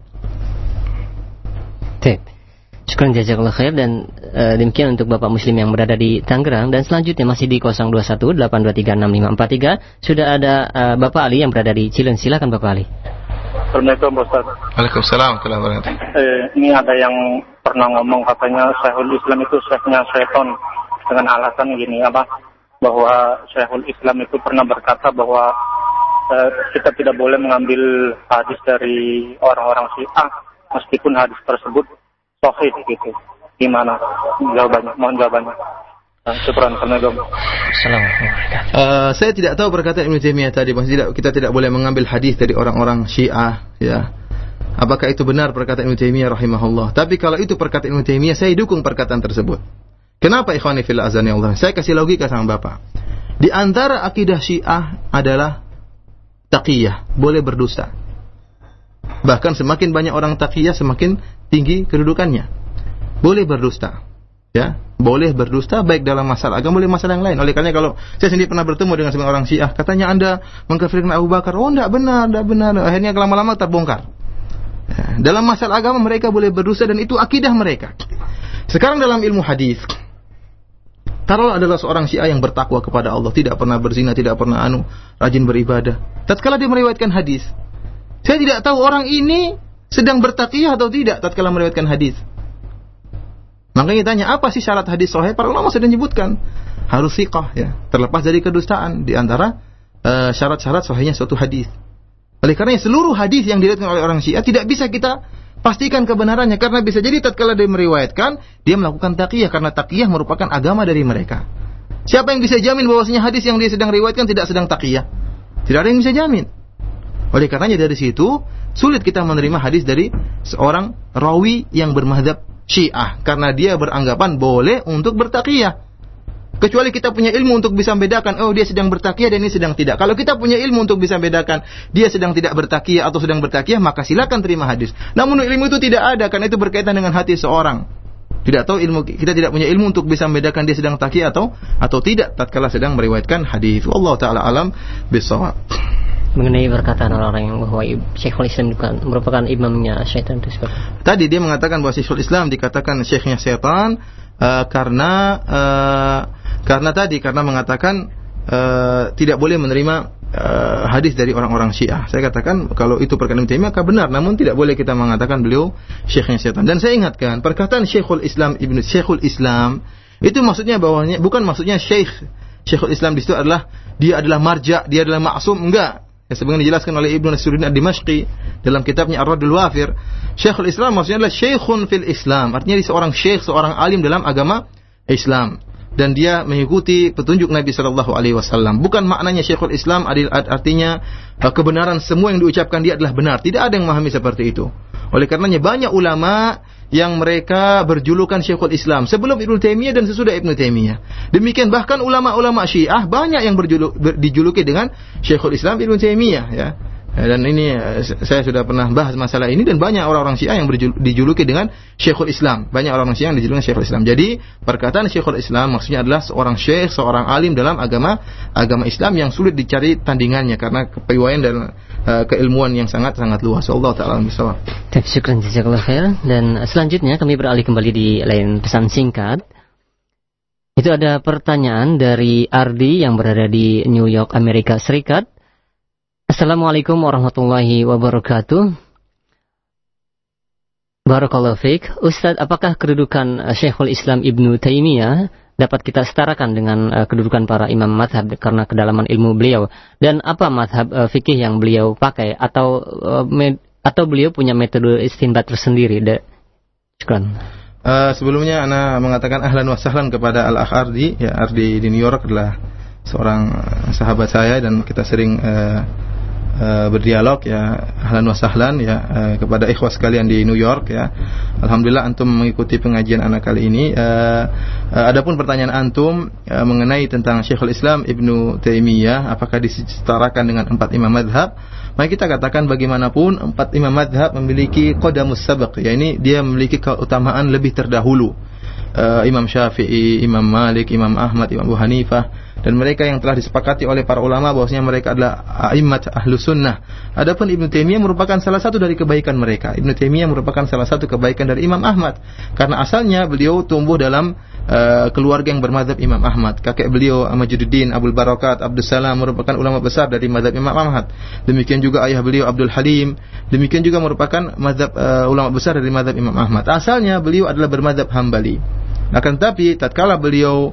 Baik. Syukran jazakallah khair, dan uh, demikian untuk Bapak Muslim yang berada di Tangerang, dan selanjutnya masih di nol dua satu delapan dua tiga enam lima empat tiga sudah ada uh, Bapak Ali yang berada di Cileun. Silakan Bapak Ali. Assalamualaikum Ustaz. Waalaikumsalam warahmatullahi wabarakatuh. Eh, ini ada yang pernah ngomong katanya Syekhul Islam itu syekhnya syaitan, dengan alasan gini apa, bahwa Syekhul Islam itu pernah berkata bahwa eh, kita tidak boleh mengambil hadis dari orang-orang Syiah meskipun hadis tersebut sahih gitu. Gimana jawabannya? Mohon jawabannya. Syukran. Assalamualaikum. Uh, saya tidak tahu perkataan Ibnu Taimiyah tadi, maksudnya kita tidak boleh mengambil hadis dari orang-orang Syiah, ya. Apakah itu benar perkataan Ibnu Taimiyah rahimahullah? Tapi kalau itu perkataan Ibnu Taimiyah, saya dukung perkataan tersebut. Kenapa ikhwani fillah azani Allah? Saya kasih logika sama Bapak. Di antara akidah Syiah adalah taqiyah, boleh berdusta. Bahkan semakin banyak orang taqiyah, semakin tinggi kedudukannya. Boleh berdusta. Ya, boleh berdusta baik dalam masalah agama, boleh masalah yang lain. Oleh karena kalau saya sendiri pernah bertemu dengan sebagian orang Syiah, katanya Anda mengkafirkan Abu Bakar. Oh, enggak benar, enggak benar. Akhirnya lama-lama terbongkar. Ya, dalam masalah agama mereka boleh berdusta dan itu akidah mereka. Sekarang dalam ilmu hadis, kalau adalah seorang Syiah yang bertakwa kepada Allah, tidak pernah berzina, tidak pernah anu, rajin beribadah. Tatkala dia meriwayatkan hadis, saya tidak tahu orang ini sedang bertaqiyah atau tidak tatkala meriwayatkan hadis. Makanya tanya, apa sih syarat hadis sahih? Para ulama sudah menyebutkan harus thiqah, ya, terlepas dari kedustaan, di antara uh, syarat-syarat sahihnya suatu hadis. Oleh karena seluruh hadis yang diriwayatkan oleh orang Syiah tidak bisa kita pastikan kebenarannya, karena bisa jadi tatkala dia meriwayatkan, dia melakukan taqiyah, karena taqiyah merupakan agama dari mereka. Siapa yang bisa jamin bahwasanya hadis yang dia sedang riwayatkan tidak sedang taqiyah? Tidak ada yang bisa jamin. Oleh karenanya dari situ sulit kita menerima hadis dari seorang rawi yang bermadzhab Syiah, karena dia beranggapan boleh untuk bertaqiyah. Kecuali kita punya ilmu untuk bisa membedakan, oh dia sedang bertaqiyah dan ini sedang tidak. Kalau kita punya ilmu untuk bisa membedakan dia sedang tidak bertaqiyah atau sedang bertaqiyah, maka silakan terima hadis. Namun ilmu itu tidak ada, karena itu berkaitan dengan hati seorang. Tidak tahu ilmu, kita tidak punya ilmu untuk bisa membedakan dia sedang taki atau atau tidak tatkala sedang meriwayatkan hadis. Wallahu taala alam bissawab. Mengenai perkataan orang-orang yang bahwa Syekhul Islam merupakan imamnya syaitan itu seperti. Tadi dia mengatakan bahwa Syekhul Islam dikatakan syekhnya syaitan uh, karena uh, karena tadi karena mengatakan uh, tidak boleh menerima Uh, hadis dari orang-orang Syiah. Saya katakan kalau itu perkataan Ibnu Taimiyah maka benar, namun tidak boleh kita mengatakan beliau syekhnya setan. Dan saya ingatkan perkataan Syekhul Islam Ibnu Syekhul Islam itu maksudnya bahwanya bukan maksudnya syekh Syekhul Islam di situ adalah dia adalah marja, dia adalah maksum, enggak. Ya, sebagaimana dijelaskan oleh Ibnu Nasruddin Ad-Dimashqi dalam kitabnya Ar-Raddul Wafir, Syekhul Islam maksudnya adalah syekhun fil Islam, artinya dia seorang syekh, seorang alim dalam agama Islam. Dan dia mengikuti petunjuk Nabi Sallallahu Alaihi Wasallam. Bukan maknanya Syekhul Islam artinya kebenaran semua yang diucapkan dia adalah benar. Tidak ada yang memahami seperti itu. Oleh karenanya banyak ulama yang mereka berjulukan Syekhul Islam sebelum Ibnu Taimiyah dan sesudah Ibnu Taimiyah. Demikian bahkan ulama-ulama Syiah banyak yang berjuluk, ber, dijuluki dengan Syekhul Islam Ibnu Taimiyah, ya. Dan ini saya sudah pernah bahas masalah ini dan banyak orang-orang Syiah yang dijuluki dengan Syekhul Islam. Banyak orang-orang Syiah yang dijuluki Syekhul Islam. Jadi perkataan Syekhul Islam maksudnya adalah seorang syekh, seorang alim dalam agama agama Islam yang sulit dicari tandingannya karena kepiawaian dan uh, keilmuan yang sangat-sangat luas. Wallahu ta'ala bishawab. Syukran jazakallahu khair. Dan selanjutnya kami beralih kembali di lain pesan singkat. Itu ada pertanyaan dari Ardi yang berada di New York, Amerika Serikat. Assalamualaikum warahmatullahi wabarakatuh. Barakallahu fiik. Ustaz, apakah kedudukan Syekhul Islam Ibnu Taimiyah dapat kita setarakan dengan uh, kedudukan para imam mazhab karena kedalaman ilmu beliau? Dan apa mazhab uh, fikih yang beliau pakai atau uh, med- atau beliau punya metode istinbat tersendiri? De- Syukran. Uh, sebelumnya ana mengatakan ahlan wa sahlan kepada Al-Akh Ardi. Ya, Ardi di New York adalah seorang sahabat saya dan kita sering uh, Uh, berdialog, ya. Ahlan wa sahlan, ya, uh, kepada ikhwah sekalian di New York, ya. Alhamdulillah antum mengikuti pengajian anak kali ini. Uh, uh, adapun pertanyaan antum uh, mengenai tentang Syekhul Islam Ibnu Taimiyah apakah disetarakan dengan empat imam mazhab, maka kita katakan bagaimanapun empat imam mazhab memiliki qadamus sabaq, ya, ini dia memiliki keutamaan lebih terdahulu. Uh, Imam Syafi'i, Imam Malik, Imam Ahmad, Imam Abu Hanifah, dan mereka yang telah disepakati oleh para ulama bahwasanya mereka adalah a'immat ahlus sunnah. Adapun Ibnu Taimiyah merupakan salah satu dari kebaikan mereka. Ibnu Taimiyah merupakan salah satu kebaikan dari Imam Ahmad karena asalnya beliau tumbuh dalam uh, keluarga yang bermadzhab Imam Ahmad. Kakek beliau Majududdin Abdul Barakat Abdus Salam merupakan ulama besar dari mazhab Imam Ahmad. Demikian juga ayah beliau Abdul Halim, demikian juga merupakan mazhab uh, ulama besar dari mazhab Imam Ahmad. Asalnya beliau adalah bermadzhab Hambali. Akan tetapi tatkala beliau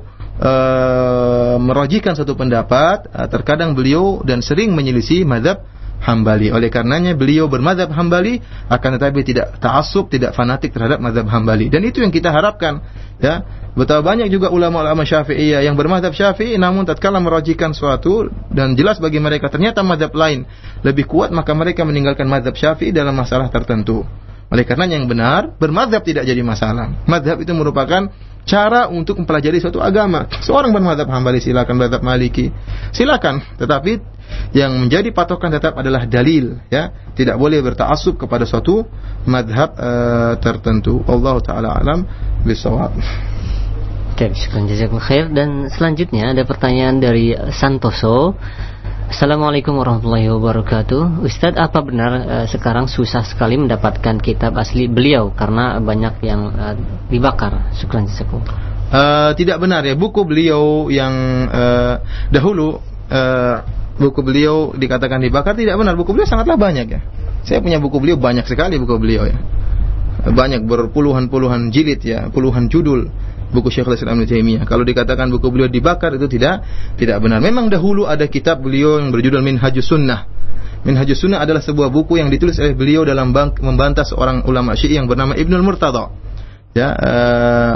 uh, merajihkan satu pendapat, uh, terkadang beliau dan sering menyelisih mazhab Hambali. Oleh karenanya beliau bermazhab Hambali, akan tetapi tidak ta'assub, tidak fanatik terhadap mazhab Hambali. Dan itu yang kita harapkan, ya. Betapa banyak juga ulama-ulama Syafi'iyah yang bermazhab Syafi'i, namun tatkala merajihkan suatu dan jelas bagi mereka ternyata mazhab lain lebih kuat, maka mereka meninggalkan mazhab Syafi'i dalam masalah tertentu. Oleh karenanya yang benar, bermadzhab tidak jadi masalah. Madzhab itu merupakan cara untuk mempelajari suatu agama. Seorang bermadzhab Hambali silakan, bermadzhab Maliki silakan, tetapi yang menjadi patokan tetap adalah dalil, ya. Tidak boleh berta'assub kepada suatu madzhab uh, tertentu. Wallahu taala alam bisawab. Oke, syukran jazakallahu khair. Dan selanjutnya ada pertanyaan dari Santoso. Assalamualaikum warahmatullahi wabarakatuh. Ustadz, apa benar uh, sekarang susah sekali mendapatkan kitab asli beliau karena banyak yang uh, dibakar? Syukran jazakallahu. Uh, tidak benar, ya. Buku beliau yang uh, dahulu uh, buku beliau dikatakan dibakar, tidak benar. Buku beliau sangatlah banyak, ya. Saya punya buku beliau banyak sekali, buku beliau, ya. Banyak, berpuluhan-puluhan jilid, ya, puluhan judul buku Syekhul Islam Ibnu Taimiyah. Kalau dikatakan buku beliau dibakar itu tidak tidak benar. Memang dahulu ada kitab beliau yang berjudul Minhajus Sunnah. Minhajus Sunnah adalah sebuah buku yang ditulis oleh beliau dalam membantah seorang ulama Syi'i yang bernama Ibnul Murtada. Ya, uh,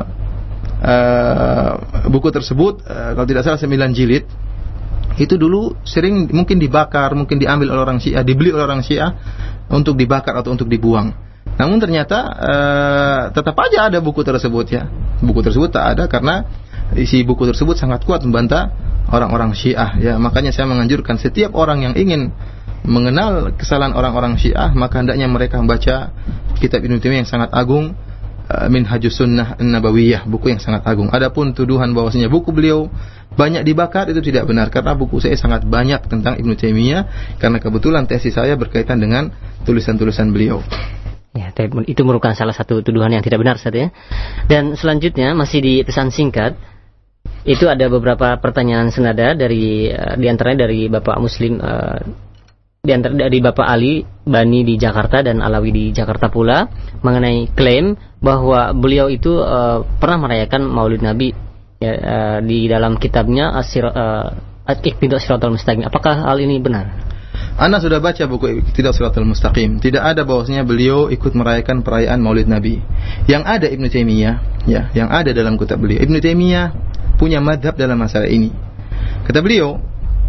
uh, buku tersebut uh, kalau tidak salah sembilan jilid. Itu dulu sering mungkin dibakar, mungkin diambil oleh orang Syiah, dibeli oleh orang Syiah untuk dibakar atau untuk dibuang. Namun ternyata uh, tetap aja ada buku tersebut, ya. Buku tersebut tak ada karena isi buku tersebut sangat kuat membantah orang-orang Syiah, ya. Makanya saya menganjurkan setiap orang yang ingin mengenal kesalahan orang-orang Syiah, maka hendaknya mereka membaca kitab Ibnu Taimiyah yang sangat agung, uh, Minhajus Sunnah An-Nabawiyah, buku yang sangat agung. Adapun tuduhan bahwasanya buku beliau banyak dibakar, itu tidak benar, karena buku saya sangat banyak tentang Ibnu Taimiyah, karena kebetulan tesis saya berkaitan dengan tulisan-tulisan beliau. Ya, itu merupakan salah satu tuduhan yang tidak benar, Ustaz ya. Dan selanjutnya masih di pesan singkat, itu ada beberapa pertanyaan senada dari uh, di antaranya dari Bapak Muslim, uh, di antara dari Bapak Ali Bani di Jakarta dan Alawi di Jakarta pula, mengenai klaim bahwa beliau itu uh, pernah merayakan Maulid Nabi ya, uh, di dalam kitabnya Asir uh, Iqtidah Shiratal Mustaqim. Apakah hal ini benar? Ana sudah baca buku Iqtidah Shiratal Mustaqim. Tidak ada bahwasanya beliau ikut merayakan perayaan Maulid Nabi. Yang ada Ibnu Taimiyah, ya, yang ada dalam kitab beliau. Ibnu Taimiyah punya madhab dalam masalah ini. Kata beliau,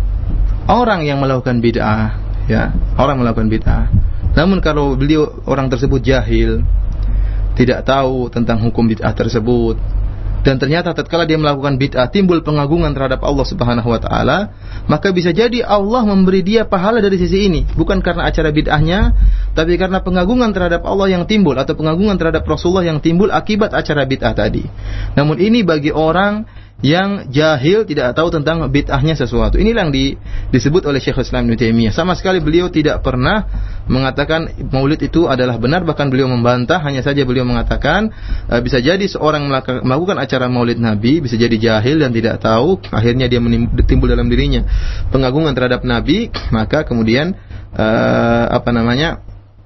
orang yang melakukan bid'ah, ya, orang melakukan bid'ah. Namun kalau beliau orang tersebut jahil, tidak tahu tentang hukum bid'ah tersebut, dan ternyata tatkala dia melakukan bid'ah timbul pengagungan terhadap Allah Subhanahu wa taala, maka bisa jadi Allah memberi dia pahala dari sisi ini, bukan karena acara bid'ahnya, tapi karena pengagungan terhadap Allah yang timbul, atau pengagungan terhadap Rasulullah yang timbul akibat acara bid'ah tadi. Namun ini bagi orang yang jahil, tidak tahu tentang bid'ahnya sesuatu. Inilah yang di, disebut oleh Syekhul Islam Ibnu Taimiyah. Sama sekali beliau tidak pernah mengatakan maulid itu adalah benar, bahkan beliau membantah. Hanya saja beliau mengatakan uh, bisa jadi seorang melakukan acara maulid Nabi, bisa jadi jahil dan tidak tahu, akhirnya dia menim- timbul dalam dirinya pengagungan terhadap Nabi, maka kemudian uh, apa namanya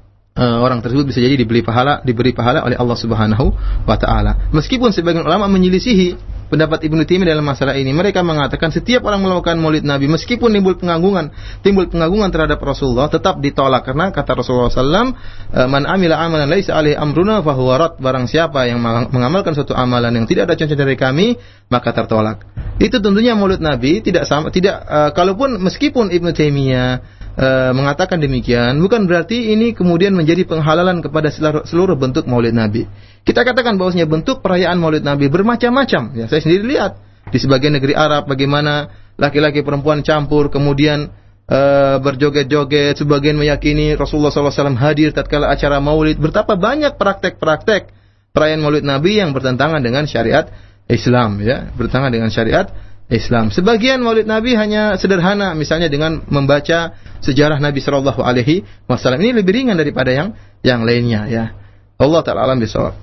Uh, orang tersebut bisa jadi diberi pahala, diberi pahala oleh Allah Subhanahu wa taala. Meskipun sebagian ulama menyelisihi pendapat Ibnu Taimiyah dalam masalah ini, mereka mengatakan setiap orang melakukan maulid Nabi meskipun timbul pengagungan, timbul pengagungan terhadap Rasulullah, tetap ditolak, karena kata Rasulullah sallallahu alaihi wasallam, man amila amalan laisa alaihi amruna fahuwa rad, barang siapa yang mengamalkan suatu amalan yang tidak ada contoh dari kami, maka tertolak. Itu tentunya maulid Nabi tidak sama, tidak uh, kalaupun meskipun Ibnu Taimiyah Uh, mengatakan demikian, bukan berarti ini kemudian menjadi penghalalan kepada seluruh, seluruh bentuk maulid Nabi. Kita katakan bahwasanya bentuk perayaan maulid Nabi bermacam-macam. Ya, saya sendiri lihat di sebagian negeri Arab bagaimana laki-laki perempuan campur, kemudian uh, berjoget-joget. Sebagian meyakini Rasulullah sallallahu alaihi wasallam hadir tatkala acara maulid. Betapa banyak praktek-praktek perayaan maulid Nabi yang bertentangan dengan syariat Islam, ya, bertentangan dengan syariat Islam. Sebagian maulid Nabi hanya sederhana, misalnya dengan membaca sejarah Nabi Shallallahu Alaihi Wasallam. Ini lebih ringan daripada yang yang lainnya, ya. Allah Taala alam bisawab.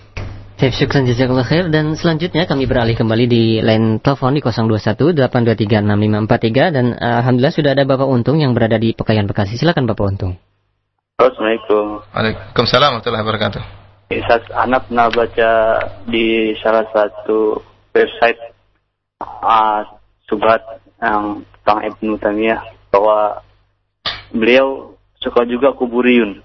Syukran jazakallah khair. Dan selanjutnya kami beralih kembali di line telepon di nol dua satu delapan dua tiga enam lima empat tiga, dan uh, alhamdulillah sudah ada Bapak Untung yang berada di Pekayan Bekasi. Silakan Bapak Untung. Assalamualaikum. Waalaikumsalam warahmatullahi wabarakatuh. Ustaz, anak pernah baca di salah satu website Uh, subhat yang tentang Ibnu Taimiyah bahwa beliau suka juga kuburiyun.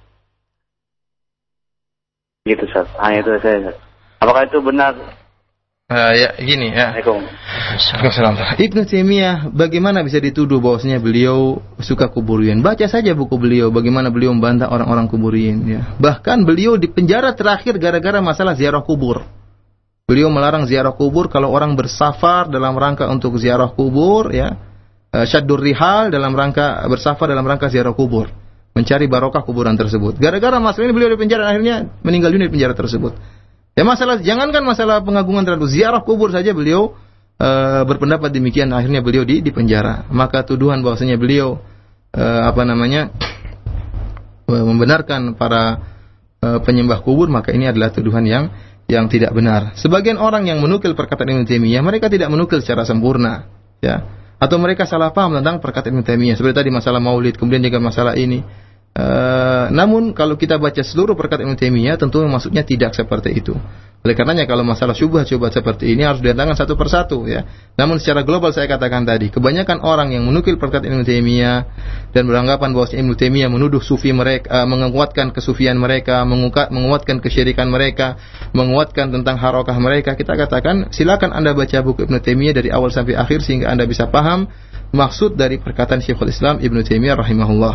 Gitu, Ustaz. Hanya itu saya. Apakah itu benar? Uh, ya, gini ya. Assalamualaikum. Ibnu Taimiyah bagaimana bisa dituduh bahwasanya beliau suka kuburiyun? Baca saja buku beliau, bagaimana beliau membantah orang-orang kuburiyun, ya. Bahkan beliau di penjara terakhir gara-gara masalah ziarah kubur. Beliau melarang ziarah kubur kalau orang bersafar dalam rangka untuk ziarah kubur, ya. Syaddur rihal dalam rangka bersafar dalam rangka ziarah kubur, mencari barokah kuburan tersebut. Gara-gara masalah ini beliau di penjara, akhirnya meninggal dunia di penjara tersebut. Ya, masalah jangankan masalah pengagungan terhadap ziarah kubur saja beliau uh, berpendapat demikian, akhirnya beliau di di penjara. Maka tuduhan bahwasanya beliau uh, apa namanya uh, membenarkan para uh, penyembah kubur, maka ini adalah tuduhan yang yang tidak benar. Sebagian orang yang menukil perkataan Ibnu Taimiyah, mereka tidak menukil secara sempurna, ya, atau mereka salah paham tentang perkataan Ibnu Taimiyah, seperti tadi masalah maulid, kemudian juga masalah ini. Uh, namun kalau kita baca seluruh perkataan Ibnu Taimiyah, tentu maksudnya tidak seperti itu. Oleh karenanya kalau masalah syubhat-syubhat seperti ini harus didatangkan satu persatu, ya. Namun secara global saya katakan tadi, kebanyakan orang yang menukil perkataan Ibnu Taimiyah dan beranggapan bahwa Ibnu Taimiyah menuduh sufi mereka, uh, menguatkan kesufian mereka, menguat, menguatkan kesyirikan mereka, menguatkan tentang harokah mereka, kita katakan silakan Anda baca buku Ibnu Taimiyah dari awal sampai akhir sehingga Anda bisa paham maksud dari perkataan Syekhul Islam Ibnu Taimiyah rahimahullah.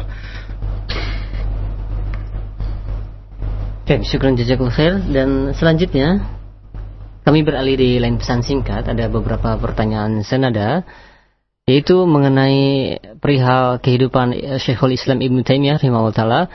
Oke, syukran jazakallahu khair. Dan selanjutnya kami beralih di line pesan singkat. Ada beberapa pertanyaan senada, yaitu mengenai perihal kehidupan Syekhul Islam Ibnu Taimiyah rahimahullah taala.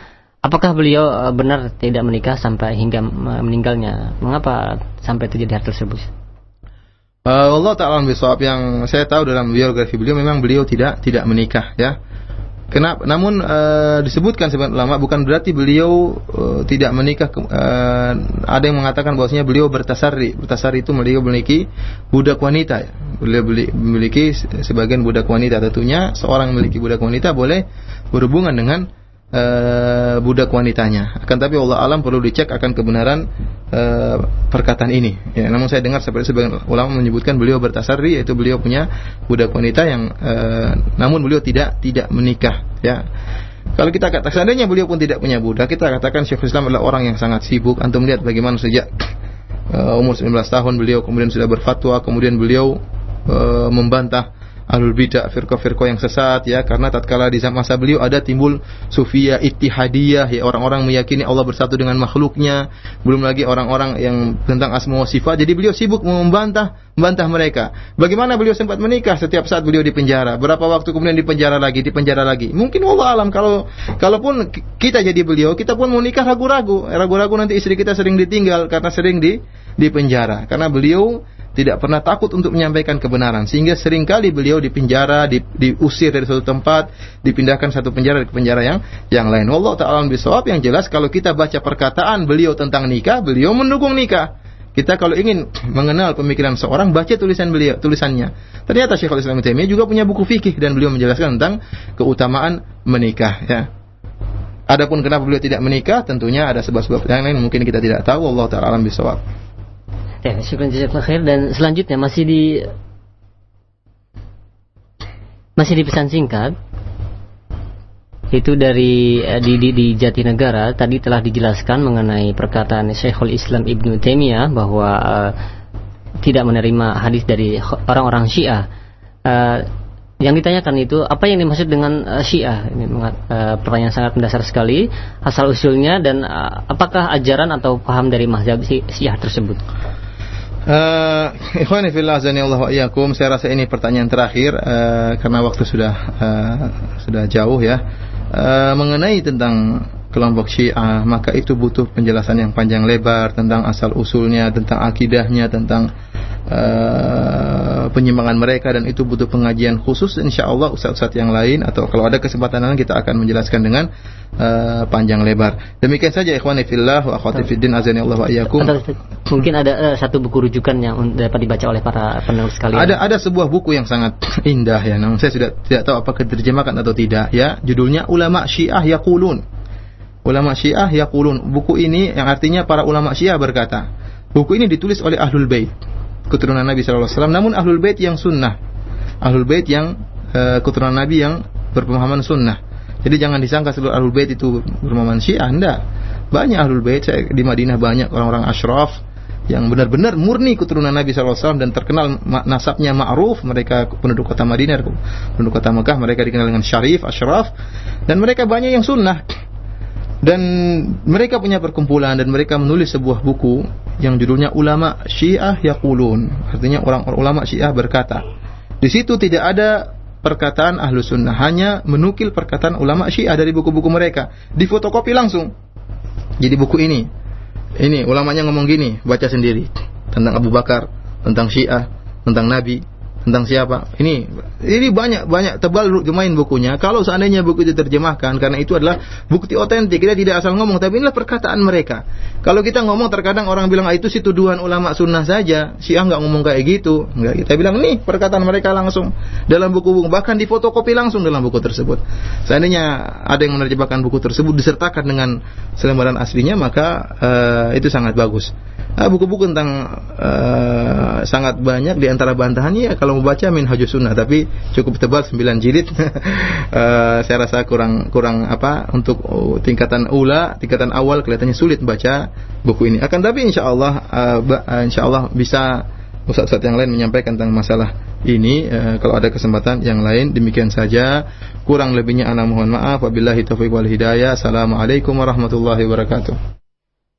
apakah beliau uh, benar tidak menikah sampai hingga uh, meninggalnya? Mengapa sampai terjadi hal tersebut? Uh, Allah Ta'ala bisawab, yang saya tahu dalam biografi beliau memang beliau tidak tidak menikah ya. Kenapa? Namun uh, disebutkan sebagian ulama bukan berarti beliau uh, tidak menikah. Uh, ada yang mengatakan bahwasanya beliau bertasarri. Bertasarri itu beliau memiliki budak wanita. Ya. Beliau memiliki sebagian budak wanita. Tentunya seorang memiliki budak wanita boleh berhubungan dengan uh, budak wanitanya. Akan tapi Allah alam perlu dicek akan kebenaran uh, perkataan ini. Ya, namun saya dengar seperti sebagian ulama menyebutkan beliau bertasarri, yaitu beliau punya budak wanita yang uh, namun beliau tidak tidak menikah. Ya, kalau kita katakan seandainya beliau pun tidak punya budak, kita katakan Syekhul Islam adalah orang yang sangat sibuk. Antum lihat bagaimana sejak uh, umur sembilan belas tahun beliau kemudian sudah berfatwa, kemudian beliau uh, membantah ahlul bidah, firqah-firqah yang sesat ya, karena tatkala di masa beliau ada timbul sufiyah ittihadiyah ya, orang-orang meyakini Allah bersatu dengan makhluknya, belum lagi orang-orang yang tentang asma wa sifat. Jadi beliau sibuk membantah membantah mereka. Bagaimana beliau sempat menikah setiap saat beliau di penjara, berapa waktu kemudian di penjara lagi, di penjara lagi. Mungkin Allah alam kalau kalaupun kita jadi beliau, kita pun mau nikah ragu-ragu, ragu-ragu nanti istri kita sering ditinggal karena sering di di penjara, karena beliau tidak pernah takut untuk menyampaikan kebenaran, sehingga seringkali beliau dipenjara, di, diusir dari suatu tempat, dipindahkan satu penjara ke penjara yang yang lain. Wallahu ta'ala bisawab. Yang jelas kalau kita baca perkataan beliau tentang nikah, beliau mendukung nikah. Kita kalau ingin mengenal pemikiran seorang, baca tulisan beliau, tulisannya. Ternyata Syekhul Islam Ibnu Taimiyah juga punya buku fikih dan beliau menjelaskan tentang keutamaan menikah ya. Adapun kenapa beliau tidak menikah, tentunya ada sebab-sebab yang lain mungkin kita tidak tahu. Wallahu ta'ala bisawab. Ya, syukur jazakallahu khair. Dan selanjutnya masih di masih di pesan singkat, itu dari di, di, di Jatinegara tadi telah dijelaskan mengenai perkataan Syekhul Islam Ibnu Taimiyah bahwa uh, tidak menerima hadis dari orang-orang Syiah. Uh, yang ditanyakan itu apa yang dimaksud dengan uh, Syiah? Ini uh, pertanyaan sangat mendasar sekali, asal usulnya dan uh, apakah ajaran atau paham dari mazhab Syiah tersebut? Uh, Ikhwani fillah azanillahu wa iyyakum, saya rasa ini pertanyaan terakhir uh, karena waktu sudah uh, sudah jauh ya. Uh, mengenai tentang kelompok Syiah, maka itu butuh penjelasan yang panjang lebar tentang asal usulnya, tentang akidahnya, tentang uh, penyimpangan mereka, dan itu butuh pengajian khusus insyaallah ustaz-ustaz yang lain, atau kalau ada kesempatan lain kita akan menjelaskan dengan uh, panjang lebar. Demikian saja ikhwani fillah wa akhwati fiddin azanillahu wa iyyakum. Mungkin ada uh, satu buku rujukan yang dapat dibaca oleh para pendengar sekalian. Ada ada sebuah buku yang sangat indah ya, namun saya sudah tidak tahu apakah diterjemahkan atau tidak ya. Judulnya Ulama Syiah Yaqulun. Ulama Syiah Yaqulun. Buku ini yang artinya para ulama Syiah berkata. Buku ini ditulis oleh Ahlul Bait, keturunan Nabi sallallahu alaihi wasallam, namun Ahlul Bait yang sunnah. Ahlul Bait yang uh, keturunan Nabi yang berpemahaman sunnah. Jadi jangan disangka seluruh Ahlul Bait itu berpemahaman Syiah, enggak. Banyak Ahlul Bait, saya di Madinah banyak orang-orang asyraf yang benar-benar murni keturunan Nabi sallallahu alaihi wasallam dan terkenal nasabnya ma'ruf. Mereka penduduk kota Madinah, penduduk kota Mekah, mereka dikenal dengan syarif, asyraf, dan mereka banyak yang sunnah. Dan mereka punya perkumpulan dan mereka menulis sebuah buku yang judulnya Ulama Syiah Yaqulun. Artinya orang ulama Syiah berkata. Di situ tidak ada perkataan Ahlus Sunnah, hanya menukil perkataan ulama Syiah dari buku-buku mereka, difotokopi langsung. Jadi buku ini, ini ulamanya ngomong gini, baca sendiri tentang Abu Bakar, tentang Syiah, tentang Nabi, tentang siapa. Ini ini banyak banyak tebal lumayan bukunya. Kalau seandainya buku itu terjemahkan, karena itu adalah bukti otentik, kita tidak asal ngomong, tapi inilah perkataan mereka. Kalau kita ngomong terkadang orang bilang ah, itu sih tuduhan ulama sunnah saja, Syiah nggak ngomong kayak gitu. Enggak, kita bilang nih perkataan mereka langsung dalam buku-buku, bahkan difotokopi langsung dalam buku tersebut. Seandainya ada yang menerjemahkan buku tersebut disertakan dengan selembaran aslinya, maka uh, itu sangat bagus. Nah, buku-buku tentang uh, sangat banyak, di antara bantahannya ya, kalau mau baca Minhajus Sunnah, tapi cukup tebal sembilan jilid. uh, saya rasa kurang kurang apa untuk uh, tingkatan ula, tingkatan awal kelihatannya sulit baca buku ini. Akan tapi insyaallah uh, insyaallah bisa ustaz-ustaz yang lain menyampaikan tentang masalah ini uh, kalau ada kesempatan yang lain. Demikian saja, kurang lebihnya ana mohon maaf. Wabillahi taufiq wal hidayah. Assalamualaikum warahmatullahi wabarakatuh.